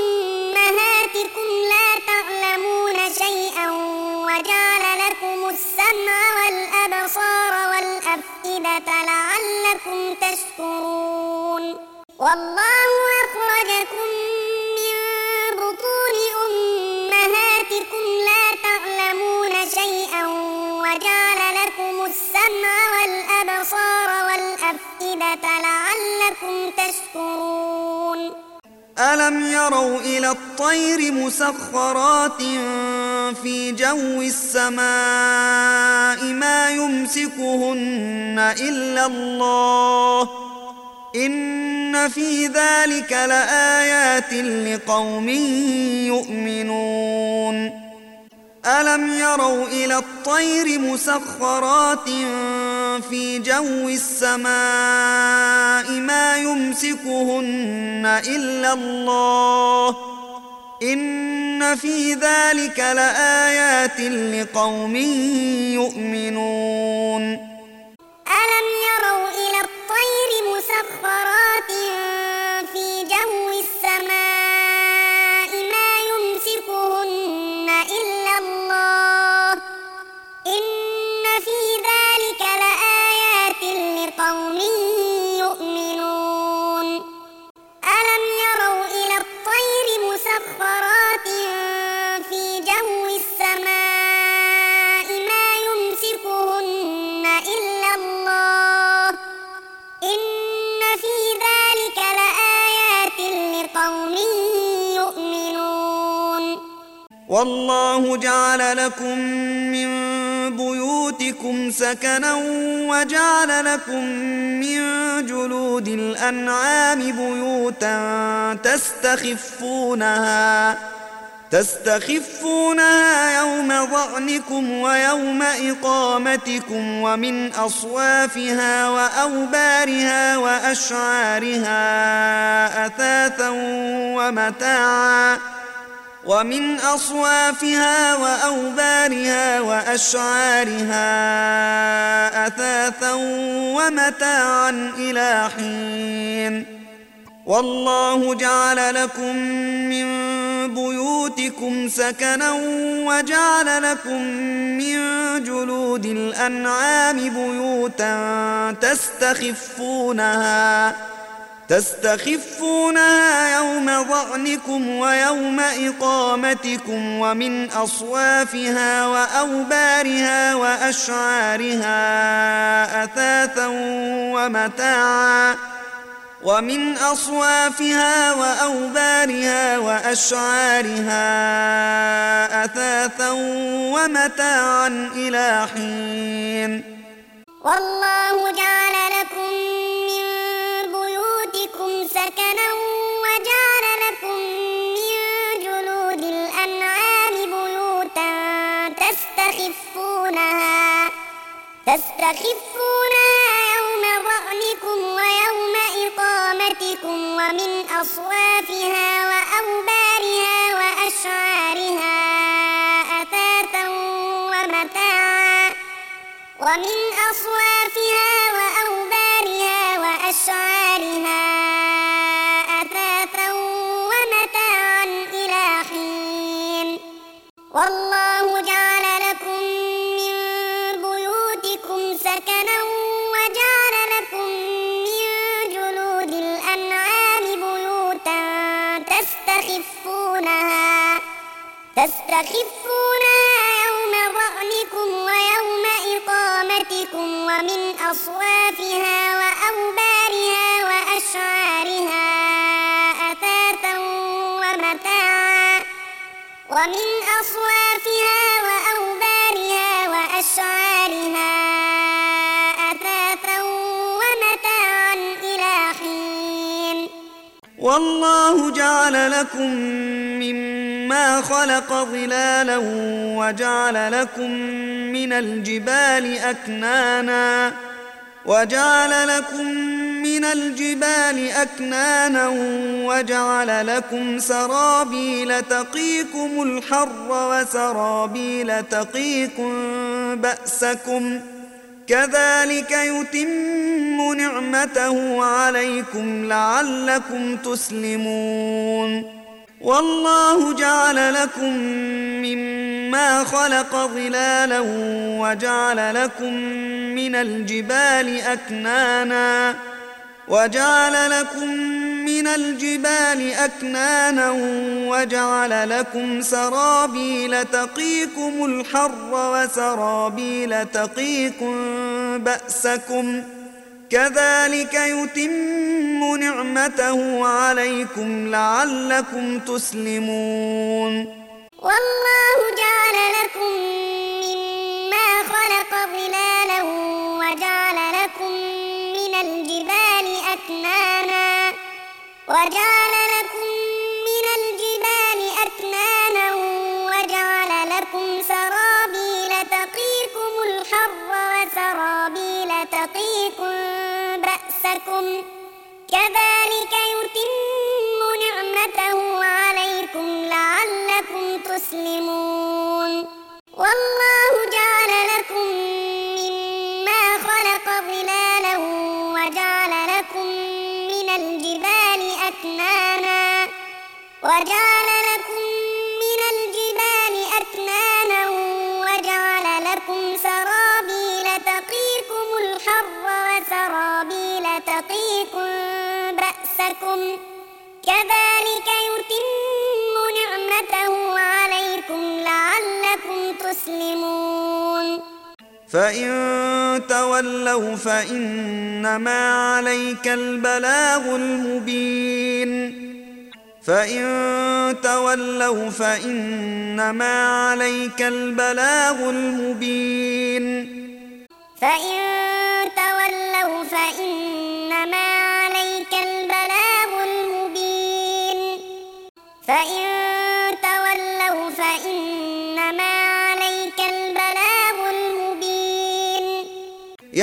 أمهاتكم لا تعلمون شيئا وجعل لكم السمع والأبصار والأفئدة لعلكم تشكرون والله أخرجكم من بطون أمهاتكم لا تعلمون شيئا وجعل لكم السمع والأبصار والأفئدة لعلكم تشكرون ألم يروا إلى الطير مسخرات في جو السماء ما يمسكهن إلا الله إن في ذلك لآيات لقوم يؤمنون ألم يروا إلى الطير مسخرات في جو السماء ما يمسكهن إلا الله إن في ذلك لآيات لقوم يؤمنون ألم يروا إلى الطير مسخرات في جو السماء ما يمسكهن إلا الله إن في ذلك لآيات لقوم يؤمنون ألم يروا إلى الطير مسخرات في جو السماء ما يمسكهن إلا الله إن في ذلك لآيات لقوم يؤمنون والله جعل لكم من بيوتكم سكنا وجعل لكم من جلود الأنعام بيوتا تستخفونها تستخفونها يوم ظعنكم ويوم إقامتكم ومن أصوافها وأوبارها وأشعارها أثاثا ومتاعا ومن أصوافها وأوبارها وأشعارها أثاثا ومتاعا إلى حين والله جعل لكم من بيوتكم سكنا وجعل لكم من جلود الأنعام بيوتا تستخفونها تستخفونها يوم ظعنكم ويوم إقامتكم ومن أصوافها وأوبارها وأشعارها أثاثا ومتاعا ومن أصوافها وأوبارها وأشعارها أثاثا ومتاعا إلى حين والله جعل لكم من بيوتكم سكنا وجعل لكم من جلود الأنعام بيوتا تستخفونها تستخفونها يوم ظعنكم ويوم إقامتكم ومن أصوافها وأوبارها وأشعارها أثاثا ومتاعا ومن أصوافها وأوبارها وأشعارها أثاثا ومتاعا إلى حين والله جعل لكم من بيوتكم سكنا وجعل لكم من جلود الأنعام بيوتا تستخفونها تستخفونها يوم ظعنكم ويوم إقامتكم ومن أصوافها وأوبارها وأشعارها أثاثا ومتاعا ومن أصوافها وأوبارها وأشعارها أثاثا ومتاعا إلى حين والله جعل لكم مما خلق ظلالا وجعل لكم من الجبال أكنانا وجعل لكم من الجبال أكنانا وجعل لكم سرابيل تقيكم الحر وسرابيل تقيكم بأسكم كذلك يتم نعمته عليكم لعلكم تسلمون والله جعل لكم مما خلق ظلالا وجعل لكم من الجبال أكنانا وجعل لكم من الجبال أكنانا وجعل لكم سرابيل تقيكم الحر وسرابيل تقيكم بأسكم كذلك يتم نعمته عليكم لعلكم تسلمون والله جعل لكم مما خلق ظلالا وجعل لكم من الجبال أكنانا وجعل لكم من الجبال أكنانا وجعل لكم سرابيل تقيكم الحر وسرابيل تقيكم بأسكم كذلك يتم نعمته عليكم لعلكم تسلمون والله جعل لكم مما خلق ظلالا وجعل لكم من الجبال أكنانا وجعل لكم من الجبال أكنانا وجعل لكم سرابيل تقيكم الحر وسرابيل تقيكم بأسكم كذلك يتم نعمته عليكم لعلكم تسلمون فإن تولوا فإنما عليك البلاغ المبين فإن تولوا فإنما عليك البلاغ المبين فإن تولوا فإنما عليك البلاغ المبين فإن تولوا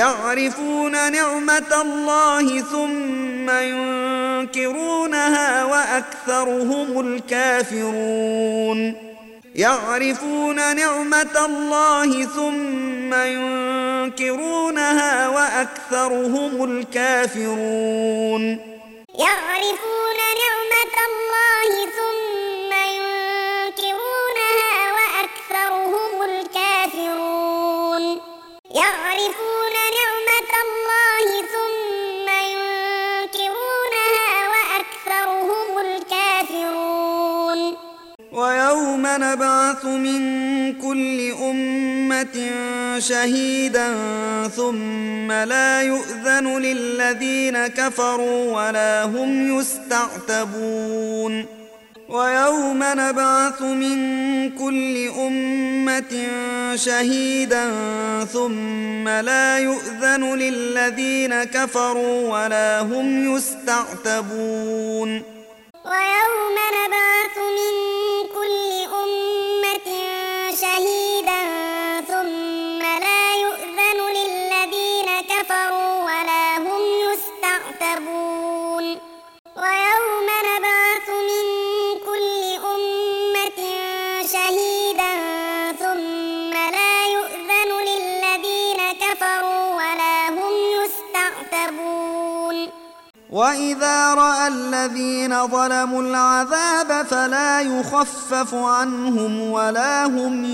يعرفون نعمة الله ثم ينكرونها وأكثرهم الكافرون يعرفون نعمة الله ثم ينكرونها وأكثرهم الكافرون يعرفون نعمة الله ثم ينكرونها وأكثرهم الكافرون يعرفون نعمة الله ثم ينكرونها وأكثرهم الكافرون ويوم نبعث من كل أمة شهيدا ثم لا يؤذن للذين كفروا ولا هم يستعتبون ويوم نبعث من كل أمة شهيدا ثم لا يؤذن للذين كفروا ولا هم يستعتبون ويوم نبعث من كل أمة شهيدا ثم لا يؤذن للذين كفروا ولا هم يستعتبون ويوم نبعث من كل أمة شهيدا ثم لا يؤذن للذين كفروا ولا هم يستعتبون وإذا رأى الذين ظلموا العذاب فلا يخفف عنهم ولا هم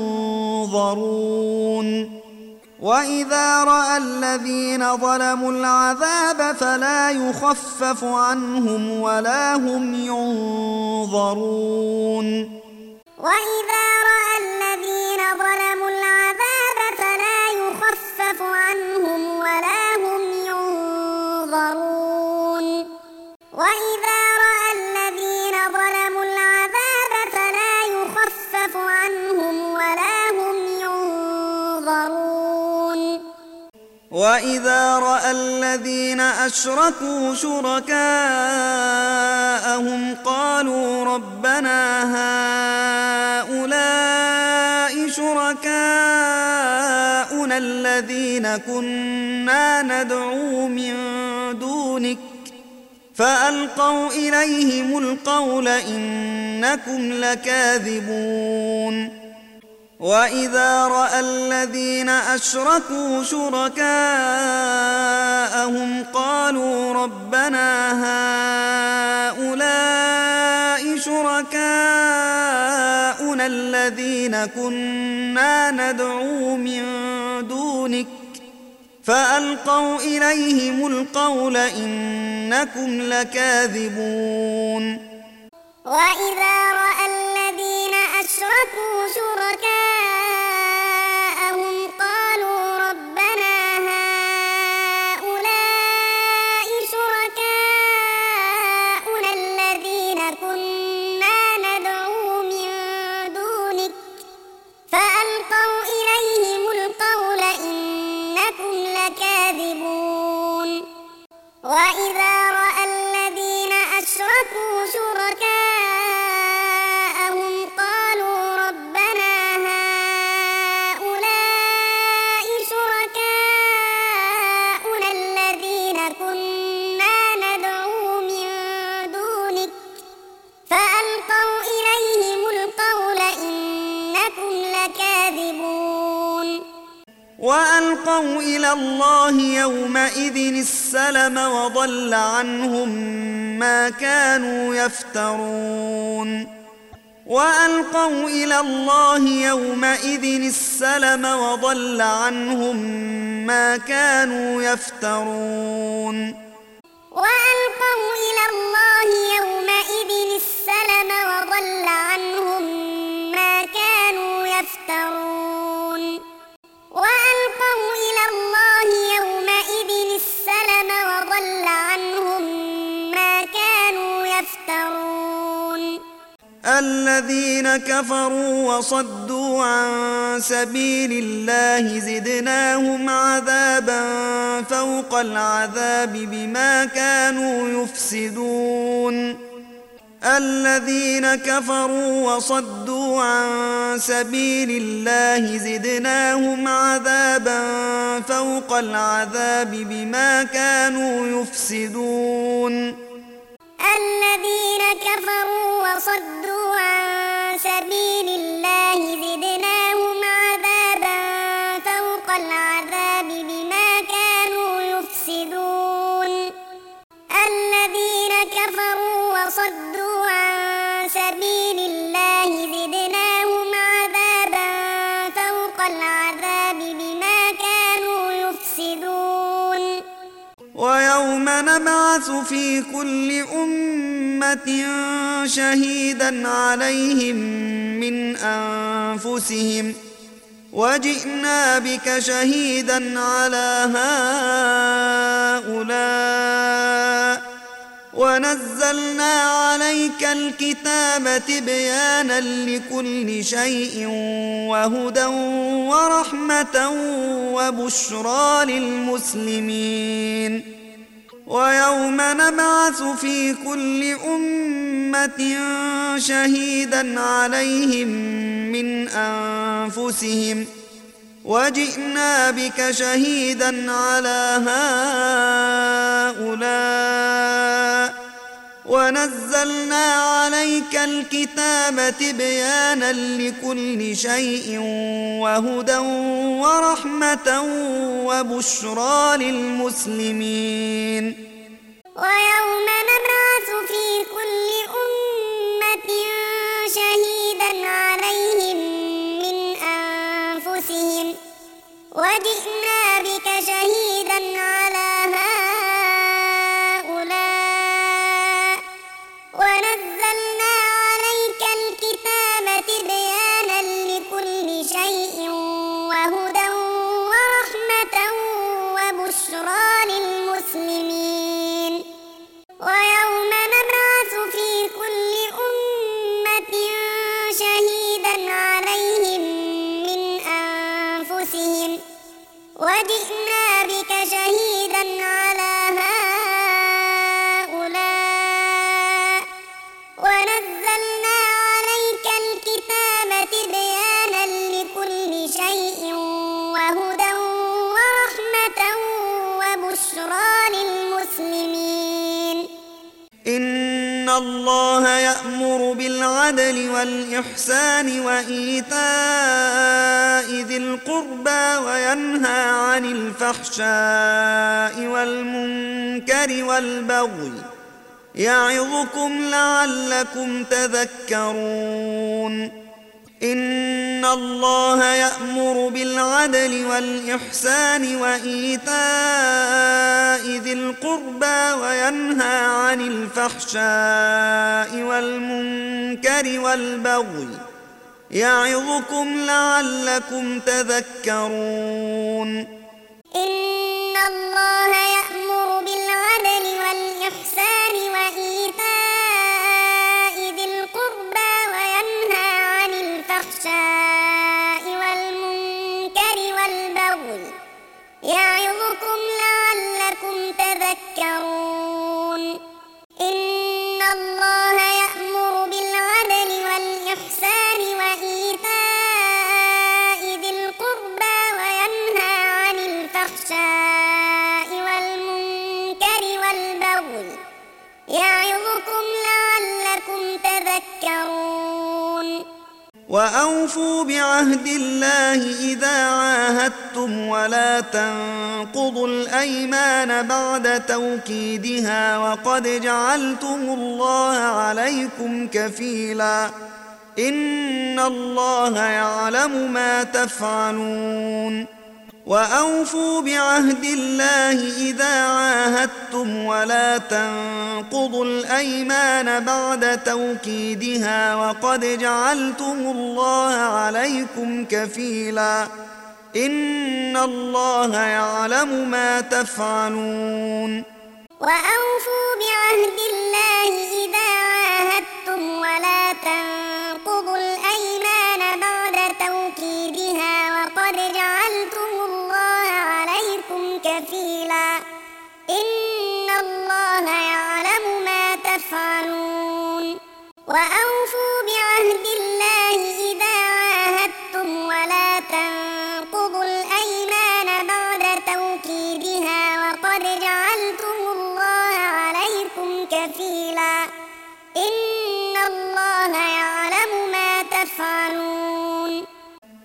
ينظرون وإذا رأى الذين ظلموا العذاب فلا يخفف عنهم ولا هم ينظرون وإذا رأى الذين ظلموا العذاب فلا يخفف عنهم ولا هم ينظرون وإذا رأى الذين ظلموا العذاب فلا يخفف عنهم ولا هم ينظرون وإذا رأى الذين أشركوا شركاءهم قالوا ربنا هؤلاء شركاؤنا الذين كنا ندعو من دونك فألقوا إليهم القول إنكم لكاذبون وإذا رأى الذين أشركوا شركاءهم قالوا ربنا هؤلاء شركاؤنا الذين كنا ندعو من دونك فألقوا إليهم القول إنكم لكاذبون وإذا رأى الذين أشركوا شركاءهم قالوا ربنا هؤلاء شركاؤنا الذين كنا ندعو من دونك فألقوا إليهم القول إنكم لكاذبون وإذا رأى الذين أشركوا شركاءهم قالوا ربنا هؤلاء شركاؤنا الذين كنا ندعو من دونك فألقوا إليهم القول إنكم لكاذبون وألقوا إلى الله يومئذ السلم وضل عنهم ما كانوا يفترون وألقوا إلى الله يومئذ السلم وضل عنهم ما كانوا يفترون وألقوا إلى الله يومئذ السلم وضل عنهم ما كانوا يفترون وألقوا إلى الله يومئذ السلم وضل عنهم ما كانوا يفترون الذين كفروا وصدوا عن سبيل الله زدناهم عذابا فوق العذاب بما كانوا يفسدون الذين كفروا وصدوا عن سبيل الله زدناهم عذابا فوق العذاب بما كانوا يفسدون الذين كفروا وصدوا عن سبيل الله زدناهم عذابا فوق العذاب بما كانوا يفسدون الذين كفروا وصدوا عن سبيل الله زدناهم عذابا فوق العذاب بما كانوا يفسدون ويوم نبعث في كل أمة شهيدا عليهم من أنفسهم وجئنا بك شهيدا على هؤلاء ونزلنا عليك الكتاب تبيانا لكل شيء وهدى ورحمة وبشرى للمسلمين ويوم نبعث في كل أمة شهيدا عليهم من أنفسهم وجئنا بك شهيدا على هؤلاء ونزلنا عليك الكتاب تبيانا لكل شيء وهدى ورحمة وبشرى للمسلمين ويوم نبعث في كل أمة شهيدا عليهم من أنفسهم وجئنا بك شهيدا على هؤلاء ونزلنا عليك الكتاب تبيانا لكل شيء وهدى ورحمة وبشرى للمسلمين ويوم نبعث في كل أمة شهيدا عليهم من أنفسهم وجئنا بك شهيدا على هؤلاء ونزلنا عليك الكتاب تبيانا لكل شيء وهدى ورحمة وبشرى للمسلمين إن الله يأمر بالعدل والإحسان وإيتاء ذي القربى وينهى عن الفحشاء والمنكر والبغي يعظكم لعلكم تذكرون إن الله يأمر بالعدل والإحسان وإيتاء ذي القربى وينهى عن الفحشاء والمنكر والبغي يعظكم لعلكم تذكرون إن الله يأمر بالعدل والإحسان وإيتاء ذي القربى وينهى عن الفحشاء والمنكر والبغي يعظكم لعلكم تذكرون إن الله يأمر بالعدل والإحسان وإيتاء ذي القربى وينهى عن الفحشاء والمنكر والبغي يعظكم لعلكم تذكرون وأوفوا بعهد الله إذا عاهدتم ولا تنقضوا الأيمان بعد توكيدها وقد جعلتم الله عليكم كفيلا إن الله يعلم ما تفعلون وأوفوا بعهد الله إذا عاهدتم ولا تنقضوا الأيمان بعد توكيدها وقد جعلتم الله عليكم كفيلا إن الله يعلم ما تفعلون وأوفوا بعهد الله إذا عاهدتم ولا تنقضوا الأيمان بعد توكيدها وقد جعلتم الله عليكم كفيلا إن الله يعلم ما تفعلون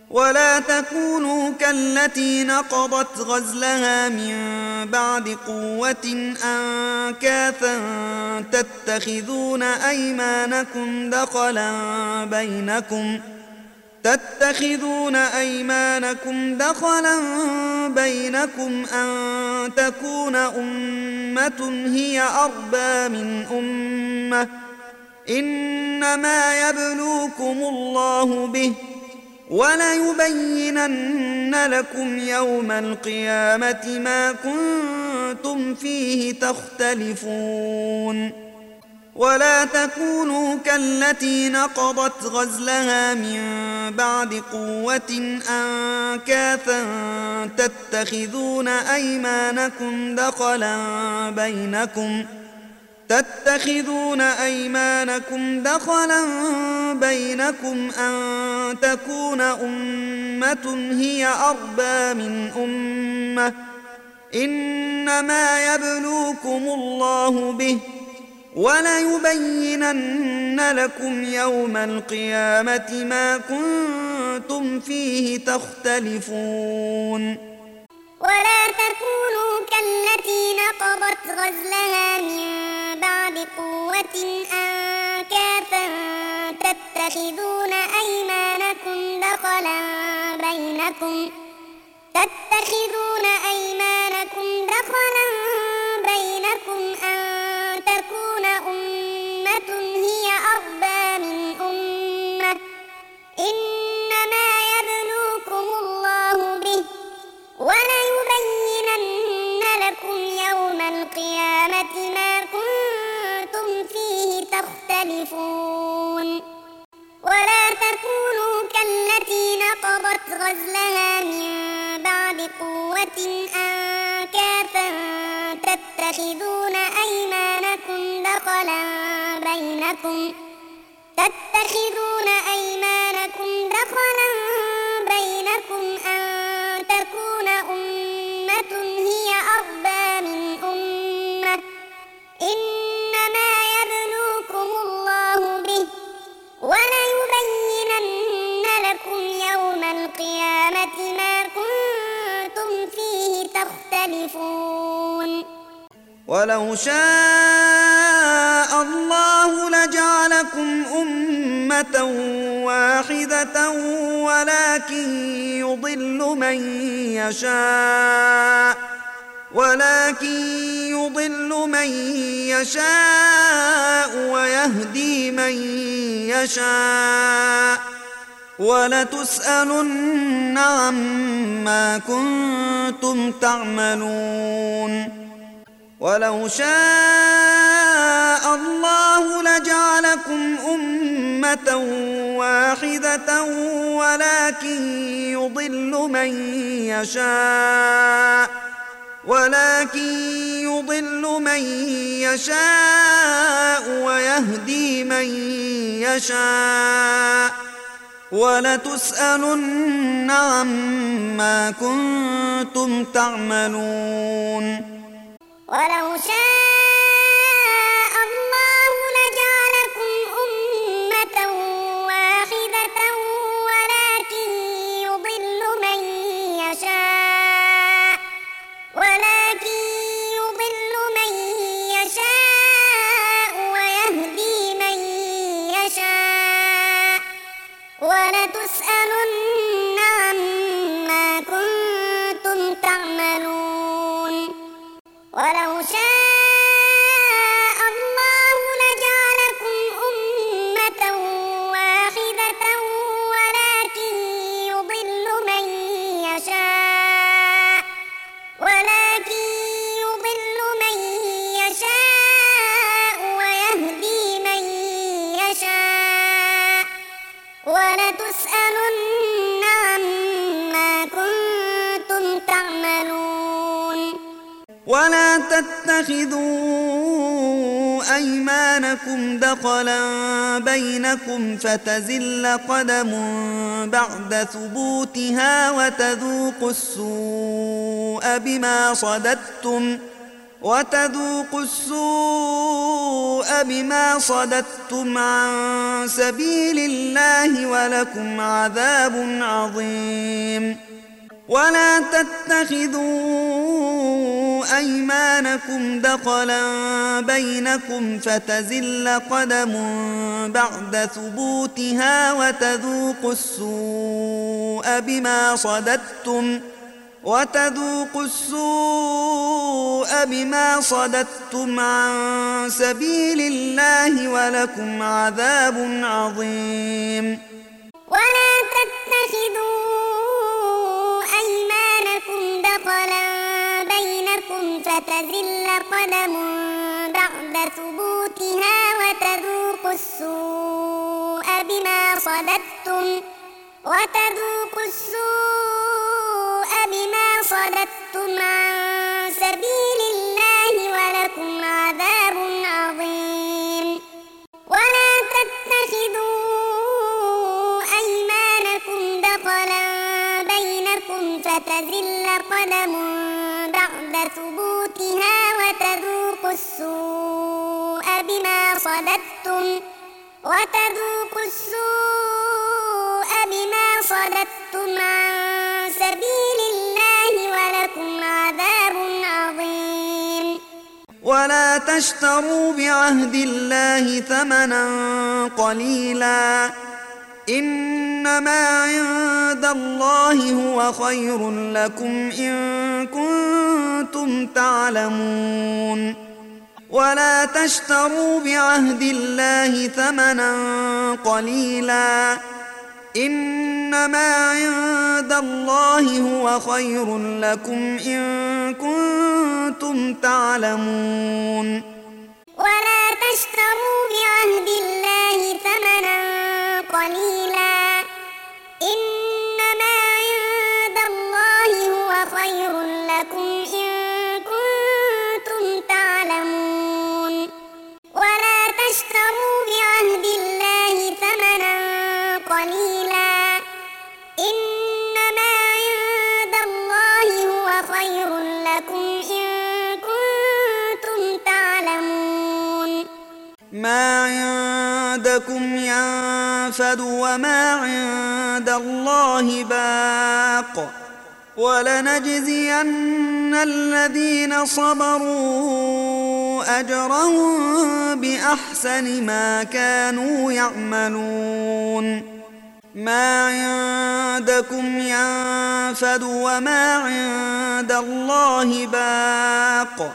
ولا تكونوا كالتي نقضت غزلها من بعد قوة أنكاثا تتخذون أيمانكم دخلا بينكم تتخذون أيمانكم دخلا بينكم أن تكون أمة هي أربى من أمة إنما يبلوكم الله به وليبينن لكم يوم القيامة ما كنتم فيه تختلفون ولا تكونوا كالتي نقضت غزلها من بعد قوة أنكاثا تتخذون أيمانكم دخلا بينكم تتخذون أيمانكم دخلا بينكم أن تكون أمة هي أربى من أمة إنما يبلوكم الله به وليبينن لكم يوم القيامة ما كنتم فيه تختلفون ولا تكونوا كالتي نقضت غزلها من بعد قوة أنكاثا تتخذون أيمانكم دخلا بينكم تتخذون أيمانكم دخلا بينكم أن تكون أمة هي أربى من أمة إنما يبلوكم الله به وليبينن لكم يوم القيامة ما كنتم فيه تختلفون ولا تكونوا كالتي نقضت غزلها من بعد قوة أنكاثا تتخذون أيمانكم دخلا بينكم تتخذون أيمانكم دخلا بينكم أن تكون أمة هي أربى من أمة إنما يبلوكم الله به وليبينن لكم يوم القيامة ما كنتم فيه تختلفون ولو شاء الله لجعلكم أمة واحدة ولكن يضل من يشاء ولكن يضل من يشاء ويهدي من يشاء ولتسألن عما كنتم تعملون ولو شاء الله لجعلكم أمة واحدة ولكن يضل من يشاء ولكن يضل من يشاء ويهدي من يشاء ولتسألن عما كنتم تعملون ولو شاء الله لجعلكم أمة واحدة ولكن يضل من يشاء ولكن يضل من يشاء ويهدي من يشاء ولتسألن عما كنتم تعملون ولو شاء الله لجعلكم أمة واحدة ولكن يضل من يشاء ولكن يضل من يشاء ويهدي من يشاء ولتسألن عما كنتم تعملون ولا تتخذوا أيمانكم دخلا بينكم فتزل قدم بعد ثبوتها وتذوقوا السوء بما صددتم وتذوقوا السوء بما صددتم عن سبيل الله ولكم عذاب عظيم. ولا تتخذوا أيمانكم دخلا بينكم فتزل قدم بعد ثبوتها وتذوقوا السوء بما صددتم وتذوقوا السوء بما صددتم عن سبيل الله ولكم عذاب عظيم. ولا تتخذوا أيمانكم دخلا بينكم فتزل قدم بعد ثبوتها وتذوقوا السوء بما صددتم وتذوقوا السوء بما صددتم عن سبيل الله ولكم عذاب عظيم. ولا تتخذوا أيمانكم دخلا بينكم فتزل قدم بعد ثبوتها وتذوقوا السوء بما صددتم وتذوقوا السوء بما صددتم عن سبيل الله ولكم عذاب عظيم. ولا تشتروا بعهد الله ثمنا قليلا إنما عند الله هو خير لكم إن كنتم تعلمون. ولا تشتروا بعهد الله ثمنا قليلا إنما عند الله هو خير لكم إن كنتم تعلمون. ولا تشتروا بعهد الله ثمنا قليلا إنما عند الله هو خير لكم إن كنتم تعلمون. ولا تشتروا بعهد الله ثمنا قليلا إنما عند الله هو خير لكم إن كنتم تعلمون. ما عندكم ينفد وما عند الله باق ولنجزين الذين صبروا أجرهم بأحسن ما كانوا يعملون. ما عندكم ينفد وما عند الله باق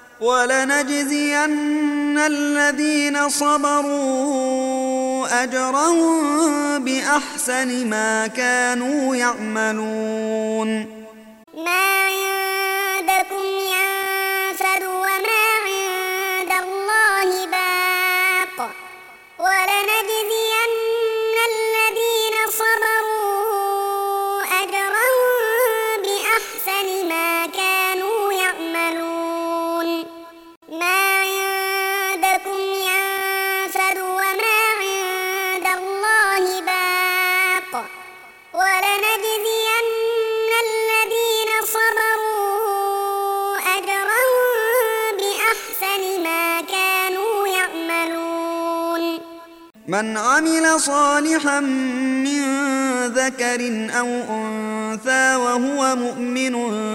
ولنجزين الذين صبروا أجرهم بأحسن ما كانوا يعملون. ما عندكم ينفد وما عند الله باق ولنجزين الذين صبروا أجرهم بأحسن ما كانوا يعملون. ما عندكم ينفد وما عند الله باق ولنجزين الذين صبروا أجرهم بأحسن ما كانوا يعملون. من عمل صالحا من ذكر أو أنثى وهو مؤمن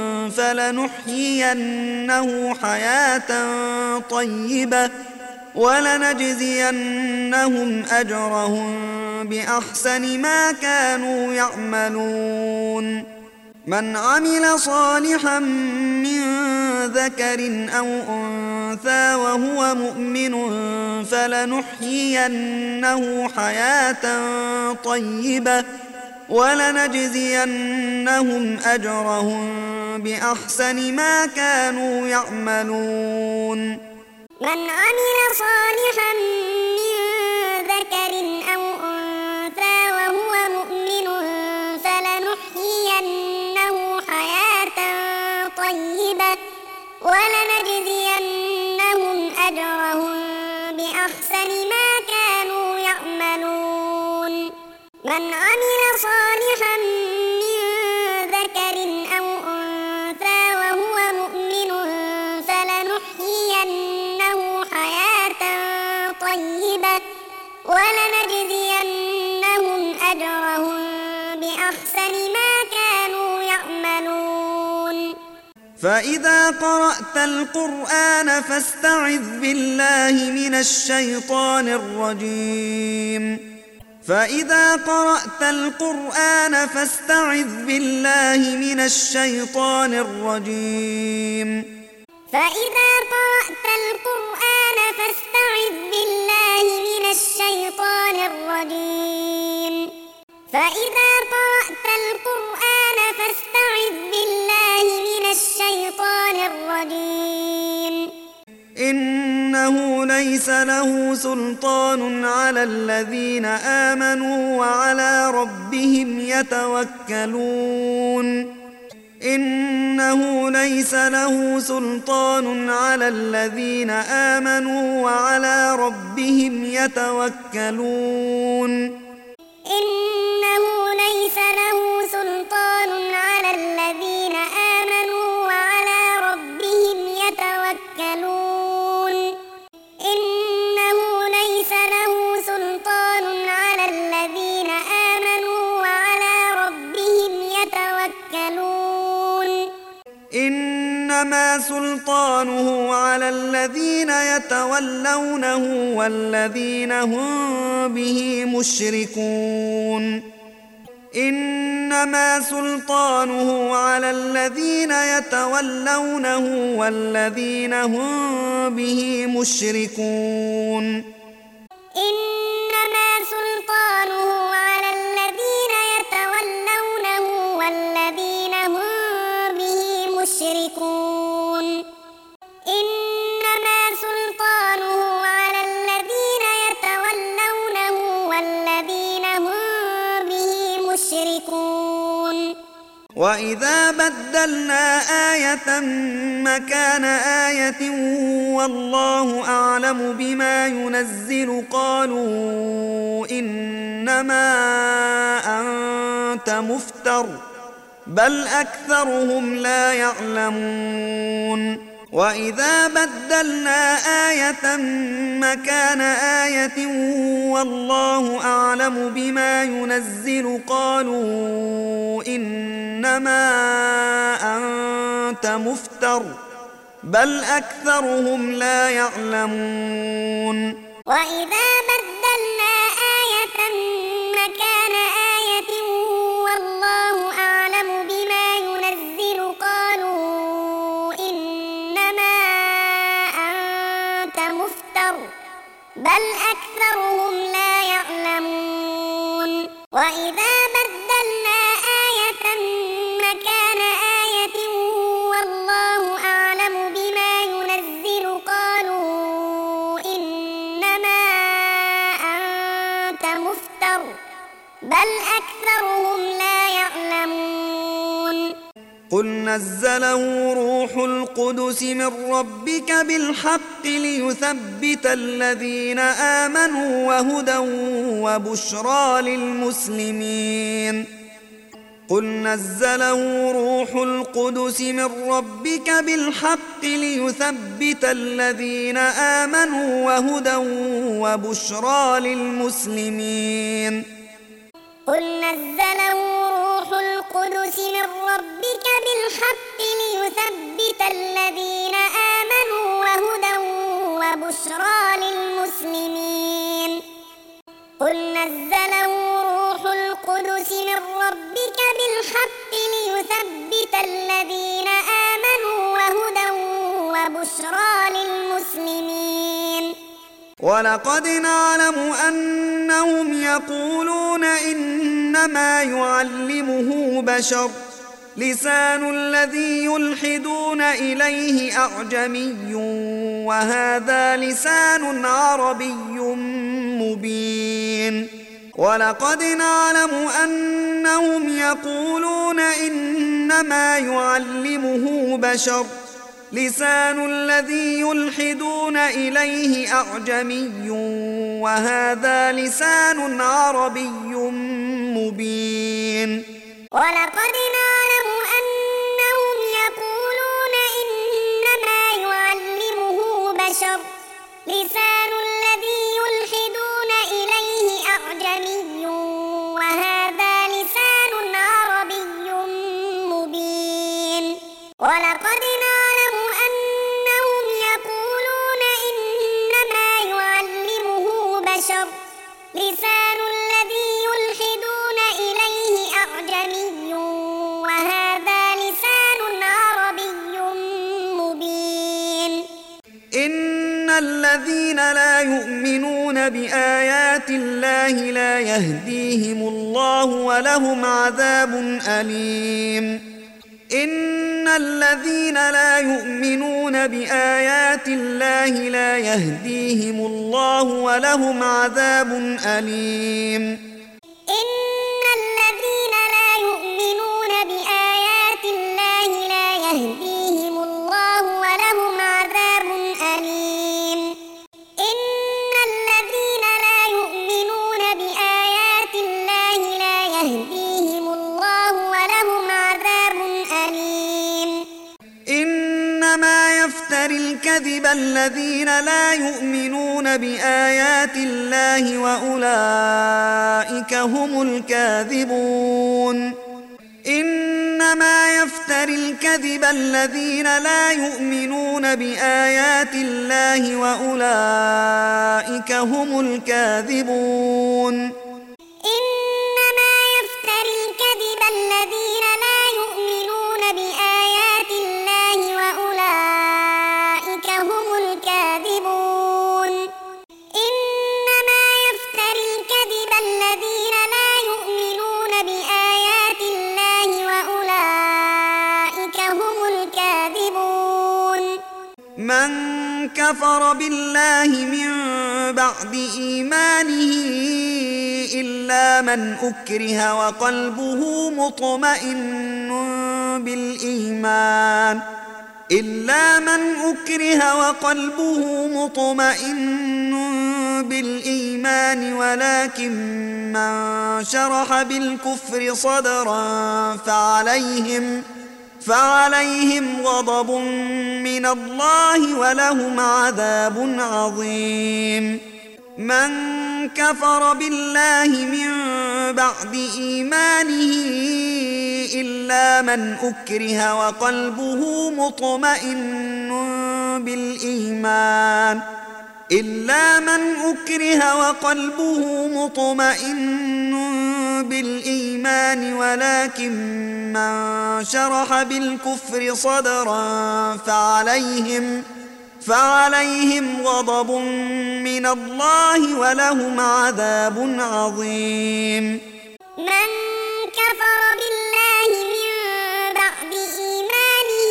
فلنحيينه حياة طيبة ولنجزينهم أجرهم بأحسن ما كانوا يعملون. من عمل صالحا من ذكر أو أنثى وهو مؤمن فلنحيينه حياة طيبة ولنجزينهم أجرهم بأحسن ما كانوا يعملون. من عمل صالحا من ذكر أو أنثى وهو مؤمن فلنحيينه حياة طيبة ولنجزينهم أجرهم بأحسن ما كانوا يعملون. من عمل صالحا من ذكر أو أنثى وهو مؤمن فلنحيينه بأحسن ما كانوا يعملون فإذا قرأت القرآن فاستعذ بالله من الشيطان الرجيم فإذا قرأت القرآن فاستعذ بالله من الشيطان الرجيم فإذا قرأت القرآن فاستعذ بالله من الشيطان الرجيم فإذا قرأت القرآن فاستعذ بالله من الشيطان الرجيم إنه ليس له سلطان على الذين آمنوا وعلى ربهم يتوكلون إنه ليس له سلطان على الذين آمنوا وعلى ربهم يتوكلون إنه ليس له سلطان على الذين آمنوا وعلى ربهم يتوكلون إنه ليس له سلطان على الذين آمنوا وعلى ربهم يتوكلون إنما سلطانه على الذين يتولونه والذين هم به مشركون إنما سلطانه على الذين يتولونه والذين هم به مشركون إنما سلطانه على الذين يتولونه والذين هم به مشركون إنما سلطانه على الذين يتولونه والذين هم به مشركون وإذا بدلنا آية مكان آية والله أعلم بما ينزل قالوا إنما أنت مفتر بل أكثرهم لا يعلمون وإذا بدلنا آية مكان آية والله أعلم بما ينزل قالوا إنما أنت مفتر بل أكثرهم لا يعلمون وإذا بدلنا آية مكان آية والله أعلم بما ينزل قالوا إنما أنت مفتر بل أكثرهم لا يعلمون وإذا بدلنا آية مكان آية والله أعلم بما ينزل قالوا إنما أنت مفتر بل أكثرهم لا يعلمون قل نزله روح القدس من ربك بالحق ليثبت الذين آمنوا وهدى وبشرى للمسلمين قل نزله روح القدس من ربك بالحق ليثبت الذين آمنوا وهدى وبشرى للمسلمين قل نزله روح القدس من ربك بالحق ليثبت الذين آمنوا وهدى وبشرى للمسلمين قل نزله روح القدس من ربك بالحق ليثبت الذين آمنوا وهدى وبشرى للمسلمين ولقد نعلم أنهم يقولون إنما يعلمه بشر لسان الذي يلحدون إليه أعجمي وهذا لسان عربي مبين ولقد نعلم أنهم يقولون إنما يعلمه بشر لسان الذي يلحدون إليه أعجمي وهذا لسان عربي مبين ولقد نعلم أنهم يقولون إنما يعلمه بشر لسان الذي يلحدون إليه أعجمي وهذا لسان ولقد نعلم أنهم يقولون إنما يعلمه بشر لسان الذي يلحدون إليه أعجمي وهذا لسان عربي مبين. إن الذين لا يؤمنون بآيات الله لا يهديهم الله ولهم عذاب أليم. إن الذين لا يؤمنون بآيات الله لا يهديهم الله ولهم عذاب أليم. إن الذين لا يؤمنون بآيات الله لا يهديهم الله ولهم عذاب أليم. إن الذين لا يؤمنون بآيات الله لا يهديهم الله ولهم عذاب أليم. إنما يفتري الكذب الذين لا يؤمنون بآيات الله وأولئك هم الكاذبون. إنما يفتري الكذب الذين لا يؤمنون بآيات الله وأولئك هم الكاذبون. إنما يفتري الكذب الذين لا يؤمنون بآيات الله وأولئك هم الكاذبون. إنما يفتري الكذب الذين لا يؤمنون بآيات الله وأولئك هم الكاذبون. من كفر بالله من بعد إيمانه إلا من أكره وقلبه مطمئن بالإيمان إلا من أكره وقلبه مطمئن بالإيمان ولكن من شرح بالكفر صدرا فعليهم فعليهم غضب من الله ولهم عذاب عظيم. من كفر بالله من بعد إيمانه إلا من أكره وقلبه مطمئن بالإيمان إلا من أكره وقلبه مطمئن بالإيمان ولكن من شرح بالكفر صدرا فعليهم فعليهم غضب من الله ولهم عذاب عظيم. من كفر بالله من بعد إيمانه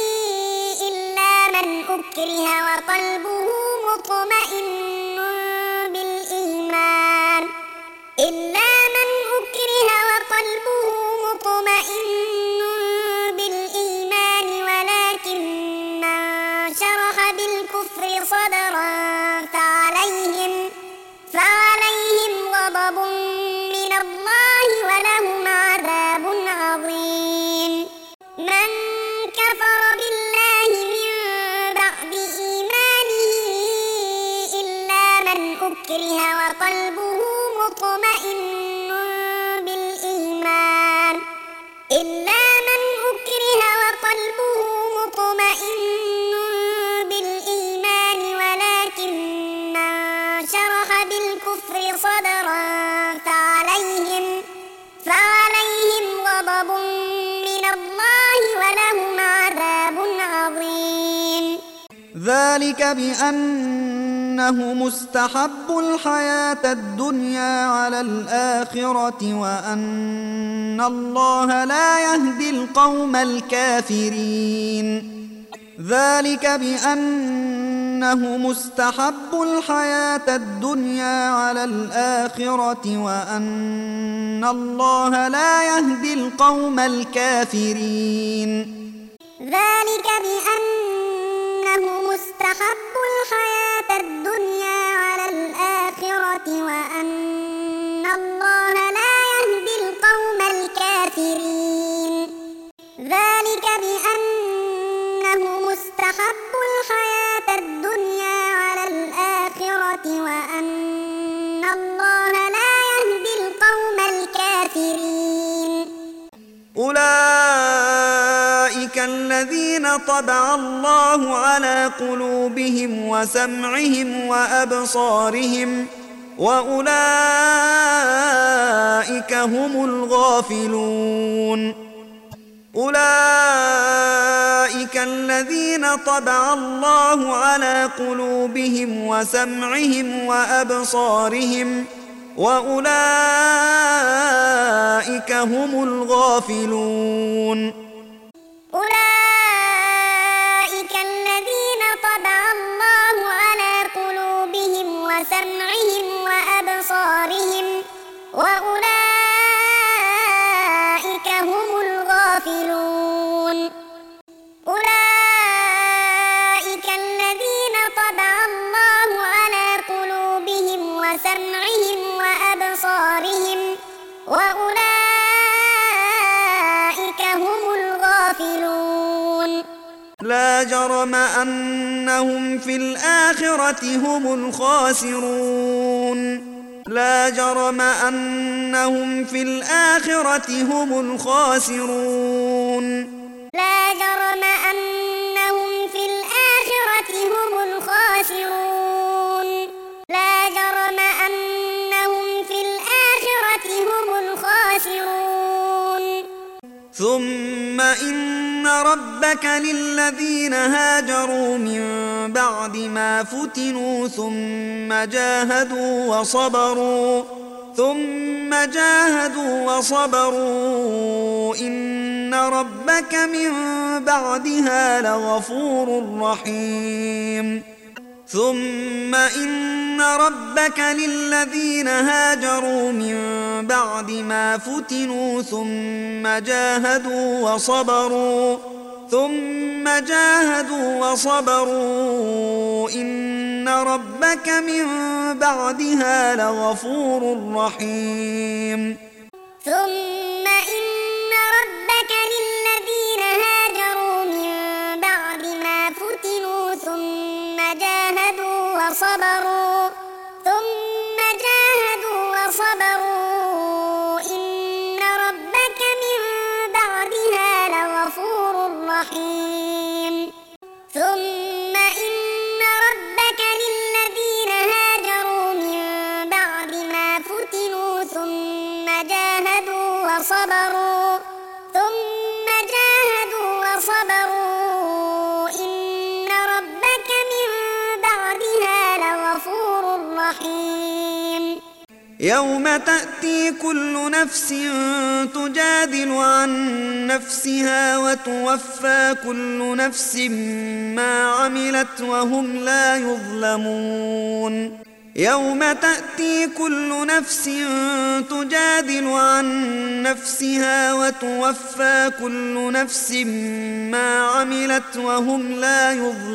إلا من أكره وقلبه مطمئن بالإيمان إلا من أكره وقلبه مطمئن بالإيمان ولكن من شرح بالكفر صدرا فعليهم فعليهم غضب من الله ولهم عذاب عظيم. من كفر بالله من بعد إيمانه إلا من أكره وقلبه مطمئن بالإيمان إلا من أكره وقلبه مطمئن بالإيمان ولكن من شرح بالكفر صدرا فعليهم فعليهم غضب من الله ولهم عذاب عظيم. ذلك بأنه مستحب الحياة الدنيا على الآخرة وأن الله لا يهدي القوم الكافرين. ذلك بأنه مستحب الحياة الدنيا على الآخرة وأن الله لا يهدي القوم الكافرين. ذلك بأنه مستحب الحياة الدنيا على الآخرة وأن الله لا يهدي القوم الكافرين. ذلك بأنه مستحب الحياة الدنيا على الآخرة وأن الله لا يهدي القوم الكافرين. أولئك الذين طبع الله على قلوبهم وسمعهم وأبصارهم وأولئك هم الغافلون أولئك الذين طبع الله على قلوبهم وسمعهم وأبصارهم وأولئك هم الغافلون أولئك الذين طبع الله على قلوبهم وسمعهم وأبصارهم وأولئك هم الغافلون أولئك الذين طبع الله على قلوبهم وسمعهم وأبصارهم وأولئك هم الغافلون لا جرم أنهم في الآخرة هم الخاسرون لا جرم أنهم في الآخرة هم الخاسرون لا جرم أنهم في الآخرة هم الخاسرون لا جرم أنهم في الآخرة هم الخاسرون ثم إن ربك للذين هاجروا من بعد ما فتنوا ثم جاهدوا وصبروا ثم جاهدوا وصبروا إن ربك من بعدها لغفور رحيم ثم إن ربك للذين هاجروا من بعد ما فتنوا ثم جاهدوا وصبروا ثم جاهدوا وصبروا إن ربك من بعدها لغفور رحيم ثم إن ربك للذين هاجروا من بعد ما فتنوا ثم جاهدوا وصبروا ثم جاهدوا وصبروا إن ربك من بعدها لغفور رحيم ثم إن ربك للذين هاجروا من بعد ما فتنوا ثم جاهدوا وصبروا ثم جاهدوا وصبروا إن ربك من بعدها لغفور رحيم يوم تأتي كل نفس تجادل عن نفسها وتوفى كل نفس ما عملت وهم لا يظلمون يوم تأتي كل نفس تجادل عن نفسها وتوفى كل نفس ما عملت وهم لا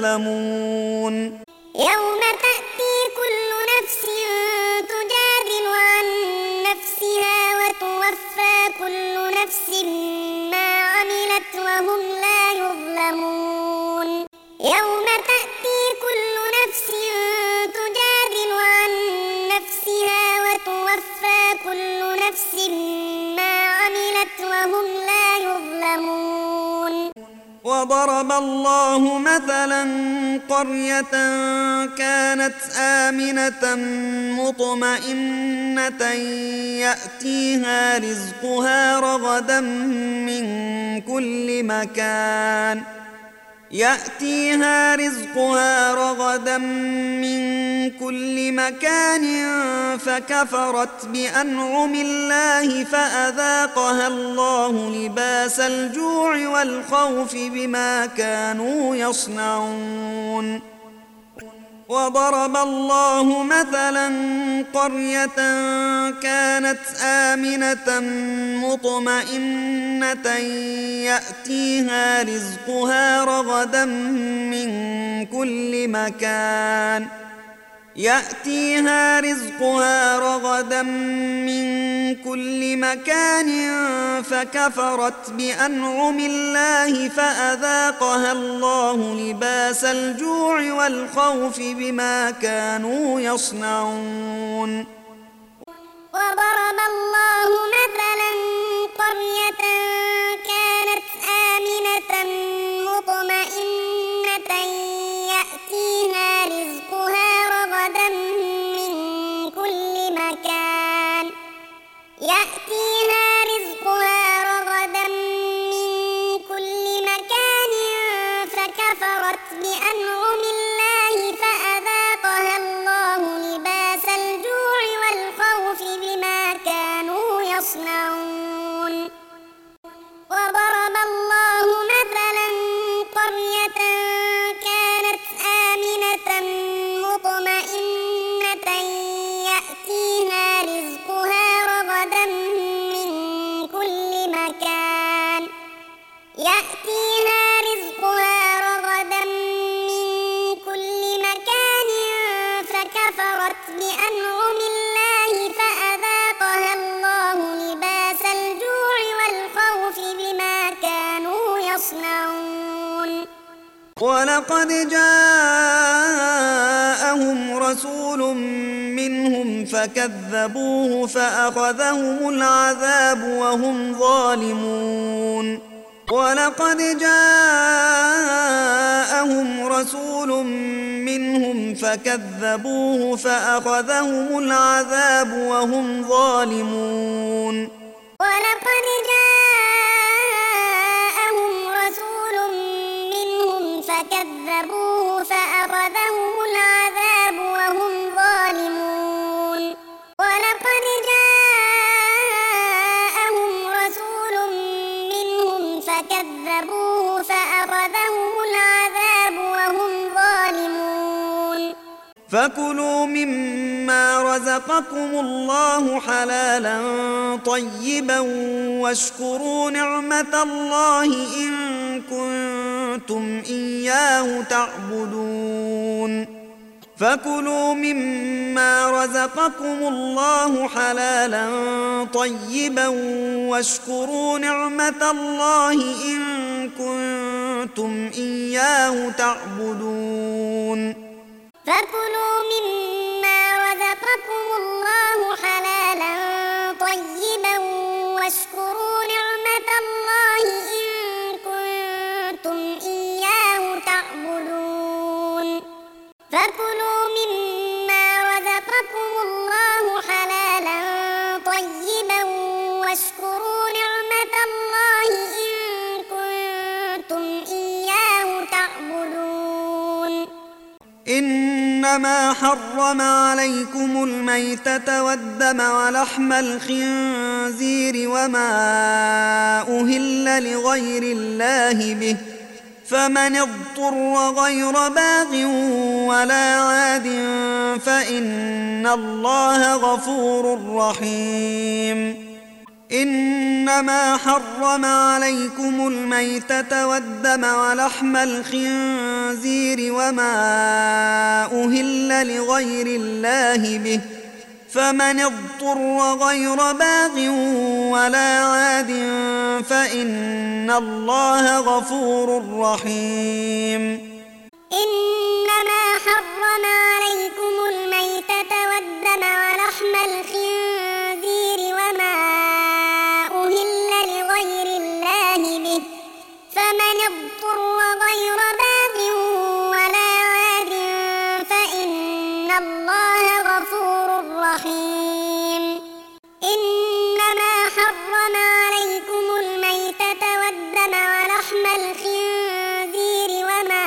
يظلمون يوم تأتي كل نفس تجادل عن نفسها وتوفى كل نفس ما عملت وهم لا يظلمون يوم تأتي كل نفس تجادل عن نفسها وتوفى كل نفس ما عملت وهم لا يظلمون وضرب الله مثلا قرية كانت آمنة مطمئنة يأتيها رزقها رغدا من كل مكان يأتيها رزقها رغدا من كل مكان فكفرت بأنعم الله فأذاقها الله لباس الجوع والخوف بما كانوا يصنعون وضرب الله مثلا قرية كانت آمنة مطمئنة يأتيها رزقها رغدا من كل مكان يأتيها رزقها رغدا من كل مكان فكفرت بأنعم الله فأذاقها الله لباس الجوع والخوف بما كانوا يصنعون وضرب الله مثلا قرية كانت آمنة يأتيها رزقها رغدا من كل مكان فكفرت بأنعم الله فأذاقها الله لباس الجوع والخوف بما كانوا يصنعون وضرب الله مثلا قرية كانت آمنة مطمئنة يأتيها رزقها رغدا من كل مكان يأتيها رزقها رغدا من كل مكان فكفرت بأنعم الله فأذاقها الله لباس الجوع والخوف بما كانوا يصنعون ولقد جاءهم رسول منهم فكذبوه فأخذهم العذاب وهم ظالمون ولقد جاءهم رسول منهم فكذبوه فأخذهم العذاب وهم ظالمون ولقد جاءهم رسول منهم فكذبوه فأخذهم العذاب وهم ظالمون ولقد جاءهم رسول منهم فكذبوه فأخذهم العذاب وهم ظالمون فكلوا مما رزقكم الله حلالا طيبا واشكروا نعمة الله إن كنتم إياه تعبدون فكلوا مما رزقكم الله حلالا طيبا واشكروا نعمة الله إن كنتم إياه تعبدون فكلوا مما رزقكم الله حلالا طيبا واشكروا نعمة الله إن كنتم إياه تعبدون فكلوا مما رزقكم الله حلالا طيبا واشكروا نعمة الله إن كنتم إياه تعبدون إنما حرم عليكم الميتة والدم ولحم الخنزير وما أهل لغير الله به فمن اضطر غير باغ ولا عاد فإن الله غفور رحيم إنما حرم عليكم الميتة والدم ولحم الخنزير وما أهل لغير الله به فمن اضطر غير باغ ولا عاد فإن الله غفور رحيم إنما حرم عليكم الميتة والدم ولحم الخنزير وما أهل لغير الله به فمن اضطر غير باغ ولا عاد فإن الله غفور رحيم إنما حرم عليكم الميتة والدم ولحم الخنزير وما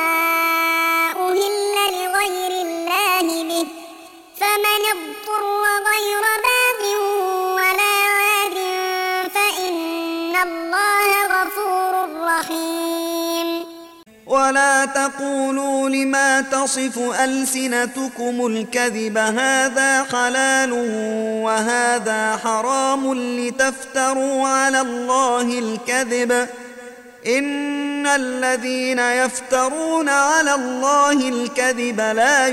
أهل لغير الله به فمن اضطر غير باغ ولا عاد فإن الله غفور رحيم ولا تقولوا لما تصف ألسنتكم الكذب هذا حلال وهذا حرام لتفتروا على الله الكذب إن الذين يفترون على الله الكذب لا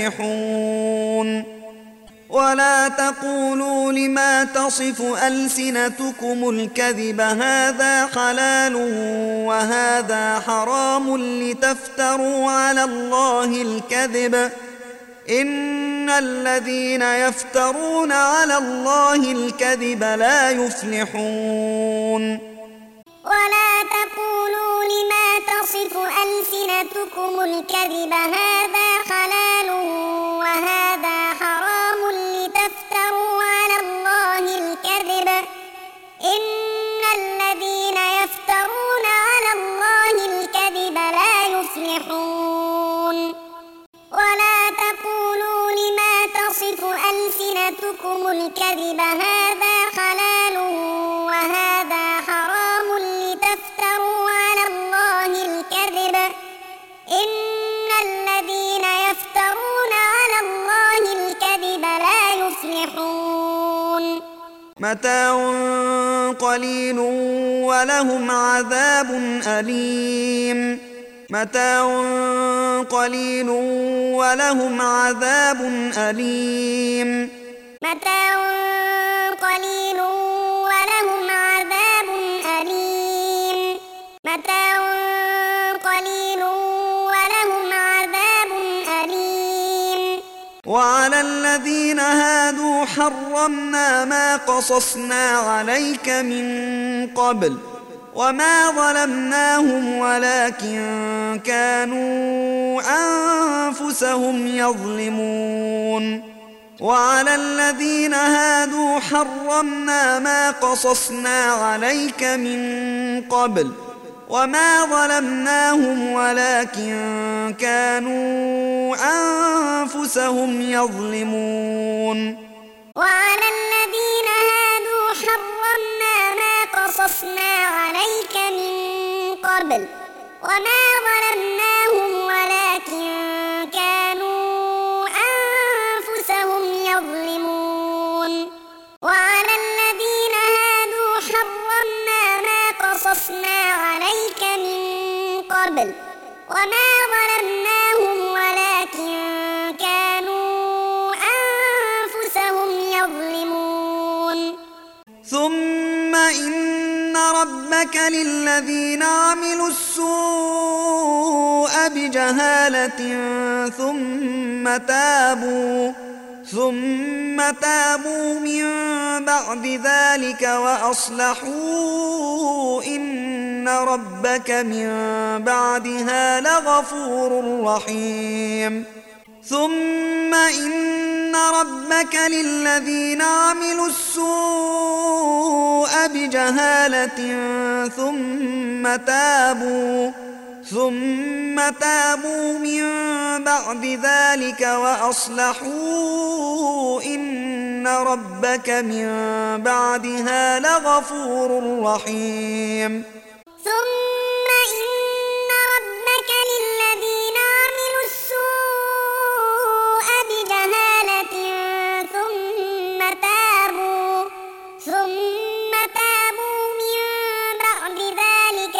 يفلحون ولا تقولوا لما تصف ألسنتكم الكذب هذا حلال وهذا حرام لتفتروا على الله الكذب إن الذين يفترون على الله الكذب لا يفلحون ولا تقولوا لما تصف ألسنتكم الكذب هذا حلال وهذا حرام لتفتروا على الله الكذب عليكم الكذب هذا حلال وهذا حرام لتفتروا على الله الكذب إن الذين يفترون على الله الكذب لا يفلحون. متاع قليل ولهم عذاب أليم متاع قليل ولهم عذاب أليم متاع قليل ولهم عذاب أليم متاع قليل ولهم عذاب أليم. وعلى الذين هادوا حرمنا ما قصصنا عليك من قبل وما ظلمناهم ولكن كانوا أنفسهم يظلمون. وعلى الذين هادوا حرمنا ما قصصنا عليك من قبل وما ظلمناهم ولكن كانوا أنفسهم يظلمون. وعلى الذين هادوا حرمنا ما قصصنا عليك من قبل وما ظلمناهم ولكن كانوا أنفسهم يظلمون. وعلى الذين هادوا حرمنا ما قصصنا عليك من قبل وما ظلمناهم ولكن كانوا أنفسهم يظلمون. ثم إن ربك للذين عملوا السوء بجهالة ثم تابوا ثم تابوا من بعد ذلك وأصلحوا إن ربك من بعدها لغفور رحيم. ثم إن ربك للذين عملوا السوء بجهالة ثم تابوا ثم تابوا من بعد ذلك وأصلحوا إن ربك من بعدها لغفور رحيم. ثم إن ربك للذين عملوا السوء بجهالة ثم تابوا ثم تابوا من بعد ذلك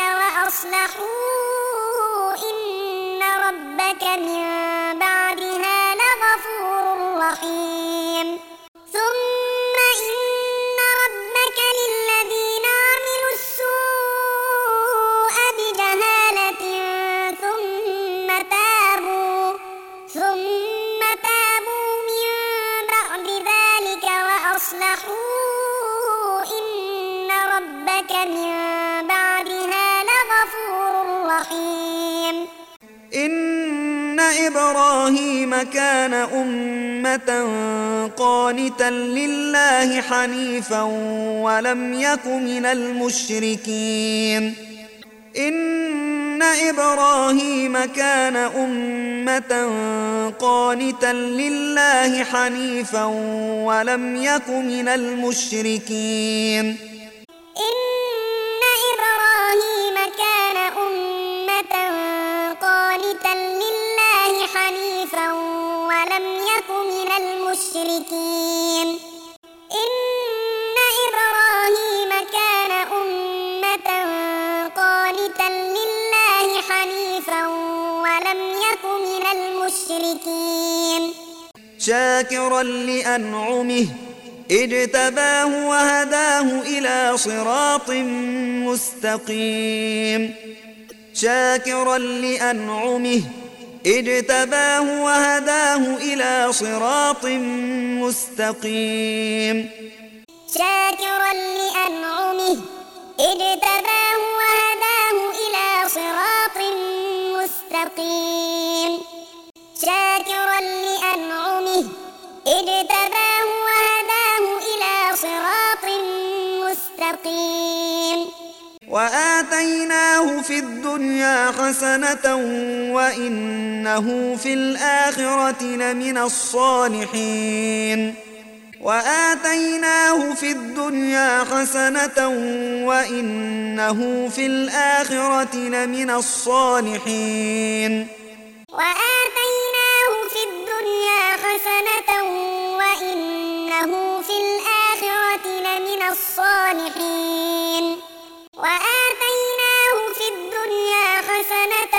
وأصلحوا إن ربك من بعدها لغفور رحيم. ثم إن ربك للذين عملوا السوء بجهالة ثم تابوا ثم تابوا من بعد ذلك وأصلحوا إن ربك من بعدها لغفور رحيم. إن إبراهيم كان أمة قانتا لله حنيفا ولم يك من المشركين. إن إبراهيم كان أمة قانتا لله حنيفا ولم يك من المشركين. إن إبراهيم كان أمة قانتا لله حنيفا ولم يك من المشركين. إن إبراهيم كان أمة قانتا لله حنيفا ولم يك من المشركين. شاكرا لأنعمه اجتباه وهداه إلى صراط مستقيم. شاكرا لأنعمه اجتباه وهداه إلى صراط مستقيم. شاكرا لأنعمه اجتباه وهداه إلى صراط مستقيم. شاكرا لأنعمه اجتباه وهداه إلى صراط مستقيم. وآتيناه في الدنيا حسنة وإنه في الآخرة لمن الصالحين. وآتيناه في الدنيا حسنة وإنه في الآخرة لمن الصالحين وآتيناه في الدنيا حسنة وإنه في الآخرة لمن الصالحين وآتيناه في الدنيا حسنة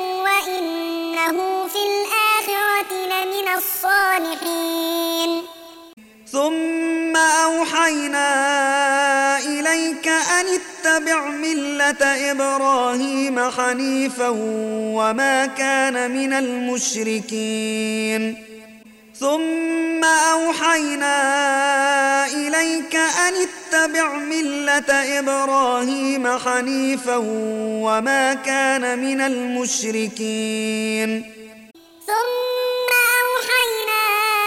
وإنه في الآخرة لمن الصالحين ثم أوحينا إليك أن اتبع ملة إبراهيم حنيفا وما كان من المشركين ثم أوحينا إليك أن اتبع ملة إبراهيم حنيفا وما كان من المشركين ثم أوحينا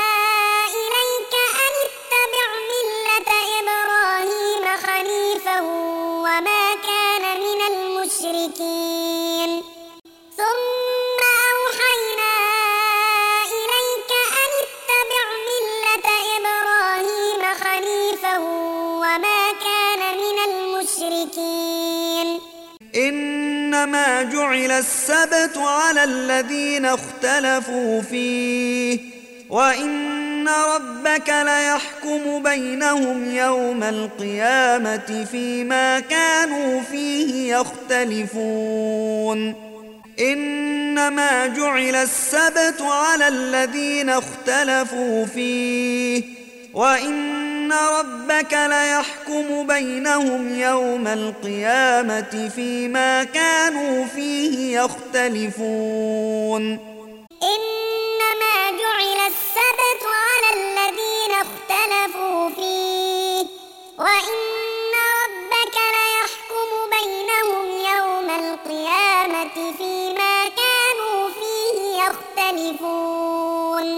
إليك أن اتبع ملة إبراهيم حنيفا وما كان من المشركين ثم أوحينا إليك أن اتبع ملة إبراهيم حنيفا وما كان من المشركين إنما جعل السبت على الذين اختلفوا فيه وإن ربك ليحكم بينهم يوم القيامة فيما كانوا فيه يختلفون إنما جعل السبت على الذين اختلفوا فيه وإن ربك ليحكم بينهم يوم القيامة فيما كانوا فيه يختلفون إنما جعل السبت على الذين اختلفوا فيه وإن ربك ليحكم بينهم يوم القيامة فيما كانوا فيه يختلفون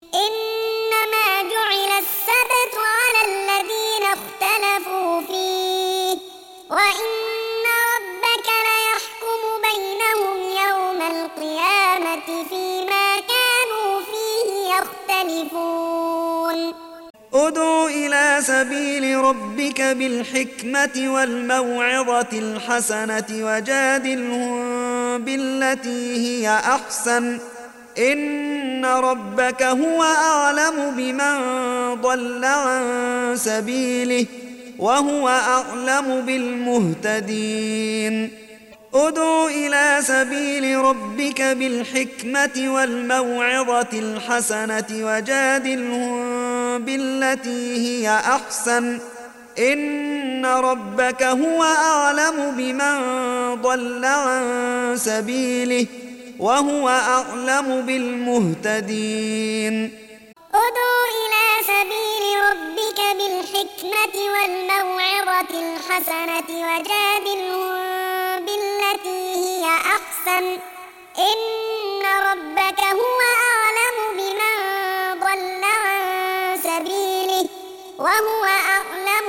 إنما جعل السبت على الذين اختلفوا فيه وإن ربك ليحكم بينهم يوم القيامة فيما كانوا فيه يختلفون ادع إلى سبيل ربك بالحكمة والموعظة الحسنة وجادلهم بالتي هي أحسن إن ربك هو أعلم بمن ضل عن سبيله وهو أعلم بالمهتدين ادع إلى سبيل ربك بالحكمة والموعظة الحسنة وجادلهم بالتي هي أحسن إن ربك هو أعلم بمن ضل عن سبيله وهو أعلم بالمهتدين ادع إلى سبيل ربك بالحكمة والموعظة الحسنة وجادلهم بالتي هي أحسن إن ربك هو أعلم بمن ضل عن سبيله وهو أعلم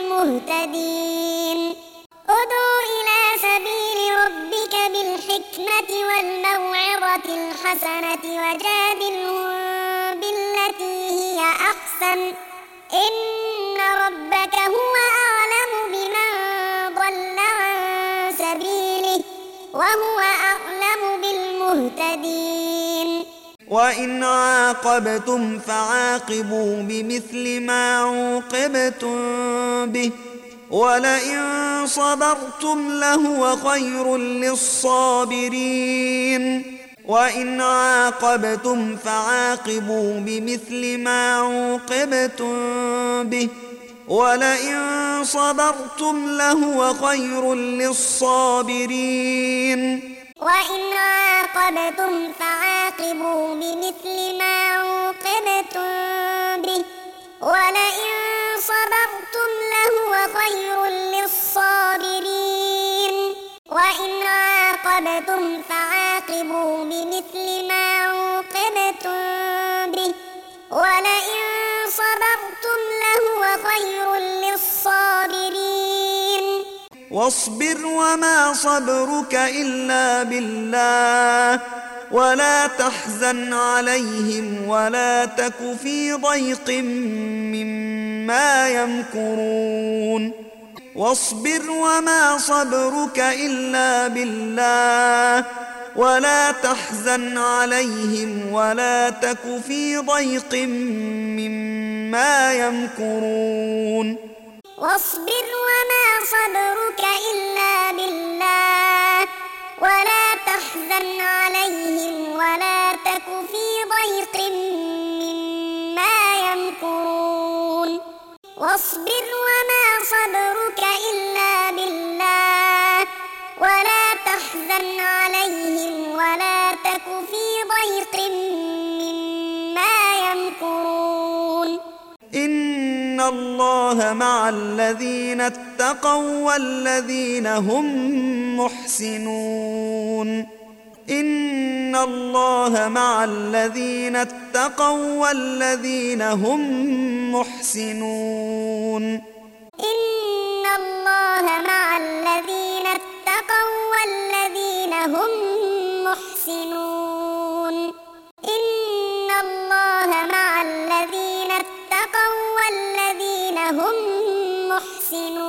بالمهتدين ادع إلى سبيل ربك بالحكمة والموعظة الحسنة وجادلهم بالتي هي أحسن إن ربك هو أعلم بمن ضل عن سبيله وهو أعلم بالمهتدين وإن عاقبتم فعاقبوا بمثل ما عوقبتم به ولئن صبرتم لهو خير للصابرين وإن عاقبتم فعاقبوا بمثل ما عوقبتم به ولئن صبرتم لهو خير للصابرين وإن عاقبتم فعاقبوا بمثل ما عوقبتم به ولئن صبرتم لهو خير للصابرين وإن عاقبتم فعاقبوا بمثل ما عوقبتم به ولئن صبرتم لهو خير للصابرين واصبر وما صبرك إلا بالله ولا تحزن عليهم ولا تك في ضيق مما مما يمكرون واصبر وما صبرك إلا بالله ولا تحزن عليهم ولا تك في ضيق مما يمكرون واصبر وما صبرك إلا بالله ولا تحزن عليهم ولا تك في ضيق مما يمكرون واصبر وما صبرك إلا بالله ولا تحزن عليهم ولا تك في ضيق مما يمكرون إن الله مع الذين اتقوا والذين هم محسنون إن الله مع الذين اتقوا والذين هم محسنون إن الله مع الذين اتقوا والذين هم محسنون إن الله مع الذين اتقوا والذين هم محسنون